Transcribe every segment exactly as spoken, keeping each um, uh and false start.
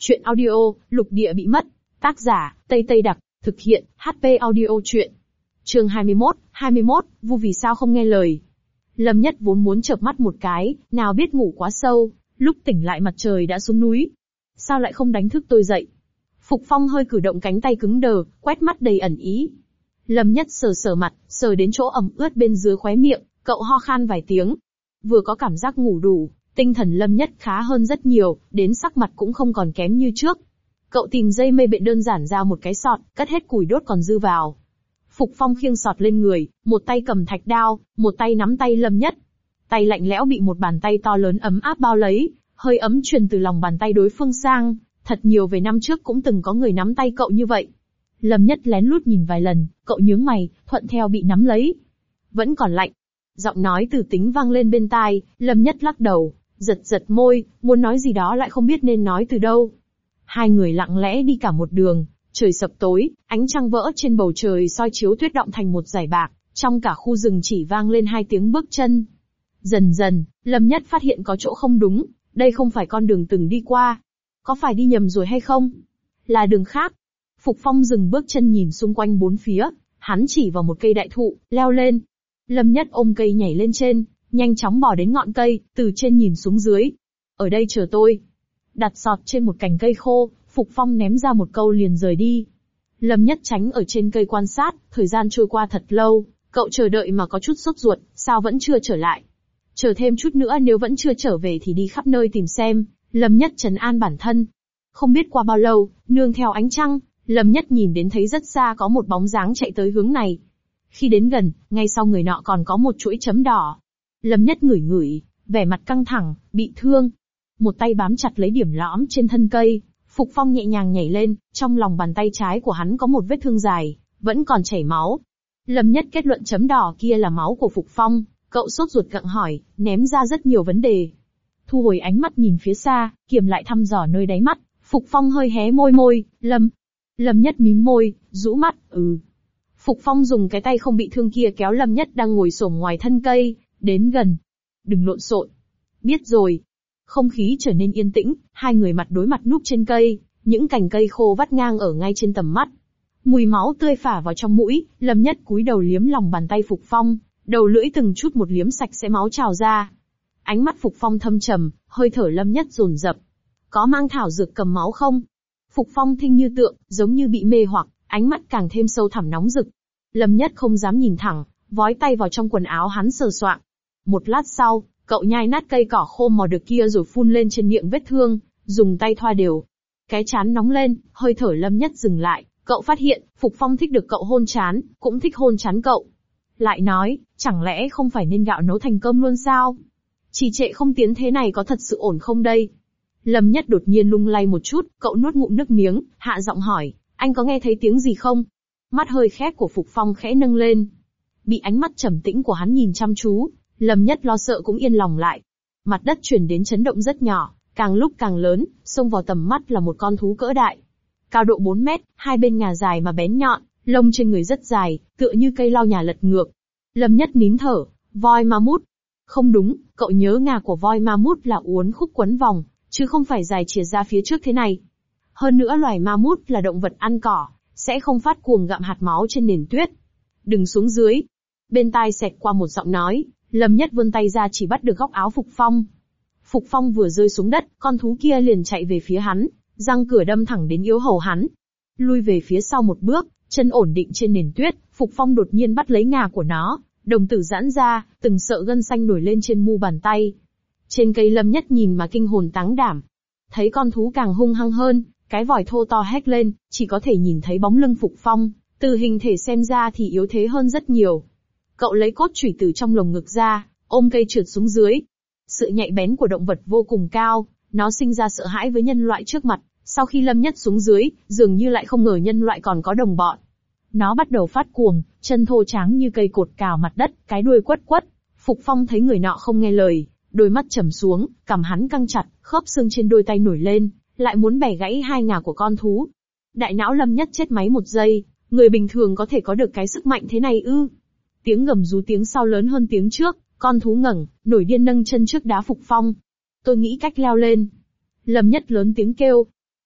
Chuyện audio, Lục Địa bị mất. Tác giả, Tây Tây Đặc, thực hiện, hát pê Audio Truyện. Chương hai mươi mốt, hai mươi mốt, Vu vì sao không nghe lời. Lâm Nhất vốn muốn chợp mắt một cái, nào biết ngủ quá sâu, lúc tỉnh lại mặt trời đã xuống núi. Sao lại không đánh thức tôi dậy? Phục Phong hơi cử động cánh tay cứng đờ, quét mắt đầy ẩn ý. Lâm Nhất sờ sờ mặt, sờ đến chỗ ẩm ướt bên dưới khóe miệng, cậu ho khan vài tiếng. Vừa có cảm giác ngủ đủ, tinh thần Lâm Nhất khá hơn rất nhiều, đến sắc mặt cũng không còn kém như trước. Cậu tìm dây mây bện đơn giản ra một cái sọt, cất hết củi đốt còn dư vào. Phục Phong khiêng sọt lên người, một tay cầm thạch đao, một tay nắm tay Lâm Nhất. Tay lạnh lẽo bị một bàn tay to lớn ấm áp bao lấy, hơi ấm truyền từ lòng bàn tay đối phương sang. Thật nhiều về năm trước cũng từng có người nắm tay cậu như vậy. Lâm Nhất lén lút nhìn vài lần, cậu nhướng mày, thuận theo bị nắm lấy. Vẫn còn lạnh. Giọng nói từ tính vang lên bên tai, Lâm Nhất lắc đầu, giật giật môi, muốn nói gì đó lại không biết nên nói từ đâu. Hai người lặng lẽ đi cả một đường, trời sập tối, ánh trăng vỡ trên bầu trời soi chiếu tuyết động thành một dải bạc, trong cả khu rừng chỉ vang lên hai tiếng bước chân. Dần dần, Lâm Nhất phát hiện có chỗ không đúng, đây không phải con đường từng đi qua. Có phải đi nhầm rồi hay không? Là đường khác. Phục Phong dừng bước chân nhìn xung quanh bốn phía, hắn chỉ vào một cây đại thụ, leo lên. Lâm Nhất ôm cây nhảy lên trên, nhanh chóng bò đến ngọn cây, từ trên nhìn xuống dưới. Ở đây chờ tôi. Đặt sọt trên một cành cây khô, Phục Phong ném ra một câu liền rời đi. Lâm Nhất tránh ở trên cây quan sát, thời gian trôi qua thật lâu, cậu chờ đợi mà có chút sốt ruột, sao vẫn chưa trở lại. Chờ thêm chút nữa nếu vẫn chưa trở về thì đi khắp nơi tìm xem. Lâm Nhất trấn an bản thân. Không biết qua bao lâu, nương theo ánh trăng, Lâm Nhất nhìn đến thấy rất xa có một bóng dáng chạy tới hướng này. Khi đến gần, ngay sau người nọ còn có một chuỗi chấm đỏ. Lâm Nhất ngửi ngửi, vẻ mặt căng thẳng, bị thương. Một tay bám chặt lấy điểm lõm trên thân cây, Phục Phong nhẹ nhàng nhảy lên, trong lòng bàn tay trái của hắn có một vết thương dài, vẫn còn chảy máu. Lâm Nhất kết luận chấm đỏ kia là máu của Phục Phong, cậu sốt ruột gặng hỏi, ném ra rất nhiều vấn đề. Thu hồi ánh mắt nhìn phía xa, kiềm lại thăm dò nơi đáy mắt, Phục Phong hơi hé môi môi, Lâm. Lâm Nhất mím môi, rũ mắt, ừ. Phục Phong dùng cái tay không bị thương kia kéo Lâm Nhất đang ngồi xổm ngoài thân cây, đến gần. Đừng lộn xộn. Biết rồi. Không khí trở nên yên tĩnh, hai người mặt đối mặt núp trên cây, những cành cây khô vắt ngang ở ngay trên tầm mắt. Mùi máu tươi phả vào trong mũi, Lâm Nhất cúi đầu liếm lòng bàn tay Phục Phong, đầu lưỡi từng chút một liếm sạch sẽ máu trào ra. Ánh mắt Phục Phong thâm trầm, hơi thở Lâm Nhất dồn dập. Có mang thảo dược cầm máu không? Phục Phong thinh như tượng, giống như bị mê hoặc, ánh mắt càng thêm sâu thẳm nóng rực. Lâm Nhất không dám nhìn thẳng, vói tay vào trong quần áo hắn sờ soạng. Một lát sau, cậu nhai nát cây cỏ khô mò được kia rồi phun lên trên miệng vết thương, dùng tay thoa đều. Cái trán nóng lên, hơi thở Lâm Nhất dừng lại, cậu phát hiện, Phục Phong thích được cậu hôn trán, cũng thích hôn trán cậu. Lại nói, chẳng lẽ không phải nên gạo nấu thành cơm luôn sao? Trì trệ không tiến thế này có thật sự ổn không đây? Lâm Nhất đột nhiên lung lay một chút, cậu nuốt ngụm nước miếng, hạ giọng hỏi, anh có nghe thấy tiếng gì không? Mắt hơi khép của Phục Phong khẽ nâng lên. Bị ánh mắt trầm tĩnh của hắn nhìn chăm chú, Lâm Nhất lo sợ cũng yên lòng lại. Mặt đất chuyển đến chấn động rất nhỏ, càng lúc càng lớn, xông vào tầm mắt là một con thú cỡ đại. Cao độ bốn mét, hai bên ngà dài mà bén nhọn, lông trên người rất dài, tựa như cây lau nhà lật ngược. Lâm Nhất nín thở, voi ma mút. Không đúng, cậu nhớ ngà của voi ma mút là uốn khúc quấn vòng, chứ không phải dài chìa ra phía trước thế này. Hơn nữa loài ma mút là động vật ăn cỏ, sẽ không phát cuồng gặm hạt máu trên nền tuyết. Đừng xuống dưới. Bên tai xẹt qua một giọng nói, Lâm Nhất vươn tay ra chỉ bắt được góc áo Phục Phong. Phục Phong vừa rơi xuống đất, con thú kia liền chạy về phía hắn, răng cửa đâm thẳng đến yếu hầu hắn. Lui về phía sau một bước, chân ổn định trên nền tuyết, Phục Phong đột nhiên bắt lấy ngà của nó, đồng tử giãn ra, từng sợi gân xanh nổi lên trên mu bàn tay. Trên cây Lâm Nhất nhìn mà kinh hồn táng đảm. Thấy con thú càng hung hăng hơn, cái vòi thô to hét lên, chỉ có thể nhìn thấy bóng lưng Phục Phong, từ hình thể xem ra thì yếu thế hơn rất nhiều. Cậu lấy cốt chủy từ trong lồng ngực ra, ôm cây trượt xuống dưới. Sự nhạy bén của động vật vô cùng cao, nó sinh ra sợ hãi với nhân loại trước mặt, sau khi Lâm Nhất xuống dưới, dường như lại không ngờ nhân loại còn có đồng bọn. Nó bắt đầu phát cuồng, chân thô tráng như cây cột cào mặt đất, cái đuôi quất quất. Phục Phong thấy người nọ không nghe lời, đôi mắt trầm xuống, cằm hắn căng chặt, khớp xương trên đôi tay nổi lên, lại muốn bẻ gãy hai ngà của con thú. Đại não Lâm Nhất chết máy một giây, người bình thường có thể có được cái sức mạnh thế này ư? Tiếng gầm rú tiếng sau lớn hơn tiếng trước, con thú ngẩng, nổi điên nâng chân trước đá Phục Phong. Tôi nghĩ cách leo lên. Lâm Nhất lớn tiếng kêu.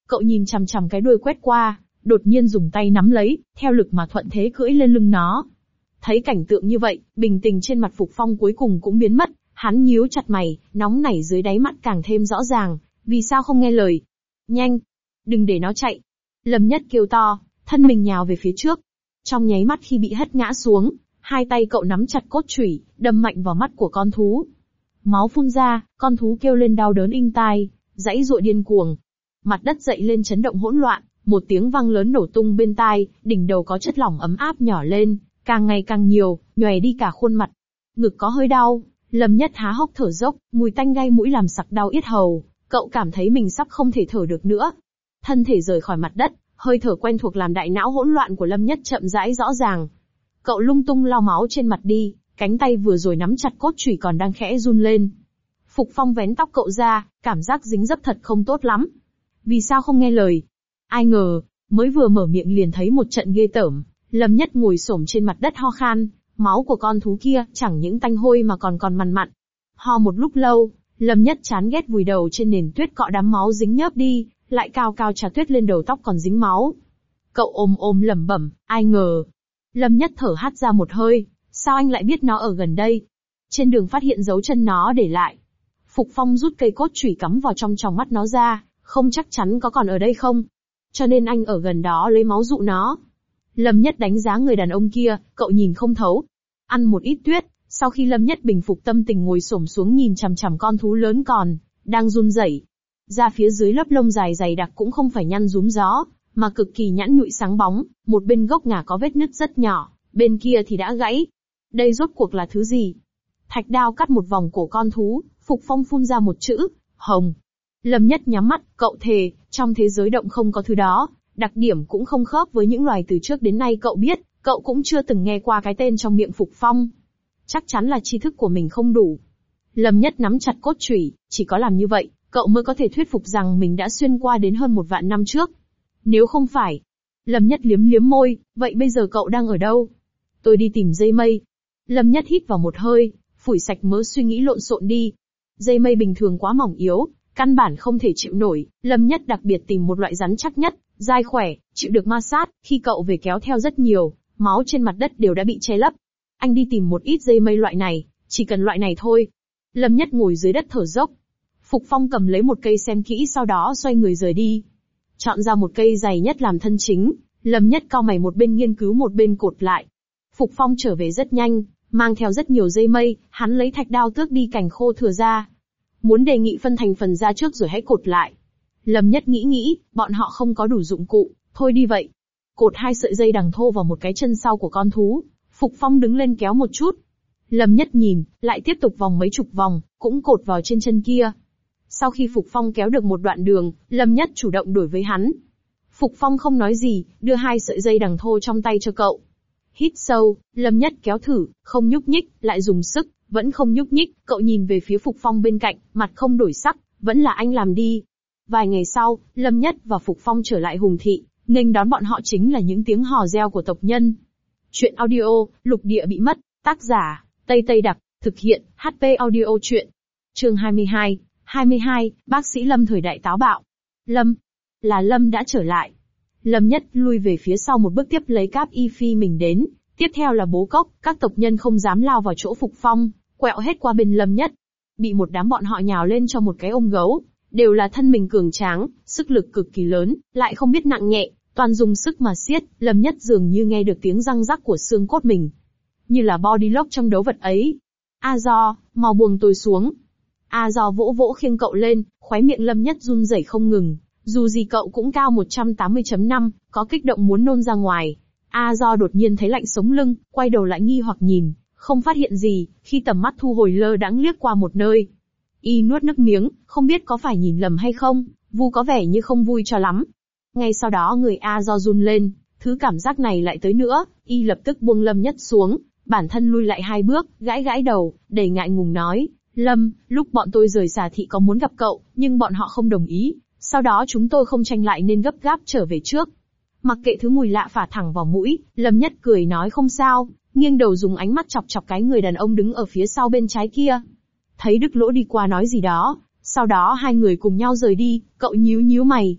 Cậu nhìn chằm chằm cái đuôi quét qua, đột nhiên dùng tay nắm lấy, theo lực mà thuận thế cưỡi lên lưng nó. Thấy cảnh tượng như vậy, bình tĩnh trên mặt Phục Phong cuối cùng cũng biến mất, hắn nhíu chặt mày, nóng nảy dưới đáy mắt càng thêm rõ ràng, vì sao không nghe lời? Nhanh! Đừng để nó chạy! Lâm Nhất kêu to, thân mình nhào về phía trước. Trong nháy mắt khi bị hất ngã xuống, hai tay cậu nắm chặt cốt chủy, đâm mạnh vào mắt của con thú. Máu phun ra, con thú kêu lên đau đớn inh tai, giãy giụa điên cuồng. Mặt đất dậy lên chấn động hỗn loạn, một tiếng vang lớn nổ tung bên tai, đỉnh đầu có chất lỏng ấm áp nhỏ lên, càng ngày càng nhiều, nhòe đi cả khuôn mặt. Ngực có hơi đau, Lâm Nhất há hốc thở dốc, mùi tanh gai mũi làm sặc đau yết hầu, cậu cảm thấy mình sắp không thể thở được nữa. Thân thể rời khỏi mặt đất, hơi thở quen thuộc làm đại não hỗn loạn của Lâm Nhất chậm rãi rõ ràng. Cậu lung tung lau máu trên mặt đi, cánh tay vừa rồi nắm chặt cốt chủy còn đang khẽ run lên. Phục Phong vén tóc cậu ra, cảm giác dính dấp thật không tốt lắm. Vì sao không nghe lời? Ai ngờ, mới vừa mở miệng liền thấy một trận ghê tởm. Lâm Nhất ngồi xổm trên mặt đất ho khan, máu của con thú kia chẳng những tanh hôi mà còn còn mằn mặn. Ho một lúc lâu, Lâm Nhất chán ghét vùi đầu trên nền tuyết cọ đám máu dính nhớp đi, lại cao cao trà tuyết lên đầu tóc còn dính máu. Cậu ôm ôm lẩm bẩm, ai ngờ. Lâm Nhất thở hắt ra một hơi, sao anh lại biết nó ở gần đây? Trên đường phát hiện dấu chân nó để lại. Phục Phong rút cây cốt chủy cắm vào trong tròng mắt nó ra, không chắc chắn có còn ở đây không. Cho nên anh ở gần đó lấy máu dụ nó. Lâm Nhất đánh giá người đàn ông kia, cậu nhìn không thấu. Ăn một ít tuyết, sau khi Lâm Nhất bình phục tâm tình ngồi xổm xuống nhìn chằm chằm con thú lớn còn, đang run rẩy. Da phía dưới lớp lông dài dày đặc cũng không phải nhăn rúm gió, mà cực kỳ nhẵn nhụi sáng bóng, một bên gốc ngà có vết nứt rất nhỏ, bên kia thì đã gãy. Đây rốt cuộc là thứ gì? Thạch đao cắt một vòng cổ con thú, Phục Phong phun ra một chữ, hồng. Lâm Nhất nhắm mắt, cậu thề, trong thế giới động không có thứ đó, đặc điểm cũng không khớp với những loài từ trước đến nay cậu biết, cậu cũng chưa từng nghe qua cái tên trong miệng Phục Phong. Chắc chắn là tri thức của mình không đủ. Lâm Nhất nắm chặt cốt chủy, chỉ có làm như vậy, cậu mới có thể thuyết phục rằng mình đã xuyên qua đến hơn một vạn năm trước. Nếu không phải, Lâm Nhất liếm liếm môi, vậy bây giờ cậu đang ở đâu? Tôi đi tìm dây mây. Lâm Nhất hít vào một hơi, phủi sạch mớ suy nghĩ lộn xộn đi. Dây mây bình thường quá mỏng yếu, căn bản không thể chịu nổi, Lâm Nhất đặc biệt tìm một loại rắn chắc nhất, dai khỏe, chịu được ma sát, khi cậu về kéo theo rất nhiều, máu trên mặt đất đều đã bị che lấp. Anh đi tìm một ít dây mây loại này, chỉ cần loại này thôi. Lâm Nhất ngồi dưới đất thở dốc. Phục Phong cầm lấy một cây xem kỹ sau đó xoay người rời đi. Chọn ra một cây dày nhất làm thân chính, Lâm Nhất cau mày một bên nghiên cứu một bên cột lại. Phục Phong trở về rất nhanh, mang theo rất nhiều dây mây, hắn lấy thạch đao tước đi cành khô thừa ra. Muốn đề nghị phân thành phần ra trước rồi hãy cột lại. Lâm Nhất nghĩ nghĩ, bọn họ không có đủ dụng cụ, thôi đi vậy. Cột hai sợi dây đằng thô vào một cái chân sau của con thú, Phục Phong đứng lên kéo một chút. Lâm Nhất nhìn, lại tiếp tục vòng mấy chục vòng, cũng cột vào trên chân kia. Sau khi Phục Phong kéo được một đoạn đường, Lâm Nhất chủ động đổi với hắn. Phục Phong không nói gì, đưa hai sợi dây đằng thô trong tay cho cậu. Hít sâu, Lâm Nhất kéo thử, không nhúc nhích, lại dùng sức, vẫn không nhúc nhích, cậu nhìn về phía Phục Phong bên cạnh, mặt không đổi sắc, vẫn là anh làm đi. Vài ngày sau, Lâm Nhất và Phục Phong trở lại Hùng Thị, nghênh đón bọn họ chính là những tiếng hò reo của tộc nhân. Chuyện audio, Lục Địa Bị Mất, tác giả, Tây Tây Đặc, thực hiện, hát pê Audio Chuyện. Chương hai mươi hai, hai mươi hai, bác sĩ Lâm thời đại táo bạo. Lâm, là Lâm đã trở lại. Lâm Nhất lui về phía sau một bước tiếp lấy cáp y phi mình đến, tiếp theo là bố cốc, các tộc nhân không dám lao vào chỗ Phục Phong, quẹo hết qua bên Lâm Nhất. Bị một đám bọn họ nhào lên cho một cái ôm gấu, đều là thân mình cường tráng, sức lực cực kỳ lớn, lại không biết nặng nhẹ, toàn dùng sức mà siết, Lâm Nhất dường như nghe được tiếng răng rắc của xương cốt mình. Như là body lock trong đấu vật ấy. A Do, mau buông tôi xuống. A Do vỗ vỗ khiêng cậu lên, khóe miệng Lâm Nhất run rẩy không ngừng, dù gì cậu cũng cao một trăm tám mươi phẩy năm, có kích động muốn nôn ra ngoài. A Do đột nhiên thấy lạnh sống lưng, quay đầu lại nghi hoặc nhìn, không phát hiện gì, khi tầm mắt thu hồi lơ đãng liếc qua một nơi. Y nuốt nước miếng, không biết có phải nhìn lầm hay không, Vu có vẻ như không vui cho lắm. Ngay sau đó người A Do run lên, thứ cảm giác này lại tới nữa, Y lập tức buông Lâm Nhất xuống, bản thân lui lại hai bước, gãi gãi đầu, đầy ngại ngùng nói, Lâm, lúc bọn tôi rời Xà Thị có muốn gặp cậu, nhưng bọn họ không đồng ý, sau đó chúng tôi không tranh lại nên gấp gáp trở về trước. Mặc kệ thứ mùi lạ phả thẳng vào mũi, Lâm Nhất cười nói không sao, nghiêng đầu dùng ánh mắt chọc chọc cái người đàn ông đứng ở phía sau bên trái kia. Thấy Đức Lỗ đi qua nói gì đó, sau đó hai người cùng nhau rời đi, cậu nhíu nhíu mày.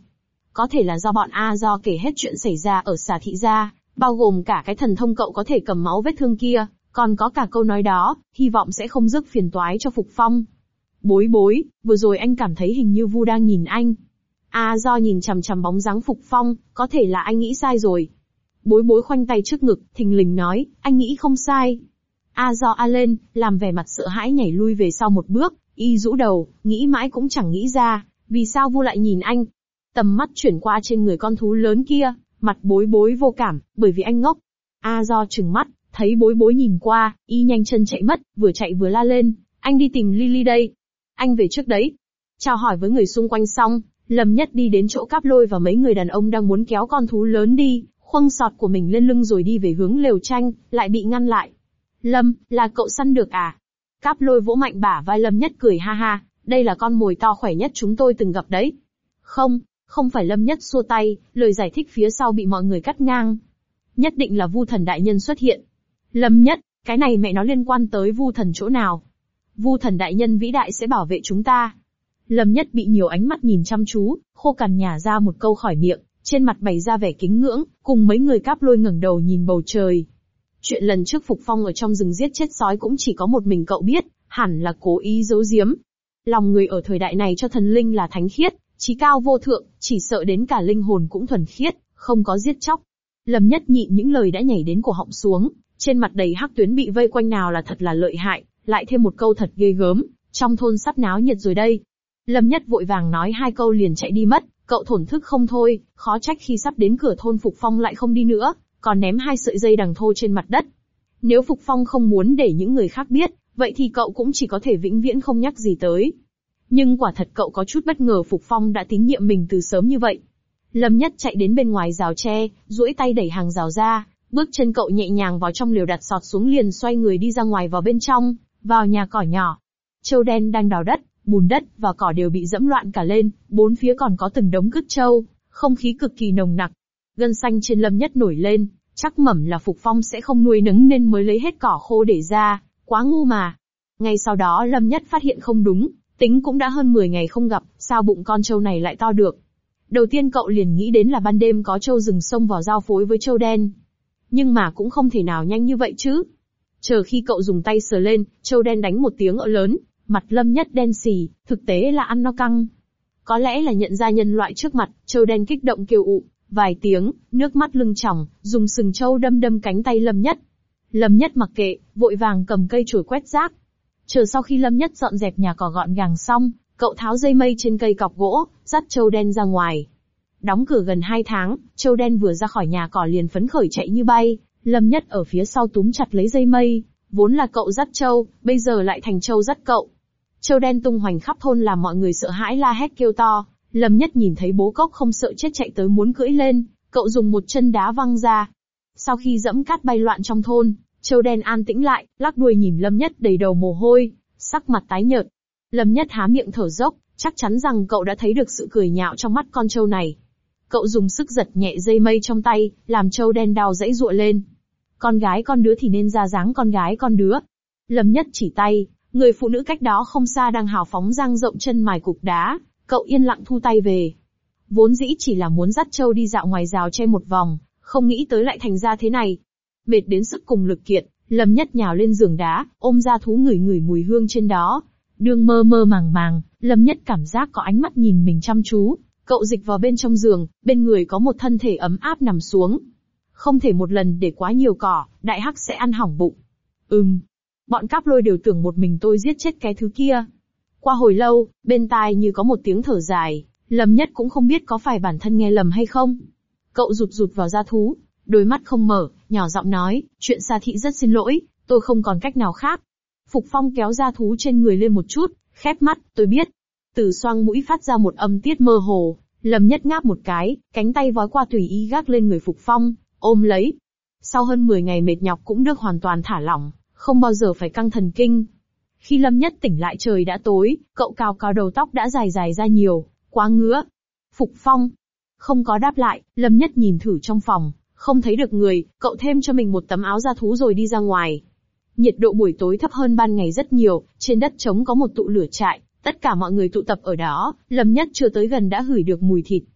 có thể là do bọn A Do kể hết chuyện xảy ra ở Xà Thị gia, bao gồm cả cái thần thông cậu có thể cầm máu vết thương kia, còn có cả câu nói đó, hy vọng sẽ không rước phiền toái cho Phục Phong. Bối bối, vừa rồi anh cảm thấy hình như Vu đang nhìn anh. A Do nhìn chằm chằm bóng dáng Phục Phong, có thể là anh nghĩ sai rồi. Bối bối khoanh tay trước ngực, thình lình nói, anh nghĩ không sai. A Do a lên, làm vẻ mặt sợ hãi nhảy lui về sau một bước, y rũ đầu, nghĩ mãi cũng chẳng nghĩ ra, vì sao Vu lại nhìn anh. Tầm mắt chuyển qua trên người con thú lớn kia, mặt bối bối vô cảm, bởi vì anh ngốc. A Do trừng mắt, thấy bối bối nhìn qua, y nhanh chân chạy mất, vừa chạy vừa la lên, anh đi tìm Lily đây. Anh về trước đấy. Chào hỏi với người xung quanh xong, Lâm Nhất đi đến chỗ Cáp Lôi và mấy người đàn ông đang muốn kéo con thú lớn đi, khuâng sọt của mình lên lưng rồi đi về hướng lều tranh, lại bị ngăn lại. Lâm, là cậu săn được à? Cáp Lôi vỗ mạnh bả vai Lâm Nhất cười ha ha, đây là con mồi to khỏe nhất chúng tôi từng gặp đấy. Không, không phải. Lâm Nhất xua tay, lời giải thích phía sau bị mọi người cắt ngang. Nhất định là Vu Thần đại nhân xuất hiện. Lâm Nhất, cái này mẹ nó liên quan tới Vu Thần chỗ nào? Vu Thần đại nhân vĩ đại sẽ bảo vệ chúng ta. Lâm Nhất bị nhiều ánh mắt nhìn chăm chú, khô cằn nhả ra một câu khỏi miệng, trên mặt bày ra vẻ kính ngưỡng, cùng mấy người Cáp Lôi ngẩng đầu nhìn bầu trời. Chuyện lần trước Phục Phong ở trong rừng giết chết sói cũng chỉ có một mình cậu biết, hẳn là cố ý giấu giếm. Lòng người ở thời đại này cho thần linh là thánh khiết, chí cao vô thượng, chỉ sợ đến cả linh hồn cũng thuần khiết, không có giết chóc. Lâm Nhất nhịn những lời đã nhảy đến cổ họng xuống, trên mặt đầy hắc tuyến bị vây quanh nào là thật là lợi hại, lại thêm một câu thật ghê gớm, trong thôn sắp náo nhiệt rồi đây. Lâm Nhất vội vàng nói hai câu liền chạy đi mất, cậu thổn thức không thôi, khó trách khi sắp đến cửa thôn Phục Phong lại không đi nữa, còn ném hai sợi dây đằng thô trên mặt đất. Nếu Phục Phong không muốn để những người khác biết, vậy thì cậu cũng chỉ có thể vĩnh viễn không nhắc gì tới. Nhưng quả thật cậu có chút bất ngờ Phục Phong đã tín nhiệm mình từ sớm như vậy. Lâm Nhất chạy đến bên ngoài rào tre, duỗi tay đẩy hàng rào ra, bước chân cậu nhẹ nhàng vào trong lều đặt sọt xuống liền xoay người đi ra ngoài vào bên trong, vào nhà cỏ nhỏ. Trâu đen đang đào đất, bùn đất và cỏ đều bị dẫm loạn cả lên, bốn phía còn có từng đống cứt trâu, không khí cực kỳ nồng nặc. Gân xanh trên Lâm Nhất nổi lên, chắc mẩm là Phục Phong sẽ không nuôi nấng nên mới lấy hết cỏ khô để ra, quá ngu mà. Ngay sau đó Lâm Nhất phát hiện không đúng, tính cũng đã hơn mười ngày không gặp, sao bụng con trâu này lại to được. Đầu tiên cậu liền nghĩ đến là ban đêm có trâu rừng xông vào giao phối với trâu đen. Nhưng mà cũng không thể nào nhanh như vậy chứ. Chờ khi cậu dùng tay sờ lên, trâu đen đánh một tiếng ợ lớn, mặt Lâm Nhất đen xì, thực tế là ăn no căng. Có lẽ là nhận ra nhân loại trước mặt, trâu đen kích động kêu ụ, vài tiếng, nước mắt lưng tròng, dùng sừng trâu đâm đâm cánh tay Lâm Nhất. Lâm Nhất mặc kệ, vội vàng cầm cây chổi quét rác. Chờ sau khi Lâm Nhất dọn dẹp nhà cỏ gọn gàng xong, cậu tháo dây mây trên cây cọc gỗ, dắt trâu đen ra ngoài. Đóng cửa gần hai tháng, trâu đen vừa ra khỏi nhà cỏ liền phấn khởi chạy như bay, Lâm Nhất ở phía sau túm chặt lấy dây mây, vốn là cậu dắt trâu, bây giờ lại thành trâu dắt cậu. Trâu đen tung hoành khắp thôn làm mọi người sợ hãi la hét kêu to, Lâm Nhất nhìn thấy bố cốc không sợ chết chạy tới muốn cưỡi lên, cậu dùng một chân đá văng ra. Sau khi dẫm cát bay loạn trong thôn, trâu đen an tĩnh lại, lắc đuôi nhìn Lâm Nhất đầy đầu mồ hôi, sắc mặt tái nhợt. Lâm Nhất há miệng thở dốc, chắc chắn rằng cậu đã thấy được sự cười nhạo trong mắt con trâu này. Cậu dùng sức giật nhẹ dây mây trong tay, làm trâu đen đau dãy giụa lên. Con gái con đứa thì nên ra dáng con gái con đứa. Lâm Nhất chỉ tay, người phụ nữ cách đó không xa đang hào phóng dang rộng chân mài cục đá, cậu yên lặng thu tay về. Vốn dĩ chỉ là muốn dắt trâu đi dạo ngoài rào tre một vòng, không nghĩ tới lại thành ra thế này. Mệt đến sức cùng lực kiệt, Lâm Nhất nhào lên giường đá, ôm ra thú ngửi ngửi mùi hương trên đó. Đương mơ mơ màng màng, Lâm Nhất cảm giác có ánh mắt nhìn mình chăm chú, cậu dịch vào bên trong giường, bên người có một thân thể ấm áp nằm xuống. Không thể một lần để quá nhiều cỏ, đại hắc sẽ ăn hỏng bụng. Ừm, bọn Cáp Lôi đều tưởng một mình tôi giết chết cái thứ kia. Qua hồi lâu, bên tai như có một tiếng thở dài, Lâm Nhất cũng không biết có phải bản thân nghe lầm hay không. Cậu rụt rụt vào da thú, đôi mắt không mở, nhỏ giọng nói, chuyện Sa Thị rất xin lỗi, tôi không còn cách nào khác. Phục Phong kéo da thú trên người lên một chút, khép mắt, tôi biết. Từ xoang mũi phát ra một âm tiết mơ hồ, Lâm Nhất ngáp một cái, cánh tay vói qua tùy ý gác lên người Phục Phong, ôm lấy. Sau hơn mười ngày mệt nhọc cũng được hoàn toàn thả lỏng, không bao giờ phải căng thần kinh. Khi Lâm Nhất tỉnh lại trời đã tối, cậu cào cào đầu tóc đã dài dài ra nhiều, quá ngứa. Phục Phong không có đáp lại, Lâm Nhất nhìn thử trong phòng, không thấy được người, cậu thêm cho mình một tấm áo da thú rồi đi ra ngoài. Nhiệt độ buổi tối thấp hơn ban ngày rất nhiều, trên đất trống có một tụ lửa trại, tất cả mọi người tụ tập ở đó, Lâm Nhất chưa tới gần đã ngửi được mùi thịt.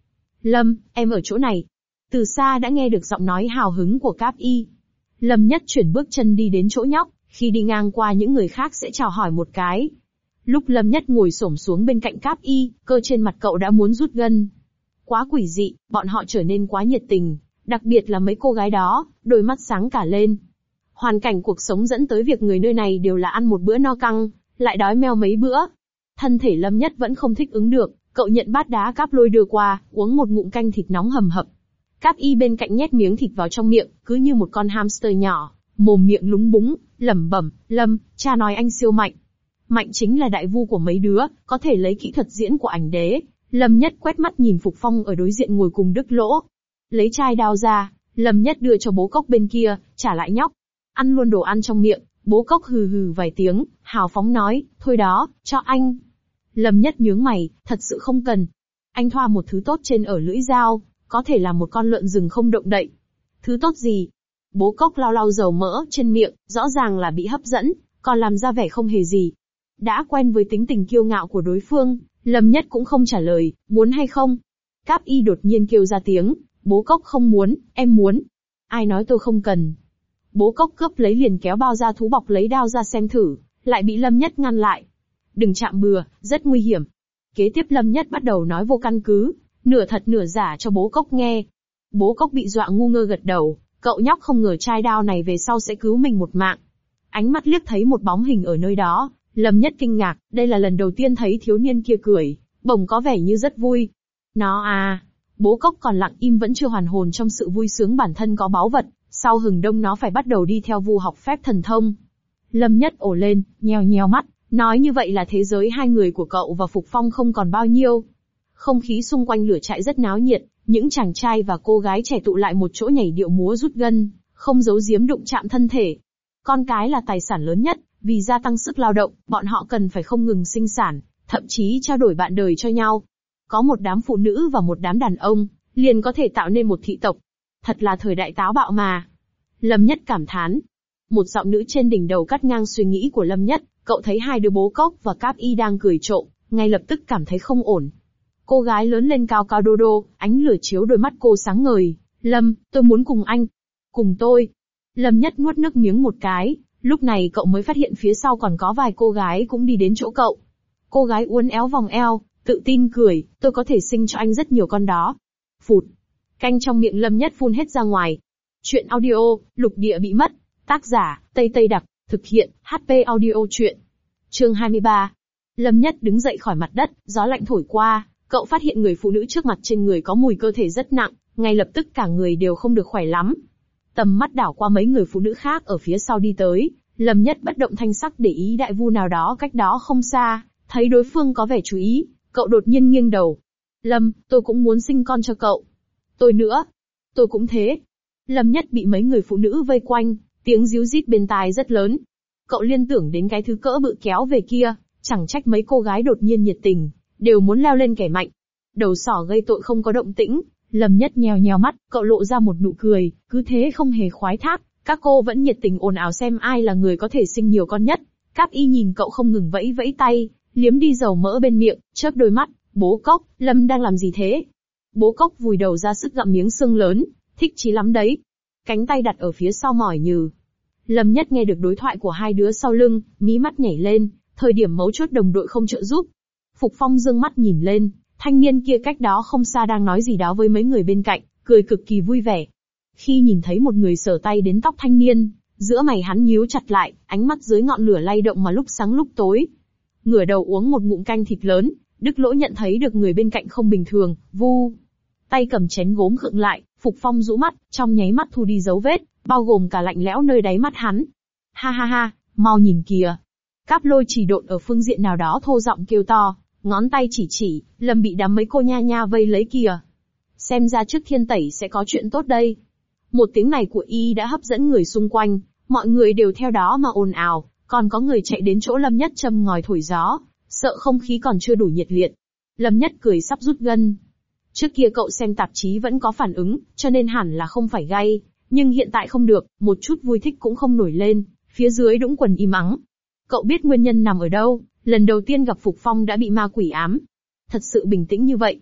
Lâm, em ở chỗ này. Từ xa đã nghe được giọng nói hào hứng của Cáp Y. Lâm Nhất chuyển bước chân đi đến chỗ nhóc, khi đi ngang qua những người khác sẽ chào hỏi một cái. Lúc Lâm Nhất ngồi xổm xuống bên cạnh Cáp Y, cơ trên mặt cậu đã muốn rút gân. Quá quỷ dị, bọn họ trở nên quá nhiệt tình, đặc biệt là mấy cô gái đó, đôi mắt sáng cả lên. Hoàn cảnh cuộc sống dẫn tới việc người nơi này đều là ăn một bữa no căng, lại đói meo mấy bữa. Thân thể Lâm Nhất vẫn không thích ứng được, cậu nhận bát đá Cáp Lôi đưa qua, uống một ngụm canh thịt nóng hầm hập. Cáp Y bên cạnh nhét miếng thịt vào trong miệng, cứ như một con hamster nhỏ, mồm miệng lúng búng, lẩm bẩm, Lâm, cha nói anh siêu mạnh. Mạnh chính là đại vu của mấy đứa, có thể lấy kỹ thuật diễn của ảnh đế. Lâm Nhất quét mắt nhìn Phục Phong ở đối diện ngồi cùng Đức Lỗ. Lấy chai đao ra, Lâm Nhất đưa cho bố cốc bên kia, trả lại nhóc. Ăn luôn đồ ăn trong miệng, bố cốc hừ hừ vài tiếng, hào phóng nói, thôi đó, cho anh. Lâm Nhất nhướng mày, thật sự không cần. Anh thoa một thứ tốt trên ở lưỡi dao, có thể là một con lợn rừng không động đậy. Thứ tốt gì? Bố cốc lau lau dầu mỡ trên miệng, rõ ràng là bị hấp dẫn, còn làm ra vẻ không hề gì. Đã quen với tính tình kiêu ngạo của đối phương, Lâm Nhất cũng không trả lời, muốn hay không? Cáp Y đột nhiên kêu ra tiếng, bố cốc không muốn, em muốn. Ai nói tôi không cần? Bố cốc cướp lấy liền kéo bao da thú bọc lấy đao ra xem thử, lại bị Lâm Nhất ngăn lại. Đừng chạm bừa, rất nguy hiểm. Kế tiếp Lâm Nhất bắt đầu nói vô căn cứ, nửa thật nửa giả cho bố cốc nghe. Bố cốc bị dọa ngu ngơ gật đầu, cậu nhóc không ngờ chai đao này về sau sẽ cứu mình một mạng. Ánh mắt liếc thấy một bóng hình ở nơi đó, Lâm Nhất kinh ngạc, đây là lần đầu tiên thấy thiếu niên kia cười, bỗng có vẻ như rất vui. Nó à, bố cốc còn lặng im vẫn chưa hoàn hồn trong sự vui sướng bản thân có báu vật, sau hừng đông nó phải bắt đầu đi theo vu học phép thần thông. Lâm Nhất ồ lên, nheo nheo mắt, nói như vậy là thế giới hai người của cậu và Phục Phong không còn bao nhiêu. Không khí xung quanh lửa trại rất náo nhiệt, những chàng trai và cô gái trẻ tụ lại một chỗ nhảy điệu múa rút gân, không giấu giếm đụng chạm thân thể. Con cái là tài sản lớn nhất, vì gia tăng sức lao động, bọn họ cần phải không ngừng sinh sản, thậm chí trao đổi bạn đời cho nhau. Có một đám phụ nữ và một đám đàn ông, liền có thể tạo nên một thị tộc. Thật là thời đại táo bạo mà. Lâm Nhất cảm thán. Một giọng nữ trên đỉnh đầu cắt ngang suy nghĩ của Lâm Nhất, cậu thấy hai đứa bố cốc và Cáp Y đang cười trộm, ngay lập tức cảm thấy không ổn. Cô gái lớn lên cao cao đô đô, ánh lửa chiếu đôi mắt cô sáng ngời. Lâm, tôi muốn cùng anh. Cùng tôi. Lâm Nhất nuốt nước miếng một cái, lúc này cậu mới phát hiện phía sau còn có vài cô gái cũng đi đến chỗ cậu. Cô gái uốn éo vòng eo, tự tin cười, tôi có thể sinh cho anh rất nhiều con đó. Phụt. Canh trong miệng Lâm Nhất phun hết ra ngoài. Chuyện audio, lục địa bị mất. Tác giả, Tây Tây Đặc, thực hiện, hát pê Audio truyện. Chương hai mươi ba. Lâm Nhất đứng dậy khỏi mặt đất, gió lạnh thổi qua, cậu phát hiện người phụ nữ trước mặt trên người có mùi cơ thể rất nặng, ngay lập tức cả người đều không được khỏe lắm. Tầm mắt đảo qua mấy người phụ nữ khác ở phía sau đi tới, Lâm Nhất bất động thanh sắc để ý đại vu nào đó cách đó không xa, thấy đối phương có vẻ chú ý, cậu đột nhiên nghiêng đầu. Lâm, tôi cũng muốn sinh con cho cậu. Tôi nữa. Tôi cũng thế. Lâm Nhất bị mấy người phụ nữ vây quanh, tiếng ríu rít bên tai rất lớn. Cậu liên tưởng đến cái thứ cỡ bự kéo về kia, chẳng trách mấy cô gái đột nhiên nhiệt tình, đều muốn leo lên kẻ mạnh. Đầu sỏ gây tội không có động tĩnh, Lâm Nhất nheo nheo mắt, cậu lộ ra một nụ cười, cứ thế không hề khoái thác, các cô vẫn nhiệt tình ồn ào xem ai là người có thể sinh nhiều con nhất. Cáp Y nhìn cậu không ngừng vẫy vẫy tay, liếm đi dầu mỡ bên miệng, chớp đôi mắt, bố cốc, Lâm đang làm gì thế? Bố cốc vùi đầu ra sức gặm miếng xương lớn, thích chí lắm đấy. Cánh tay đặt ở phía sau mỏi nhừ. Lâm Nhất nghe được đối thoại của hai đứa sau lưng, mí mắt nhảy lên, thời điểm mấu chốt đồng đội không trợ giúp. Phục Phong dương mắt nhìn lên, thanh niên kia cách đó không xa đang nói gì đó với mấy người bên cạnh, cười cực kỳ vui vẻ. Khi nhìn thấy một người sờ tay đến tóc thanh niên, giữa mày hắn nhíu chặt lại, ánh mắt dưới ngọn lửa lay động mà lúc sáng lúc tối. Ngửa đầu uống một ngụm canh thịt lớn, Đức Lỗ nhận thấy được người bên cạnh không bình thường, vu. Tay cầm chén gốm khựng lại, Phục Phong rũ mắt, trong nháy mắt thu đi dấu vết, bao gồm cả lạnh lẽo nơi đáy mắt hắn. Ha ha ha, mau nhìn kìa. Cáp Lôi chỉ độn ở phương diện nào đó thô giọng kêu to, ngón tay chỉ chỉ, Lâm bị đám mấy cô nha nha vây lấy kìa. Xem ra trước thiên tẩy sẽ có chuyện tốt đây. Một tiếng này của y đã hấp dẫn người xung quanh, mọi người đều theo đó mà ồn ào, còn có người chạy đến chỗ Lâm Nhất châm ngòi thổi gió, sợ không khí còn chưa đủ nhiệt liệt. Lâm Nhất cười sắp rút gân. Trước kia cậu xem tạp chí vẫn có phản ứng, cho nên hẳn là không phải gay, nhưng hiện tại không được, một chút vui thích cũng không nổi lên, phía dưới đũng quần im ắng. Cậu biết nguyên nhân nằm ở đâu, lần đầu tiên gặp Phục Phong đã bị ma quỷ ám. Thật sự bình tĩnh như vậy.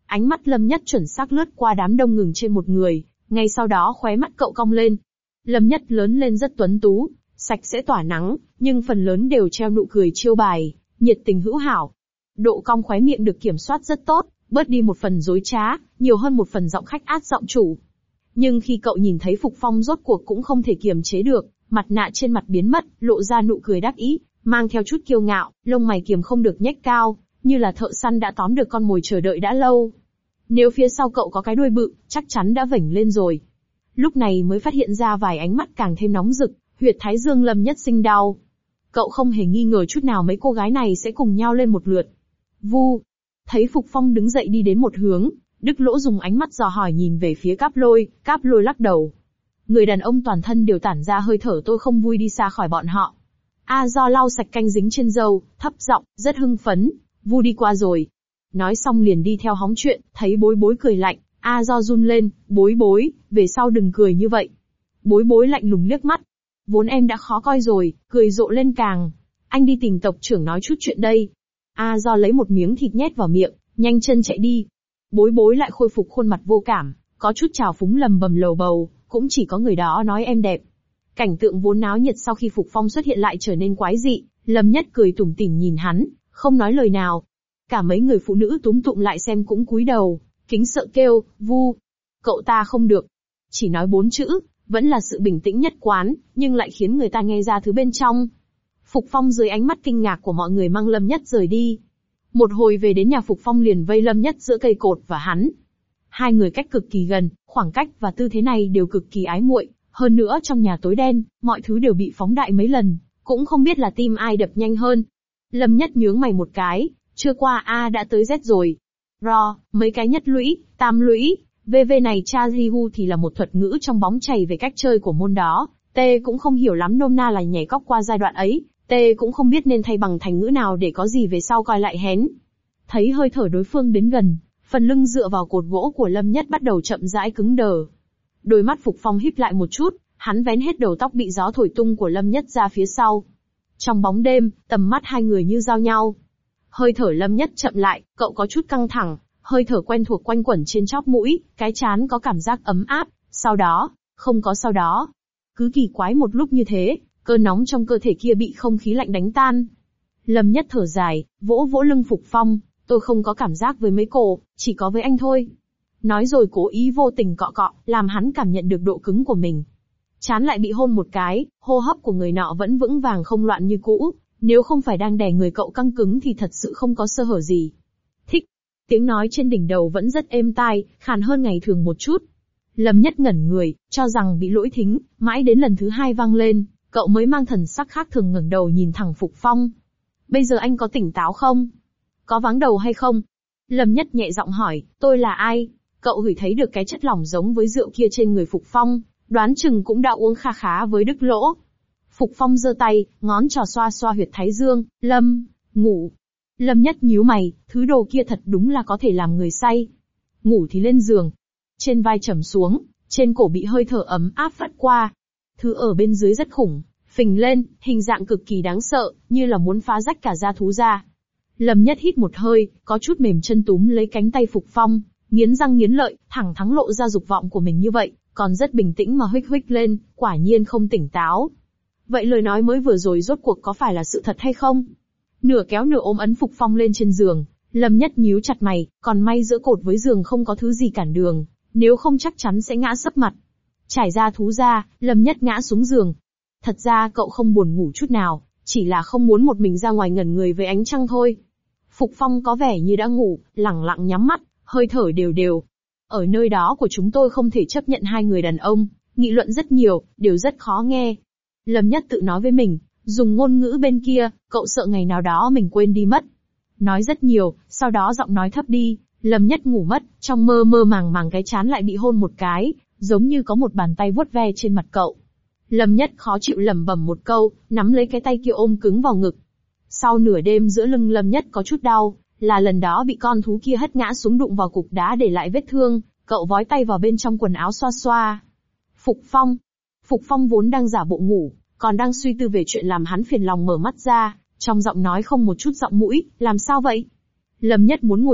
Ánh mắt Lâm Nhất chuẩn xác lướt qua đám đông ngừng trên một người, ngay sau đó khóe mắt cậu cong lên. Lâm Nhất lớn lên rất tuấn tú, sạch sẽ tỏa nắng, nhưng phần lớn đều treo nụ cười chiêu bài, nhiệt tình hữu hảo. Độ cong khóe miệng được kiểm soát rất tốt, bớt đi một phần dối trá, nhiều hơn một phần giọng khách át giọng chủ. Nhưng khi cậu nhìn thấy Phục Phong rốt cuộc cũng không thể kiềm chế được, mặt nạ trên mặt biến mất, lộ ra nụ cười đắc ý, mang theo chút kiêu ngạo, lông mày kiềm không được nhếch cao, như là thợ săn đã tóm được con mồi chờ đợi đã lâu. Nếu phía sau cậu có cái đuôi bự, chắc chắn đã vểnh lên rồi. Lúc này mới phát hiện ra vài ánh mắt càng thêm nóng rực, huyệt thái dương Lâm Nhất sinh đau. Cậu không hề nghi ngờ chút nào mấy cô gái này sẽ cùng nhau lên một lượt. Vu. Thấy Phục Phong đứng dậy đi đến một hướng, Đức Lỗ dùng ánh mắt dò hỏi nhìn về phía Cáp Lôi, Cáp Lôi lắc đầu. Người đàn ông toàn thân đều tản ra hơi thở tôi không vui đi xa khỏi bọn họ. A Do lau sạch canh dính trên râu, thấp giọng, rất hưng phấn, Vu đi qua rồi. Nói xong liền đi theo hóng chuyện, thấy Bối Bối cười lạnh, A Do run lên, Bối Bối, về sau đừng cười như vậy. Bối Bối lạnh lùng liếc mắt. Vốn em đã khó coi rồi, cười rộ lên càng. Anh đi tìm tộc trưởng nói chút chuyện đây. A Do lấy một miếng thịt nhét vào miệng, nhanh chân chạy đi. Bối Bối lại khôi phục khuôn mặt vô cảm, có chút trào phúng lầm bầm lầu bầu, cũng chỉ có người đó nói em đẹp. Cảnh tượng vốn náo nhiệt sau khi Phục Phong xuất hiện lại trở nên quái dị, Lâm Nhất cười tủm tỉm nhìn hắn, không nói lời nào. Cả mấy người phụ nữ túm tụm lại xem cũng cúi đầu, kính sợ kêu, Vu, cậu ta không được. Chỉ nói bốn chữ, vẫn là sự bình tĩnh nhất quán, nhưng lại khiến người ta nghe ra thứ bên trong. Phục Phong dưới ánh mắt kinh ngạc của mọi người mang Lâm Nhất rời đi. Một hồi về đến nhà Phục Phong liền vây Lâm Nhất giữa cây cột và hắn. Hai người cách cực kỳ gần, khoảng cách và tư thế này đều cực kỳ ái muội. Hơn nữa trong nhà tối đen, mọi thứ đều bị phóng đại mấy lần, cũng không biết là tim ai đập nhanh hơn. Lâm Nhất nhướng mày một cái, chưa qua A đã tới Z rồi. Ro, mấy cái nhất lũy, tam lũy, vê vê này cha Rihu thì là một thuật ngữ trong bóng chày về cách chơi của môn đó. T cũng không hiểu lắm, nôm na là nhảy cóc qua giai đoạn ấy, T cũng không biết nên thay bằng thành ngữ nào để có gì về sau coi lại hén. Thấy hơi thở đối phương đến gần, phần lưng dựa vào cột gỗ của Lâm Nhất bắt đầu chậm rãi cứng đờ. Đôi mắt Phục Phong híp lại một chút, hắn vén hết đầu tóc bị gió thổi tung của Lâm Nhất ra phía sau. Trong bóng đêm, tầm mắt hai người như giao nhau. Hơi thở Lâm Nhất chậm lại, cậu có chút căng thẳng, hơi thở quen thuộc quanh quẩn trên chóp mũi, cái trán có cảm giác ấm áp, sau đó, không có sau đó. Cứ kỳ quái một lúc như thế, cơn nóng trong cơ thể kia bị không khí lạnh đánh tan. Lâm Nhất thở dài, vỗ vỗ lưng Phục Phong, tôi không có cảm giác với mấy cô, chỉ có với anh thôi. Nói rồi cố ý vô tình cọ cọ, làm hắn cảm nhận được độ cứng của mình. Chán lại bị hôn một cái, hô hấp của người nọ vẫn vững vàng không loạn như cũ, nếu không phải đang đè người cậu căng cứng thì thật sự không có sơ hở gì. Thích. Tiếng nói trên đỉnh đầu vẫn rất êm tai, khàn hơn ngày thường một chút. Lâm Nhất ngẩn người, cho rằng bị lỗi thính, mãi đến lần thứ hai vang lên, cậu mới mang thần sắc khác thường ngẩng đầu nhìn thẳng Phục Phong. Bây giờ anh có tỉnh táo không? Có váng đầu hay không? Lâm Nhất nhẹ giọng hỏi, tôi là ai? Cậu hửi thấy được cái chất lỏng giống với rượu kia trên người Phục Phong, đoán chừng cũng đã uống kha khá với Đức Lỗ. Phục Phong giơ tay, ngón trò xoa xoa huyệt thái dương, Lâm, ngủ. Lâm Nhất nhíu mày, thứ đồ kia thật đúng là có thể làm người say. Ngủ thì lên giường. Trên vai trầm xuống, trên cổ bị hơi thở ấm áp phất qua. Thứ ở bên dưới rất khủng, phình lên, hình dạng cực kỳ đáng sợ, như là muốn phá rách cả da thú ra. Lâm Nhất hít một hơi, có chút mềm chân túm lấy cánh tay Phục Phong, nghiến răng nghiến lợi, thẳng thắn lộ ra dục vọng của mình như vậy, còn rất bình tĩnh mà huých huých lên, quả nhiên không tỉnh táo. Vậy lời nói mới vừa rồi rốt cuộc có phải là sự thật hay không? Nửa kéo nửa ôm ấn Phục Phong lên trên giường, Lâm Nhất nhíu chặt mày, còn may giữa cột với giường không có thứ gì cản đường, nếu không chắc chắn sẽ ngã sấp mặt. Trải ra thú ra, Lâm Nhất ngã xuống giường. Thật ra cậu không buồn ngủ chút nào, chỉ là không muốn một mình ra ngoài ngẩn người với ánh trăng thôi. Phục Phong có vẻ như đã ngủ, lẳng lặng nhắm mắt, hơi thở đều đều. Ở nơi đó của chúng tôi không thể chấp nhận hai người đàn ông, nghị luận rất nhiều, đều rất khó nghe. Lâm Nhất tự nói với mình, dùng ngôn ngữ bên kia, cậu sợ ngày nào đó mình quên đi mất. Nói rất nhiều, sau đó giọng nói thấp đi, Lâm Nhất ngủ mất, trong mơ mơ màng màng cái trán lại bị hôn một cái, giống như có một bàn tay vuốt ve trên mặt cậu. Lâm Nhất khó chịu lẩm bẩm một câu, nắm lấy cái tay kia ôm cứng vào ngực. Sau nửa đêm giữa lưng Lâm Nhất có chút đau, là lần đó bị con thú kia hất ngã xuống đụng vào cục đá để lại vết thương, cậu vói tay vào bên trong quần áo xoa xoa. Phục Phong. Phục Phong vốn đang giả bộ ngủ, còn đang suy tư về chuyện làm hắn phiền lòng mở mắt ra, trong giọng nói không một chút giọng mũi, làm sao vậy? Lâm Nhất muốn ngồi dậy,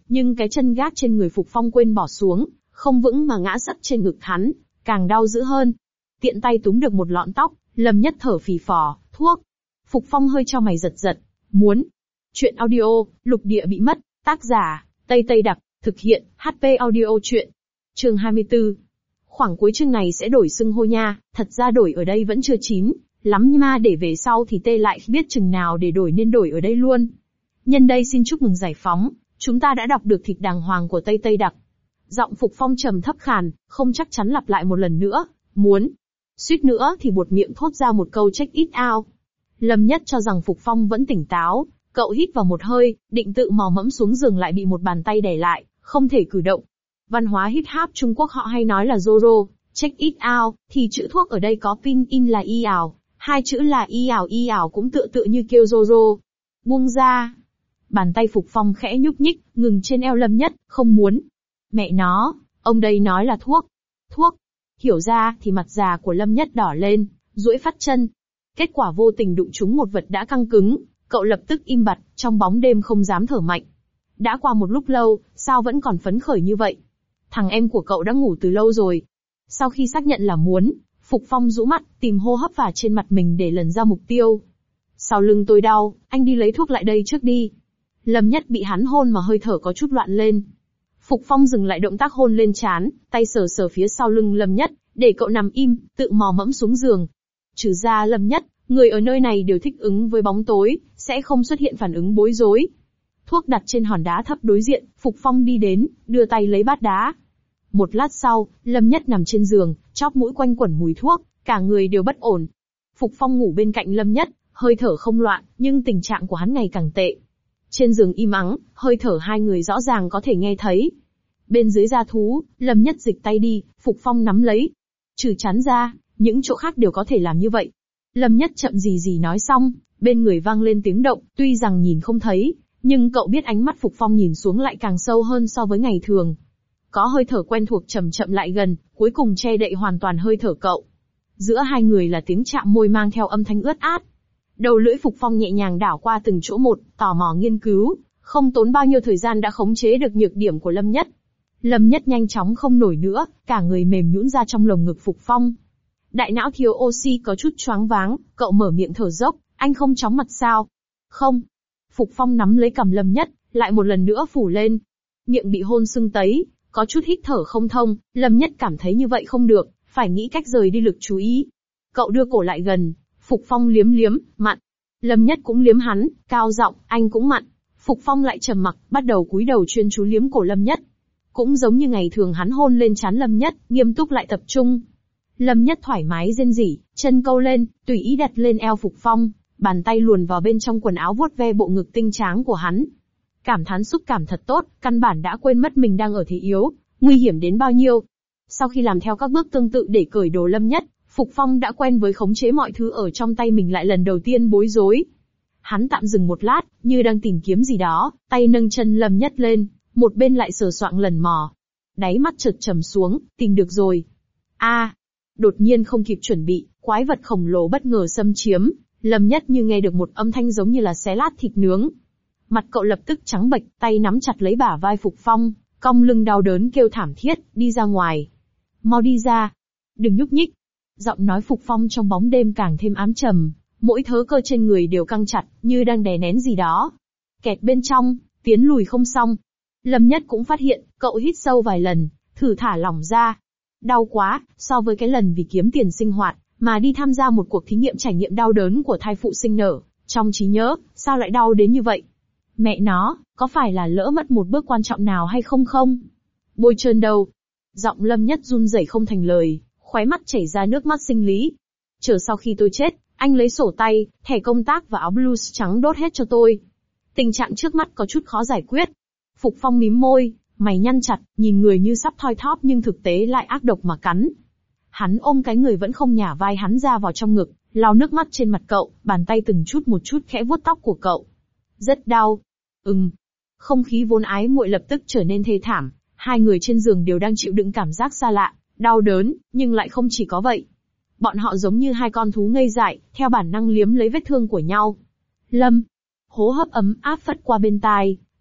nhưng cái chân gác trên người Phục Phong quên bỏ xuống, không vững mà ngã sấp trên ngực hắn, càng đau dữ hơn. Tiện tay túm được một lọn tóc, Lâm Nhất thở phì phò, thuốc. Phục Phong hơi cho mày giật giật, muốn. Chuyện audio, lục địa bị mất, tác giả, Tây Tây Đặc, thực hiện, hát pê Audio Chuyện. Chương hai mươi tư. Khoảng cuối chương này sẽ đổi xưng hô nha, thật ra đổi ở đây vẫn chưa chín, lắm mà để về sau thì tê lại biết chừng nào để đổi nên đổi ở đây luôn. Nhân đây xin chúc mừng giải phóng, chúng ta đã đọc được thịt đàng hoàng của Tây Tây Đặc. Giọng Phục Phong trầm thấp khàn, không chắc chắn lặp lại một lần nữa, muốn. Suýt nữa thì buột miệng thốt ra một câu check it out. Lâm Nhất cho rằng Phục Phong vẫn tỉnh táo, cậu hít vào một hơi, định tự mò mẫm xuống giường lại bị một bàn tay đè lại, không thể cử động. Văn hóa hip hop Trung Quốc họ hay nói là Zoro, check it out, thì chữ thuốc ở đây có pin in là y ảo, hai chữ là y ảo y ảo cũng tựa tựa như kêu Zoro. Buông ra. Bàn tay Phục Phong khẽ nhúc nhích, ngừng trên eo Lâm Nhất, không muốn. Mẹ nó, ông đây nói là thuốc. Thuốc. Hiểu ra thì mặt già của Lâm Nhất đỏ lên, duỗi phát chân. Kết quả vô tình đụng trúng một vật đã căng cứng, cậu lập tức im bặt, trong bóng đêm không dám thở mạnh. Đã qua một lúc lâu, sao vẫn còn phấn khởi như vậy? Thằng em của cậu đã ngủ từ lâu rồi. Sau khi xác nhận là muốn, Phục Phong rũ mắt, tìm hô hấp vào trên mặt mình để lần ra mục tiêu. Sau lưng tôi đau, anh đi lấy thuốc lại đây trước đi. Lâm Nhất bị hắn hôn mà hơi thở có chút loạn lên. Phục Phong dừng lại động tác hôn lên trán, tay sờ sờ phía sau lưng Lâm Nhất, để cậu nằm im, tự mò mẫm xuống giường. Trừ ra Lâm Nhất, người ở nơi này đều thích ứng với bóng tối, sẽ không xuất hiện phản ứng bối rối. Thuốc đặt trên hòn đá thấp đối diện, Phục Phong đi đến, đưa tay lấy bát đá. Một lát sau, Lâm Nhất nằm trên giường, chóp mũi quanh quẩn mùi thuốc, cả người đều bất ổn. Phục Phong ngủ bên cạnh Lâm Nhất, hơi thở không loạn, nhưng tình trạng của hắn ngày càng tệ. Trên giường im ắng, hơi thở hai người rõ ràng có thể nghe thấy. Bên dưới da thú, Lâm Nhất dịch tay đi, Phục Phong nắm lấy. Trừ chán ra, những chỗ khác đều có thể làm như vậy. Lâm Nhất chậm gì gì nói xong, bên người vang lên tiếng động, tuy rằng nhìn không thấy, nhưng cậu biết ánh mắt Phục Phong nhìn xuống lại càng sâu hơn so với ngày thường. Có hơi thở quen thuộc chậm chậm lại gần, cuối cùng che đậy hoàn toàn hơi thở cậu. Giữa hai người là tiếng chạm môi mang theo âm thanh ướt át. Đầu lưỡi Phục Phong nhẹ nhàng đảo qua từng chỗ một, tò mò nghiên cứu, không tốn bao nhiêu thời gian đã khống chế được nhược điểm của Lâm Nhất. Lâm Nhất nhanh chóng không nổi nữa, cả người mềm nhũn ra trong lồng ngực Phục Phong. Đại não thiếu oxy có chút choáng váng, cậu mở miệng thở dốc, anh không chóng mặt sao? Không. Phục Phong nắm lấy cằm Lâm Nhất, lại một lần nữa phủ lên. Miệng bị hôn sưng tấy, có chút hít thở không thông, Lâm Nhất cảm thấy như vậy không được, phải nghĩ cách rời đi lực chú ý. Cậu đưa cổ lại gần, Phục Phong liếm liếm, mặn. Lâm Nhất cũng liếm hắn, cao giọng, anh cũng mặn. Phục Phong lại trầm mặc, bắt đầu cúi đầu chuyên chú liếm cổ Lâm Nhất. Cũng giống như ngày thường hắn hôn lên trán Lâm Nhất, nghiêm túc lại tập trung. Lâm Nhất thoải mái rên rỉ, chân câu lên, tùy ý đặt lên eo Phục Phong, bàn tay luồn vào bên trong quần áo vuốt ve bộ ngực tinh tráng của hắn. Cảm thán xúc cảm thật tốt, căn bản đã quên mất mình đang ở thế yếu, nguy hiểm đến bao nhiêu. Sau khi làm theo các bước tương tự để cởi đồ Lâm Nhất, Phục Phong đã quen với khống chế mọi thứ ở trong tay mình lại lần đầu tiên bối rối. Hắn tạm dừng một lát, như đang tìm kiếm gì đó, tay nâng chân Lâm Nhất lên, một bên lại sờ soạng lần mò. Đáy mắt chợt trầm xuống, tìm được rồi. A! À, đột nhiên không kịp chuẩn bị, quái vật khổng lồ bất ngờ xâm chiếm, Lâm Nhất như nghe được một âm thanh giống như là xé lát thịt nướng. Mặt cậu lập tức trắng bệch, tay nắm chặt lấy bả vai Phục Phong, cong lưng đau đớn kêu thảm thiết, đi ra ngoài. Mau đi ra. Đừng nhúc nhích. Giọng nói Phục Phong trong bóng đêm càng thêm ám trầm, mỗi thớ cơ trên người đều căng chặt, như đang đè nén gì đó. Kẹt bên trong, tiến lùi không xong. Lâm Nhất cũng phát hiện, cậu hít sâu vài lần, thử thả lỏng ra. Đau quá, so với cái lần vì kiếm tiền sinh hoạt, mà đi tham gia một cuộc thí nghiệm trải nghiệm đau đớn của thai phụ sinh nở, trong trí nhớ, sao lại đau đến như vậy? Mẹ nó, có phải là lỡ mất một bước quan trọng nào hay không không? Bôi trơn đâu? Giọng Lâm Nhất run rẩy không thành lời, khóe mắt chảy ra nước mắt sinh lý. Chờ sau khi tôi chết, anh lấy sổ tay, thẻ công tác và áo blues trắng đốt hết cho tôi. Tình trạng trước mắt có chút khó giải quyết. Phục Phong mím môi, mày nhăn chặt, nhìn người như sắp thoi thóp nhưng thực tế lại ác độc mà cắn. Hắn ôm cái người vẫn không nhả vai hắn ra vào trong ngực, lau nước mắt trên mặt cậu, bàn tay từng chút một chút khẽ vuốt tóc của cậu. Rất đau. Ừm. Không khí vốn ái muội lập tức trở nên thê thảm, hai người trên giường đều đang chịu đựng cảm giác xa lạ, đau đớn, nhưng lại không chỉ có vậy. Bọn họ giống như hai con thú ngây dại, theo bản năng liếm lấy vết thương của nhau. Lâm. Hô hấp ấm áp phất qua bên tai,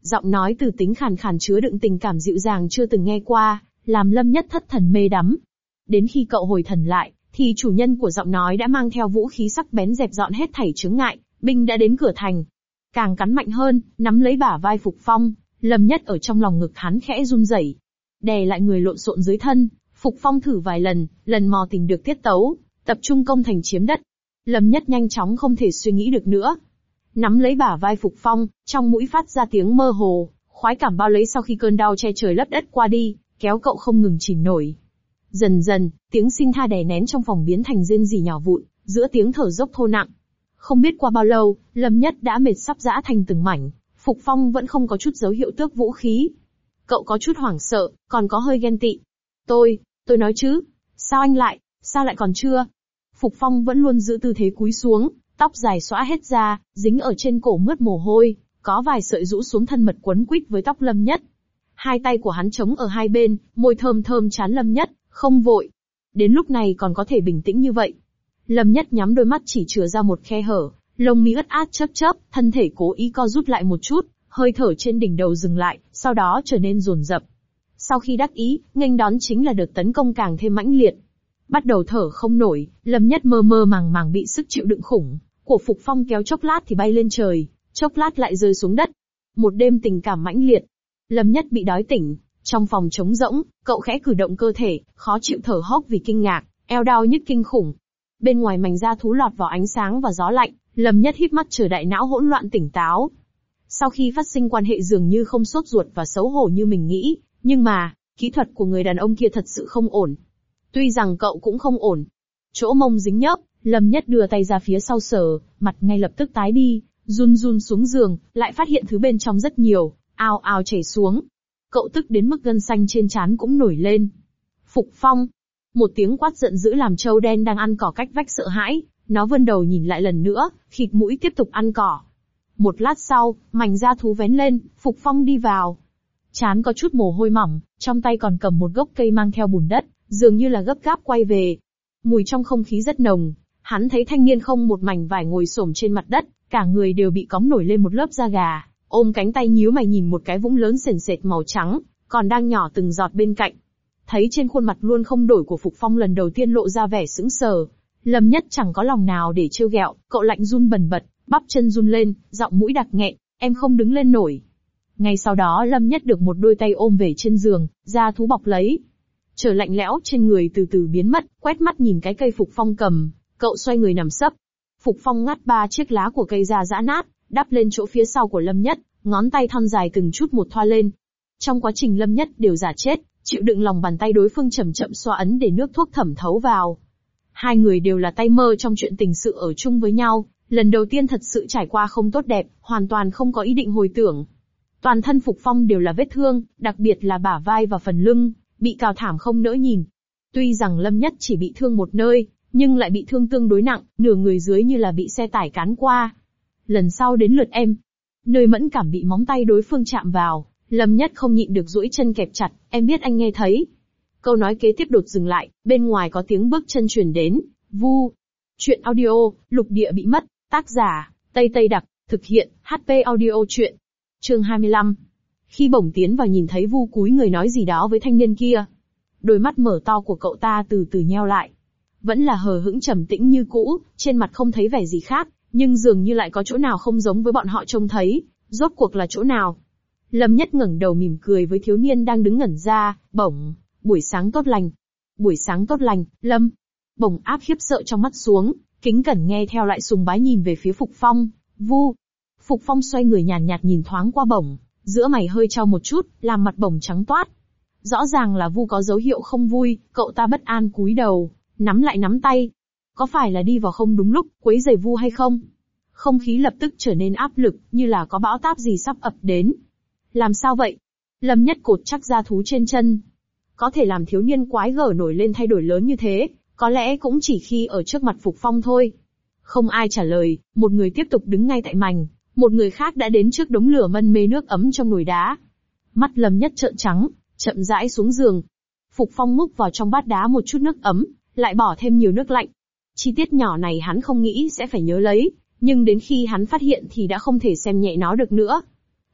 Giọng nói từ tính khàn khàn chứa đựng tình cảm dịu dàng chưa từng nghe qua, làm Lâm Nhất thất thần mê đắm. Đến khi cậu hồi thần lại, thì chủ nhân của giọng nói đã mang theo vũ khí sắc bén dẹp dọn hết thảy chướng ngại, binh đã đến cửa thành. Càng cắn mạnh hơn, nắm lấy bả vai Phục Phong, Lâm Nhất ở trong lòng ngực hắn khẽ run rẩy, đè lại người lộn xộn dưới thân. Phục Phong thử vài lần, lần mò tìm được tiết tấu, tập trung công thành chiếm đất. Lâm Nhất nhanh chóng không thể suy nghĩ được nữa. Nắm lấy bả vai Phục Phong, trong mũi phát ra tiếng mơ hồ, khoái cảm bao lấy sau khi cơn đau che trời lấp đất qua đi, kéo cậu không ngừng chìm nổi. Dần dần, tiếng xin tha đè nén trong phòng biến thành rên rỉ nhỏ vụn, giữa tiếng thở dốc thô nặng. Không biết qua bao lâu, Lâm Nhất đã mệt sắp rã thành từng mảnh, Phục Phong vẫn không có chút dấu hiệu tước vũ khí. Cậu có chút hoảng sợ, còn có hơi ghen tị. Tôi, tôi nói chứ, sao anh lại, sao lại còn chưa? Phục Phong vẫn luôn giữ tư thế cúi xuống, tóc dài xõa hết ra, dính ở trên cổ mướt mồ hôi, có vài sợi rũ xuống thân mật quấn quýt với tóc Lâm Nhất. Hai tay của hắn chống ở hai bên, môi thơm thơm trán Lâm Nhất, không vội. Đến lúc này còn có thể bình tĩnh như vậy. Lâm Nhất nhắm đôi mắt chỉ chừa ra một khe hở, lông mi ướt át chớp chớp, thân thể cố ý co rút lại một chút, hơi thở trên đỉnh đầu dừng lại, sau đó trở nên dồn dập. Sau khi đắc ý, nghênh đón chính là đợt tấn công càng thêm mãnh liệt. Bắt đầu thở không nổi, Lâm Nhất mơ mơ màng màng bị sức chịu đựng khủng của Phục Phong kéo chốc lát thì bay lên trời, chốc lát lại rơi xuống đất. Một đêm tình cảm mãnh liệt. Lâm Nhất bị đói tỉnh, trong phòng trống rỗng, cậu khẽ cử động cơ thể, khó chịu thở hốc vì kinh ngạc, eo đau nhức kinh khủng. Bên ngoài mảnh da thú lọt vào ánh sáng và gió lạnh, Lâm Nhất híp mắt chờ đại não hỗn loạn tỉnh táo. Sau khi phát sinh quan hệ dường như không sốt ruột và xấu hổ như mình nghĩ, nhưng mà, kỹ thuật của người đàn ông kia thật sự không ổn. Tuy rằng cậu cũng không ổn. Chỗ mông dính nhớp, Lâm Nhất đưa tay ra phía sau sờ, mặt ngay lập tức tái đi, run run xuống giường, lại phát hiện thứ bên trong rất nhiều, ào ào chảy xuống. Cậu tức đến mức gân xanh trên trán cũng nổi lên. Phục Phong. Một tiếng quát giận dữ làm trâu đen đang ăn cỏ cách vách sợ hãi, nó vươn đầu nhìn lại lần nữa, khịt mũi tiếp tục ăn cỏ. Một lát sau, mảnh da thú vén lên, Phục Phong đi vào. Trán có chút mồ hôi mỏng, trong tay còn cầm một gốc cây mang theo bùn đất, dường như là gấp gáp quay về. Mùi trong không khí rất nồng, hắn thấy thanh niên không một mảnh vải ngồi xổm trên mặt đất, cả người đều bị cóng nổi lên một lớp da gà, ôm cánh tay nhíu mày nhìn một cái vũng lớn sền sệt màu trắng, còn đang nhỏ từng giọt bên cạnh. Thấy trên khuôn mặt luôn không đổi của Phục Phong lần đầu tiên lộ ra vẻ sững sờ, Lâm Nhất chẳng có lòng nào để trêu ghẹo, cậu lạnh run bần bật, bắp chân run lên, giọng mũi đặc nghẹn, em không đứng lên nổi. Ngay sau đó Lâm Nhất được một đôi tay ôm về trên giường, da thú bọc lấy. Trời lạnh lẽo trên người từ từ biến mất, quét mắt nhìn cái cây Phục Phong cầm, cậu xoay người nằm sấp. Phục Phong ngắt ba chiếc lá của cây ra giã nát, đắp lên chỗ phía sau của Lâm Nhất, ngón tay thon dài từng chút một thoa lên. Trong quá trình Lâm Nhất đều giả chết, chịu đựng lòng bàn tay đối phương chậm chậm xoa ấn để nước thuốc thẩm thấu vào. Hai người đều là tay mơ trong chuyện tình sự ở chung với nhau, lần đầu tiên thật sự trải qua không tốt đẹp, hoàn toàn không có ý định hồi tưởng. Toàn thân Phục Phong đều là vết thương, đặc biệt là bả vai và phần lưng, bị cào thảm không nỡ nhìn. Tuy rằng Lâm Nhất chỉ bị thương một nơi, nhưng lại bị thương tương đối nặng, nửa người dưới như là bị xe tải cán qua. Lần sau đến lượt em. Nơi mẫn cảm bị móng tay đối phương chạm vào, Lâm Nhất không nhịn được duỗi chân kẹp chặt, em biết anh nghe thấy. Câu nói kế tiếp đột dừng lại, bên ngoài có tiếng bước chân truyền đến, vu. Chuyện audio, lục địa bị mất, tác giả, Tây Tây Đặc, thực hiện, hát pê audio chuyện. Chương hai mươi lăm. Khi bổng tiến vào nhìn thấy vu cúi người nói gì đó với thanh niên kia. Đôi mắt mở to của cậu ta từ từ nheo lại. Vẫn là hờ hững trầm tĩnh như cũ, trên mặt không thấy vẻ gì khác, nhưng dường như lại có chỗ nào không giống với bọn họ trông thấy, rốt cuộc là chỗ nào. Lâm Nhất ngẩng đầu mỉm cười với thiếu niên đang đứng ngẩn ra, bổng, buổi sáng tốt lành. Buổi sáng tốt lành, Lâm. Bổng áp khiếp sợ trong mắt xuống, kính cẩn nghe theo lại sùng bái nhìn về phía Phục Phong, vu. Phục Phong xoay người nhàn nhạt, nhạt nhìn thoáng qua bổng, giữa mày hơi trao một chút, làm mặt bổng trắng toát. Rõ ràng là vu có dấu hiệu không vui, cậu ta bất an cúi đầu, nắm lại nắm tay. Có phải là đi vào không đúng lúc, quấy rầy vu hay không? Không khí lập tức trở nên áp lực, như là có bão táp gì sắp ập đến. Làm sao vậy? Lâm Nhất cột chắc da thú trên chân. Có thể làm thiếu niên quái gở nổi lên thay đổi lớn như thế, có lẽ cũng chỉ khi ở trước mặt Phục Phong thôi. Không ai trả lời, một người tiếp tục đứng ngay tại mành, một người khác đã đến trước đống lửa mân mê nước ấm trong nồi đá. Mắt Lâm Nhất trợn trắng, chậm rãi xuống giường. Phục Phong múc vào trong bát đá một chút nước ấm, lại bỏ thêm nhiều nước lạnh. Chi tiết nhỏ này hắn không nghĩ sẽ phải nhớ lấy, nhưng đến khi hắn phát hiện thì đã không thể xem nhẹ nó được nữa.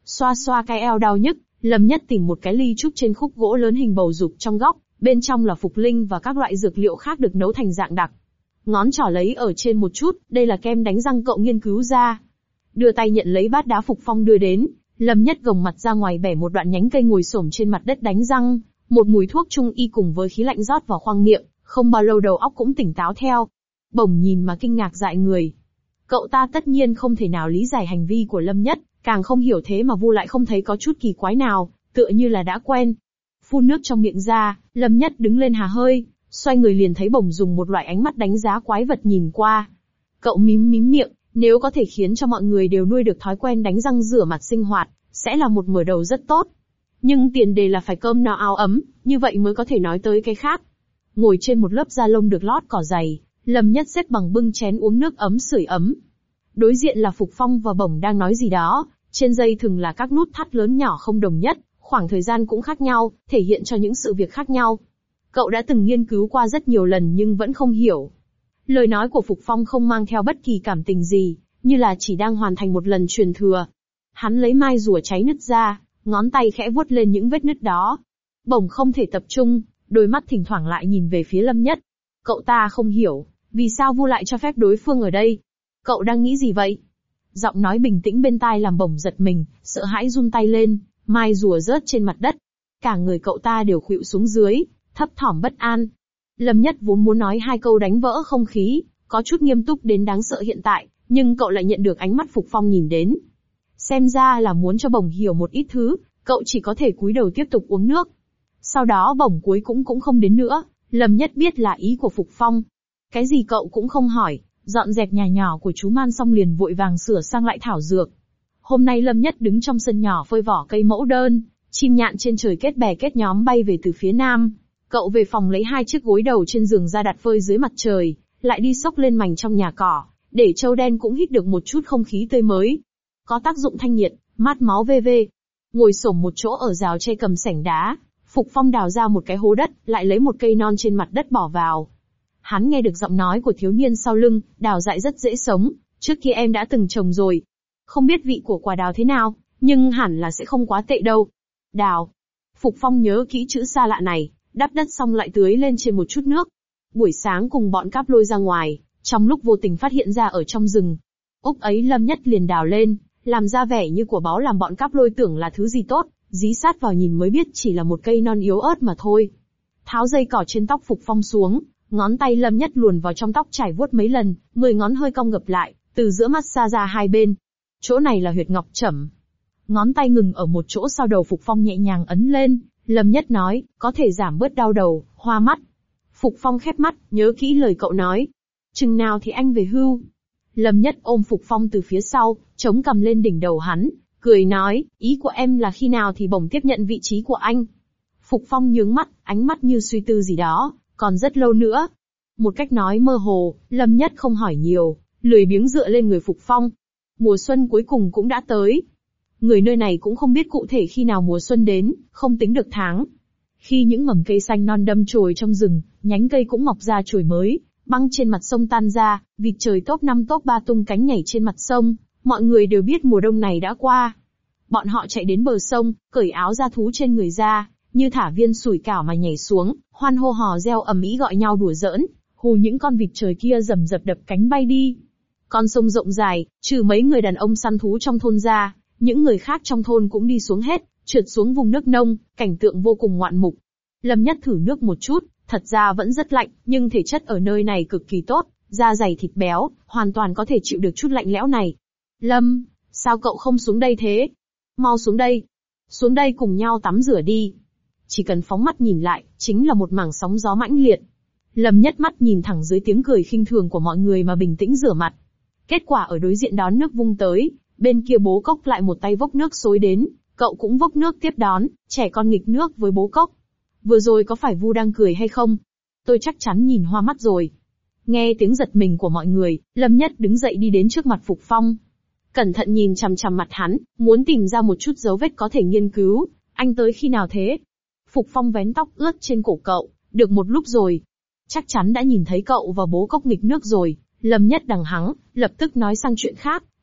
Xoa xoa cái eo đau nhức, Lâm Nhất tìm một cái ly trúc trên khúc gỗ lớn hình bầu dục trong góc, bên trong là phục linh và các loại dược liệu khác được nấu thành dạng đặc. Ngón trỏ lấy ở trên một chút, đây là kem đánh răng cậu nghiên cứu ra. Đưa tay nhận lấy bát đá Phục Phong đưa đến, Lâm Nhất gồng mặt ra ngoài bẻ một đoạn nhánh cây ngồi xổm trên mặt đất đánh răng, một mùi thuốc trung y cùng với khí lạnh rót vào khoang miệng, không bao lâu đầu óc cũng tỉnh táo theo. Bổng nhìn mà kinh ngạc dại người. Cậu ta tất nhiên không thể nào lý giải hành vi của Lâm Nhất, càng không hiểu thế mà Vu lại không thấy có chút kỳ quái nào, tựa như là đã quen. Phun nước trong miệng ra, Lâm Nhất đứng lên hà hơi, xoay người liền thấy Bổng dùng một loại ánh mắt đánh giá quái vật nhìn qua. Cậu mím mím miệng, nếu có thể khiến cho mọi người đều nuôi được thói quen đánh răng rửa mặt sinh hoạt, sẽ là một mở đầu rất tốt. Nhưng tiền đề là phải cơm no áo ấm, như vậy mới có thể nói tới cái khác. Ngồi trên một lớp da lông được lót cỏ dày, Lâm Nhất xếp bằng bưng chén uống nước ấm sưởi ấm. Đối diện là Phục Phong và Bổng đang nói gì đó, trên dây thừng là các nút thắt lớn nhỏ không đồng nhất, khoảng thời gian cũng khác nhau, thể hiện cho những sự việc khác nhau. Cậu đã từng nghiên cứu qua rất nhiều lần nhưng vẫn không hiểu. Lời nói của Phục Phong không mang theo bất kỳ cảm tình gì, như là chỉ đang hoàn thành một lần truyền thừa. Hắn lấy mai rùa cháy nứt ra, ngón tay khẽ vuốt lên những vết nứt đó. Bổng không thể tập trung, đôi mắt thỉnh thoảng lại nhìn về phía Lâm Nhất. Cậu ta không hiểu, vì sao Vu lại cho phép đối phương ở đây. Cậu đang nghĩ gì vậy? Giọng nói bình tĩnh bên tai làm Bổng giật mình, sợ hãi run tay lên, mai rùa rớt trên mặt đất. Cả người cậu ta đều khuỵu xuống dưới, thấp thỏm bất an. Lâm Nhất vốn muốn nói hai câu đánh vỡ không khí, có chút nghiêm túc đến đáng sợ hiện tại, nhưng cậu lại nhận được ánh mắt Phục Phong nhìn đến. Xem ra là muốn cho Bổng hiểu một ít thứ, cậu chỉ có thể cúi đầu tiếp tục uống nước. Sau đó Bổng cuối cũng cũng không đến nữa, Lâm Nhất biết là ý của Phục Phong. Cái gì cậu cũng không hỏi, dọn dẹp nhà nhỏ của chú Man xong liền vội vàng sửa sang lại thảo dược. Hôm nay Lâm Nhất đứng trong sân nhỏ phơi vỏ cây mẫu đơn, chim nhạn trên trời kết bè kết nhóm bay về từ phía nam. Cậu về phòng lấy hai chiếc gối đầu trên giường ra đặt phơi dưới mặt trời, lại đi xốc lên mành trong nhà cỏ, để trâu đen cũng hít được một chút không khí tươi mới. Có tác dụng thanh nhiệt, mát máu vê vê. Ngồi xổm một chỗ ở rào tre cầm sảnh đá, Phục Phong đào ra một cái hố đất, lại lấy một cây non trên mặt đất bỏ vào. Hắn nghe được giọng nói của thiếu niên sau lưng, đào dại rất dễ sống, trước kia em đã từng trồng rồi. Không biết vị của quả đào thế nào, nhưng hẳn là sẽ không quá tệ đâu. Đào. Phục Phong nhớ kỹ chữ xa lạ này, đắp đất xong lại tưới lên trên một chút nước. Buổi sáng cùng bọn cáp lôi ra ngoài, trong lúc vô tình phát hiện ra ở trong rừng. Úc ấy Lâm Nhất liền đào lên, làm ra vẻ như của báu làm bọn cáp lôi tưởng là thứ gì tốt, dí sát vào nhìn mới biết chỉ là một cây non yếu ớt mà thôi. Tháo dây cỏ trên tóc Phục Phong xuống, ngón tay Lâm Nhất luồn vào trong tóc trải vuốt mấy lần, mười ngón hơi cong gập lại, từ giữa mắt xa ra hai bên. Chỗ này là huyệt ngọc trẩm. Ngón tay ngừng ở một chỗ sau đầu Phục Phong nhẹ nhàng ấn lên, Lâm Nhất nói, có thể giảm bớt đau đầu, hoa mắt. Phục Phong khép mắt, nhớ kỹ lời cậu nói. Chừng nào thì anh về hưu? Lâm Nhất ôm Phục Phong từ phía sau, chống cằm lên đỉnh đầu hắn, cười nói, ý của em là khi nào thì Bổng tiếp nhận vị trí của anh. Phục Phong nhướng mắt, ánh mắt như suy tư gì đó, còn rất lâu nữa. Một cách nói mơ hồ, Lâm Nhất không hỏi nhiều, lười biếng dựa lên người Phục Phong. Mùa xuân cuối cùng cũng đã tới. Người nơi này cũng không biết cụ thể khi nào mùa xuân đến, không tính được tháng. Khi những mầm cây xanh non đâm chồi trong rừng, nhánh cây cũng mọc ra chồi mới, băng trên mặt sông tan ra, vịt trời top năm top ba tung cánh nhảy trên mặt sông, mọi người đều biết mùa đông này đã qua. Bọn họ chạy đến bờ sông, cởi áo da thú trên người ra, như thả viên sủi cảo mà nhảy xuống, hoan hô hò reo ầm ĩ gọi nhau đùa giỡn, hù những con vịt trời kia rầm rập đập cánh bay đi. Con sông rộng dài, trừ mấy người đàn ông săn thú trong thôn ra, những người khác trong thôn cũng đi xuống hết, trượt xuống vùng nước nông, cảnh tượng vô cùng ngoạn mục. Lâm Nhất thử nước một chút, thật ra vẫn rất lạnh, nhưng thể chất ở nơi này cực kỳ tốt, da dày thịt béo, hoàn toàn có thể chịu được chút lạnh lẽo này. Lâm, sao cậu không xuống đây thế? Mau xuống đây. Xuống đây cùng nhau tắm rửa đi. Chỉ cần phóng mắt nhìn lại, chính là một mảng sóng gió mãnh liệt. Lâm Nhất mắt nhìn thẳng dưới tiếng cười khinh thường của mọi người mà bình tĩnh rửa mặt. Kết quả ở đối diện đón nước vung tới, bên kia bố cốc lại một tay vốc nước xối đến, cậu cũng vốc nước tiếp đón, trẻ con nghịch nước với bố cốc. Vừa rồi có phải Vu đang cười hay không? Tôi chắc chắn nhìn hoa mắt rồi. Nghe tiếng giật mình của mọi người, Lâm Nhất đứng dậy đi đến trước mặt Phục Phong. Cẩn thận nhìn chằm chằm mặt hắn, muốn tìm ra một chút dấu vết có thể nghiên cứu. Anh tới khi nào thế? Phục Phong vén tóc ướt trên cổ cậu, được một lúc rồi. Chắc chắn đã nhìn thấy cậu và bố cốc nghịch nước rồi. Lâm Nhất đằng hắng, lập tức nói sang chuyện khác.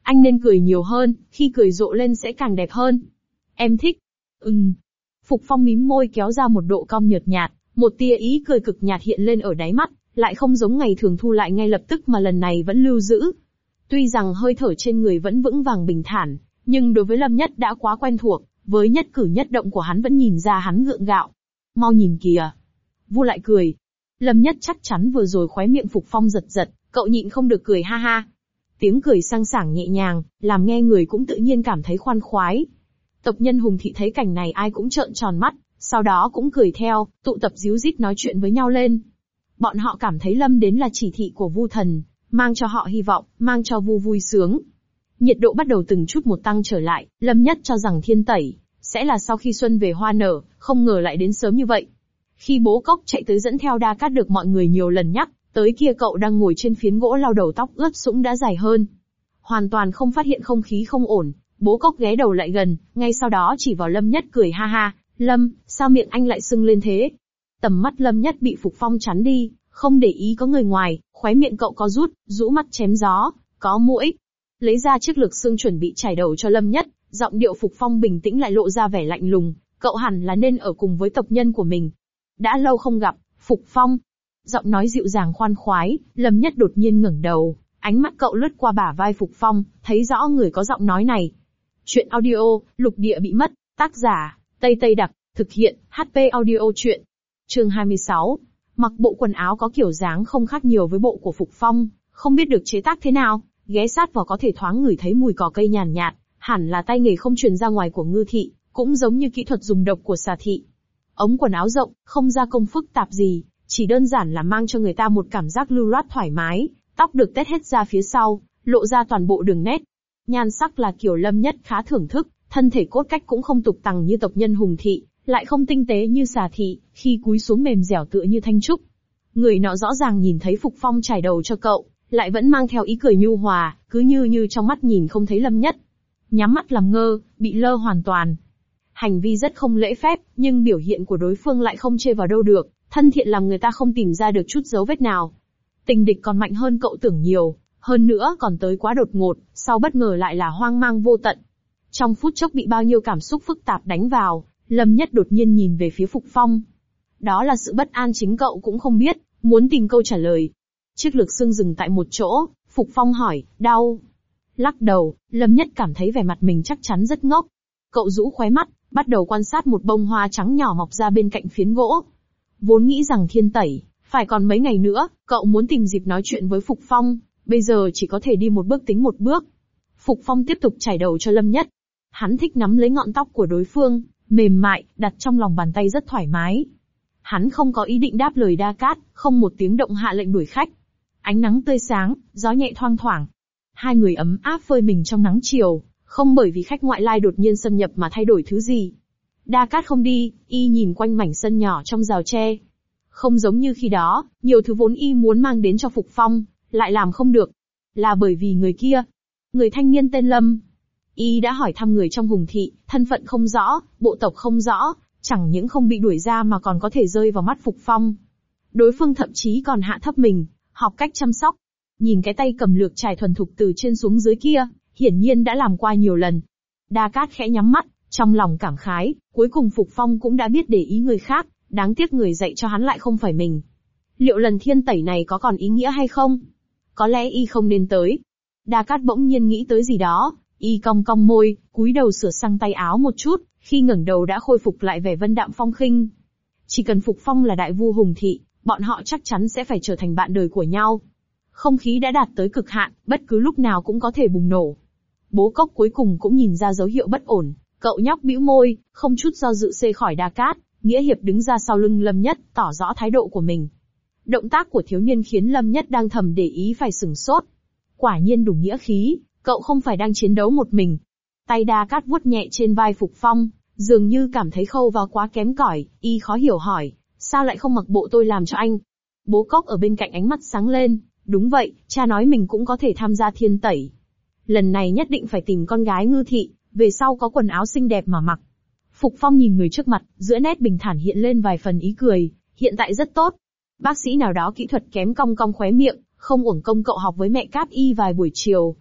Anh nên cười nhiều hơn, khi cười rộ lên sẽ càng đẹp hơn. Em thích. Ừm. Phục Phong mím môi kéo ra một độ cong nhợt nhạt, một tia ý cười cực nhạt hiện lên ở đáy mắt, lại không giống ngày thường thu lại ngay lập tức mà lần này vẫn lưu giữ. Tuy rằng hơi thở trên người vẫn vững vàng bình thản, nhưng đối với Lâm Nhất đã quá quen thuộc, với nhất cử nhất động của hắn vẫn nhìn ra hắn gượng gạo. Mau nhìn kìa. Vu lại cười. Lâm Nhất chắc chắn vừa rồi khóe miệng Phục Phong giật giật, cậu nhịn không được cười ha ha. Tiếng cười sang sảng nhẹ nhàng, làm nghe người cũng tự nhiên cảm thấy khoan khoái. Tộc nhân Hùng Thị thấy cảnh này ai cũng trợn tròn mắt, sau đó cũng cười theo, tụ tập díu dít nói chuyện với nhau lên. Bọn họ cảm thấy Lâm đến là chỉ thị của Vu Thần, mang cho họ hy vọng, mang cho Vu vui sướng. Nhiệt độ bắt đầu từng chút một tăng trở lại, Lâm Nhất cho rằng thiên tẩy sẽ là sau khi xuân về hoa nở, không ngờ lại đến sớm như vậy. Khi Bố Cốc chạy tới dẫn theo Đa Cát được mọi người nhiều lần nhắc, tới kia cậu đang ngồi trên phiến gỗ lau đầu tóc ướt sũng đã dài hơn. Hoàn toàn không phát hiện không khí không ổn, Bố Cốc ghé đầu lại gần, ngay sau đó chỉ vào Lâm Nhất cười ha ha, Lâm, sao miệng anh lại sưng lên thế? Tầm mắt Lâm Nhất bị Phục Phong chắn đi, không để ý có người ngoài, khóe miệng cậu có rút, rũ mắt chém gió, có muỗi. Lấy ra chiếc lược xương chuẩn bị chải đầu cho Lâm Nhất, giọng điệu Phục Phong bình tĩnh lại lộ ra vẻ lạnh lùng, cậu hẳn là nên ở cùng với tộc nhân của mình. Đã lâu không gặp, Phục Phong. Giọng nói dịu dàng khoan khoái, Lâm Nhất đột nhiên ngẩng đầu, ánh mắt cậu lướt qua bả vai Phục Phong, thấy rõ người có giọng nói này. Chuyện audio, Lục Địa Bị Mất, tác giả, Tây Tây Đặc, thực hiện, hát pê Audio Chuyện. Chương hai mươi sáu. Mặc bộ quần áo có kiểu dáng không khác nhiều với bộ của Phục Phong, không biết được chế tác thế nào, ghé sát vào có thể thoáng ngửi thấy mùi cỏ cây nhàn nhạt, hẳn là tay nghề không truyền ra ngoài của Ngư Thị, cũng giống như kỹ thuật dùng độc của Xà Thị. Ống quần áo rộng, không gia công phức tạp gì, chỉ đơn giản là mang cho người ta một cảm giác lưu loát thoải mái, tóc được tết hết ra phía sau, lộ ra toàn bộ đường nét. Nhan sắc là kiểu Lâm Nhất khá thưởng thức, thân thể cốt cách cũng không tục tằng như tộc nhân Hùng Thị, lại không tinh tế như Xà Thị, khi cúi xuống mềm dẻo tựa như thanh trúc. Người nọ rõ ràng nhìn thấy Phục Phong trải đầu cho cậu, lại vẫn mang theo ý cười nhu hòa, cứ như như trong mắt nhìn không thấy Lâm Nhất. Nhắm mắt làm ngơ, bị lơ hoàn toàn. Hành vi rất không lễ phép, nhưng biểu hiện của đối phương lại không chê vào đâu được, thân thiện làm người ta không tìm ra được chút dấu vết nào. Tình địch còn mạnh hơn cậu tưởng nhiều, hơn nữa còn tới quá đột ngột, sau bất ngờ lại là hoang mang vô tận. Trong phút chốc bị bao nhiêu cảm xúc phức tạp đánh vào, Lâm Nhất đột nhiên nhìn về phía Phục Phong. Đó là sự bất an chính cậu cũng không biết, muốn tìm câu trả lời. Chiếc lược xương dừng tại một chỗ, Phục Phong hỏi, đau. Lắc đầu, Lâm Nhất cảm thấy vẻ mặt mình chắc chắn rất ngốc. Cậu rũ khóe mắt, bắt đầu quan sát một bông hoa trắng nhỏ mọc ra bên cạnh phiến gỗ. Vốn nghĩ rằng thiên tẩy, phải còn mấy ngày nữa, cậu muốn tìm dịp nói chuyện với Phục Phong, bây giờ chỉ có thể đi một bước tính một bước. Phục Phong tiếp tục chải đầu cho Lâm Nhất. Hắn thích nắm lấy ngọn tóc của đối phương, mềm mại, đặt trong lòng bàn tay rất thoải mái. Hắn không có ý định đáp lời Đa Cát, không một tiếng động hạ lệnh đuổi khách. Ánh nắng tươi sáng, gió nhẹ thoang thoảng. Hai người ấm áp phơi mình trong nắng chiều, không bởi vì khách ngoại lai đột nhiên xâm nhập mà thay đổi thứ gì. Đa Cát không đi, y nhìn quanh mảnh sân nhỏ trong rào tre. Không giống như khi đó, nhiều thứ vốn y muốn mang đến cho Phục Phong, lại làm không được. Là bởi vì người kia. Người thanh niên tên Lâm. Y đã hỏi thăm người trong Hùng Thị, thân phận không rõ, bộ tộc không rõ, chẳng những không bị đuổi ra mà còn có thể rơi vào mắt Phục Phong. Đối phương thậm chí còn hạ thấp mình, học cách chăm sóc. Nhìn cái tay cầm lược chải thuần thục từ trên xuống dưới kia, hiển nhiên đã làm qua nhiều lần. Đa Cát khẽ nhắm mắt, trong lòng cảm khái, cuối cùng Phục Phong cũng đã biết để ý người khác, đáng tiếc người dạy cho hắn lại không phải mình. Liệu lần thiên tẩy này có còn ý nghĩa hay không? Có lẽ y không nên tới. Đa Cát bỗng nhiên nghĩ tới gì đó, y cong cong môi, cúi đầu sửa sang tay áo một chút, khi ngẩng đầu đã khôi phục lại vẻ vân đạm phong khinh. Chỉ cần Phục Phong là đại vu Hùng Thị, bọn họ chắc chắn sẽ phải trở thành bạn đời của nhau. Không khí đã đạt tới cực hạn, bất cứ lúc nào cũng có thể bùng nổ. Bố Cốc cuối cùng cũng nhìn ra dấu hiệu bất ổn, cậu nhóc bĩu môi, không chút do dự xê khỏi Đa Cát, nghĩa hiệp đứng ra sau lưng Lâm Nhất, tỏ rõ thái độ của mình. Động tác của thiếu niên khiến Lâm Nhất đang thầm để ý phải sửng sốt. Quả nhiên đủ nghĩa khí, cậu không phải đang chiến đấu một mình. Tay Đa Cát vuốt nhẹ trên vai Phục Phong, dường như cảm thấy khâu vào quá kém cỏi, y khó hiểu hỏi, sao lại không mặc bộ tôi làm cho anh? Bố Cốc ở bên cạnh ánh mắt sáng lên, đúng vậy, cha nói mình cũng có thể tham gia thiên tẩy. Lần này nhất định phải tìm con gái Ngư Thị, về sau có quần áo xinh đẹp mà mặc. Phục Phong nhìn người trước mặt, giữa nét bình thản hiện lên vài phần ý cười, hiện tại rất tốt. Bác sĩ nào đó kỹ thuật kém cong cong khóe miệng, không uổng công cậu học với mẹ Cáp Y vài buổi chiều.